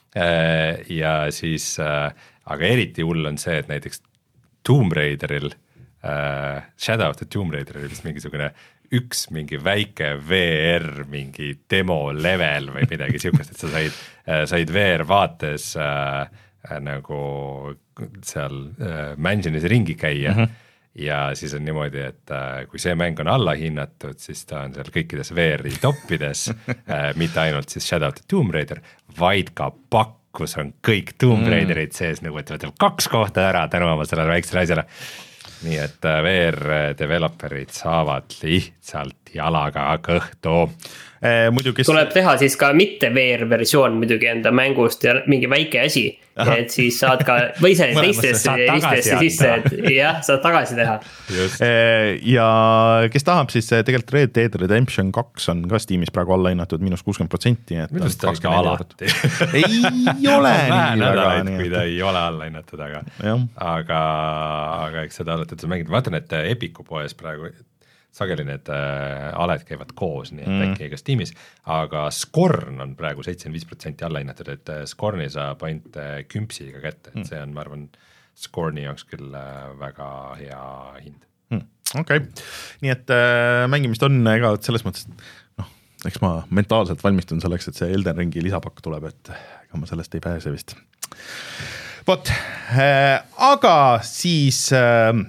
ja siis, aga eriti hull on see, et näiteks Tomb Raideril, Shadow of the Tomb Raideril vist mingisugune üks mingi väike V R mingi demo level või midagi sihukest, et sa said, said V R vaates äh, nagu seal äh, mansionis ringi käia mm -hmm. ja siis on niimoodi, et äh, kui see mäng on allahinnatud, siis ta on seal kõikides V R-i toppides äh, mitte ainult siis Shadow of the Tomb Raider, vaid ka pakkus on kõik Tomb Raiderid sees, nagu et võtab kaks kohta ära tänu oma sellele väiksele asjale. Nii et V R-developerid saavad lihtsalt jalaga kõhtu. Eh, muidugi... Tuleb teha siis ka mitte V R-versioon muidugi enda mängust ja mingi väike asi, aha. Et siis saad ka, või see teistesse listesse sisse, et jah, saad tagasi teha. Eh, ja kes tahab, siis tegelikult Red Dead Redemption kaks on ka Steamis praegu alla hinnatud miinus kuuskümmend protsenti. Millest ta ikka alati? Ei ole nii nädalaid, kui ta ei ole alla hinnatud, aga, aga, aga eks seda alati sa mängid. Vaatan, et Epiku poes praegu sageli need äh, aled käivad koos, nii et mm. äkki ka Steamis, aga Scorn on praegu seitsekümmend viis protsenti alla hinnatud, et Scorni saab ainult kümpsiga kätte, et see on, ma arvan, Scorni jaoks küll väga hea hind. Mm. Okei, okay. Nii et äh, mängimist on ega selles mõttes, noh, eks ma mentaalselt valmistun selleks, et see Elden Ringi lisapakk tuleb, et ega ma sellest ei pääse vist. Vot, äh, aga siis... Äh,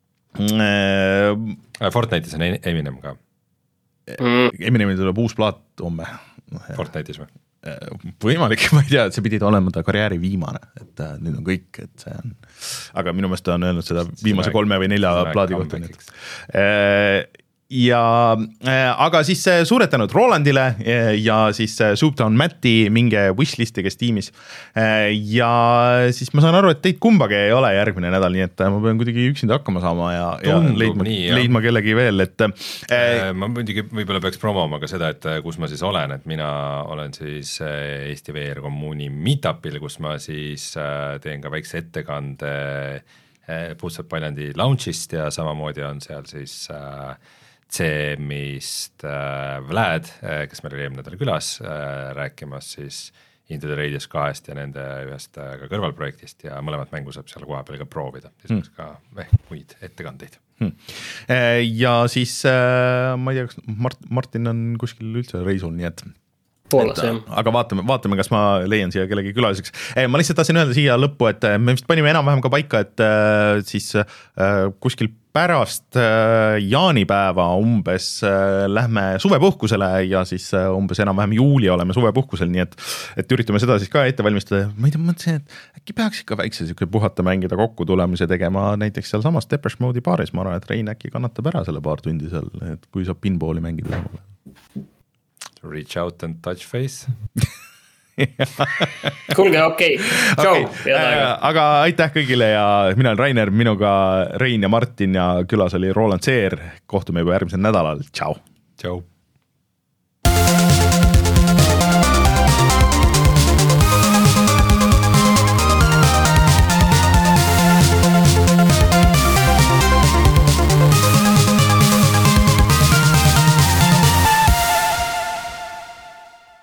Fortnite'is on Eminem ka. Eminemil tuleb uus plaat homme. Fortnite'is või? Võimalik, ma ei tea, et see pidi olema ta karjääri viimane, et nüüd on kõik, et see on, aga minu meelest on öelnud seda viimase kolme või nelja plaadi kohta. Ja aga siis suured tänud Rolandile ja siis Souptown Matti minge wishlisti, kes tiimis ja siis ma saan aru, et teid kumbagi ei ole järgmine nädal, nii et ma pean kuidagi üksinda hakkama saama ja, ja leidma, nii, leidma kellegi veel, et äh, ma muidugi võib-olla peaks promoma ka seda, et kus ma siis olen, et mina olen siis Eesti V R kommuuni meetupil, kus ma siis teen ka väikse ettekande Puusad Paljandi launchist ja samamoodi on seal siis äh, C-mist äh, Vlad, äh, kes meil oli eelmine nädal külas äh, rääkimas siis Into the Radius kahest ja nende ühest äh, ka kõrvalprojektist ja mõlemat mängu saab seal koha peal ka proovida, siis hmm. ka eh, muid ettekandeid hmm. Ja siis äh, ma ei tea, kas Mart, Martin on kuskil üldse reisul, nii et Poolas, et, aga vaatame, vaatame, kas ma leian siia kellegi külaliseks. Ma lihtsalt tahtsin öelda siia lõppu, et me vist panime enam-vähem ka paika, et äh, siis äh, kuskil pärast äh, jaanipäeva umbes äh, lähme suvepuhkusele ja siis äh, umbes enam-vähem juuli oleme suvepuhkusel, nii et, et üritame seda siis ka ette valmistada. Ma ei tea, mõtlesin, et äkki peaks ikka väikse puhata mängida kokku tulemise tegema näiteks seal samas Depeche Mode'i baaris, ma arvan, et Rein äkki kannatab ära selle paar tundi seal, et kui saab pinballi mängida. Reach out and touch face. Kuulge, okei, tšau okay. Aga aitäh kõigile ja mina olen Rainer, minuga Rein ja Martin ja külas oli Roland Seer, kohtume juba järgmisel nädalal, tšau. Tšau.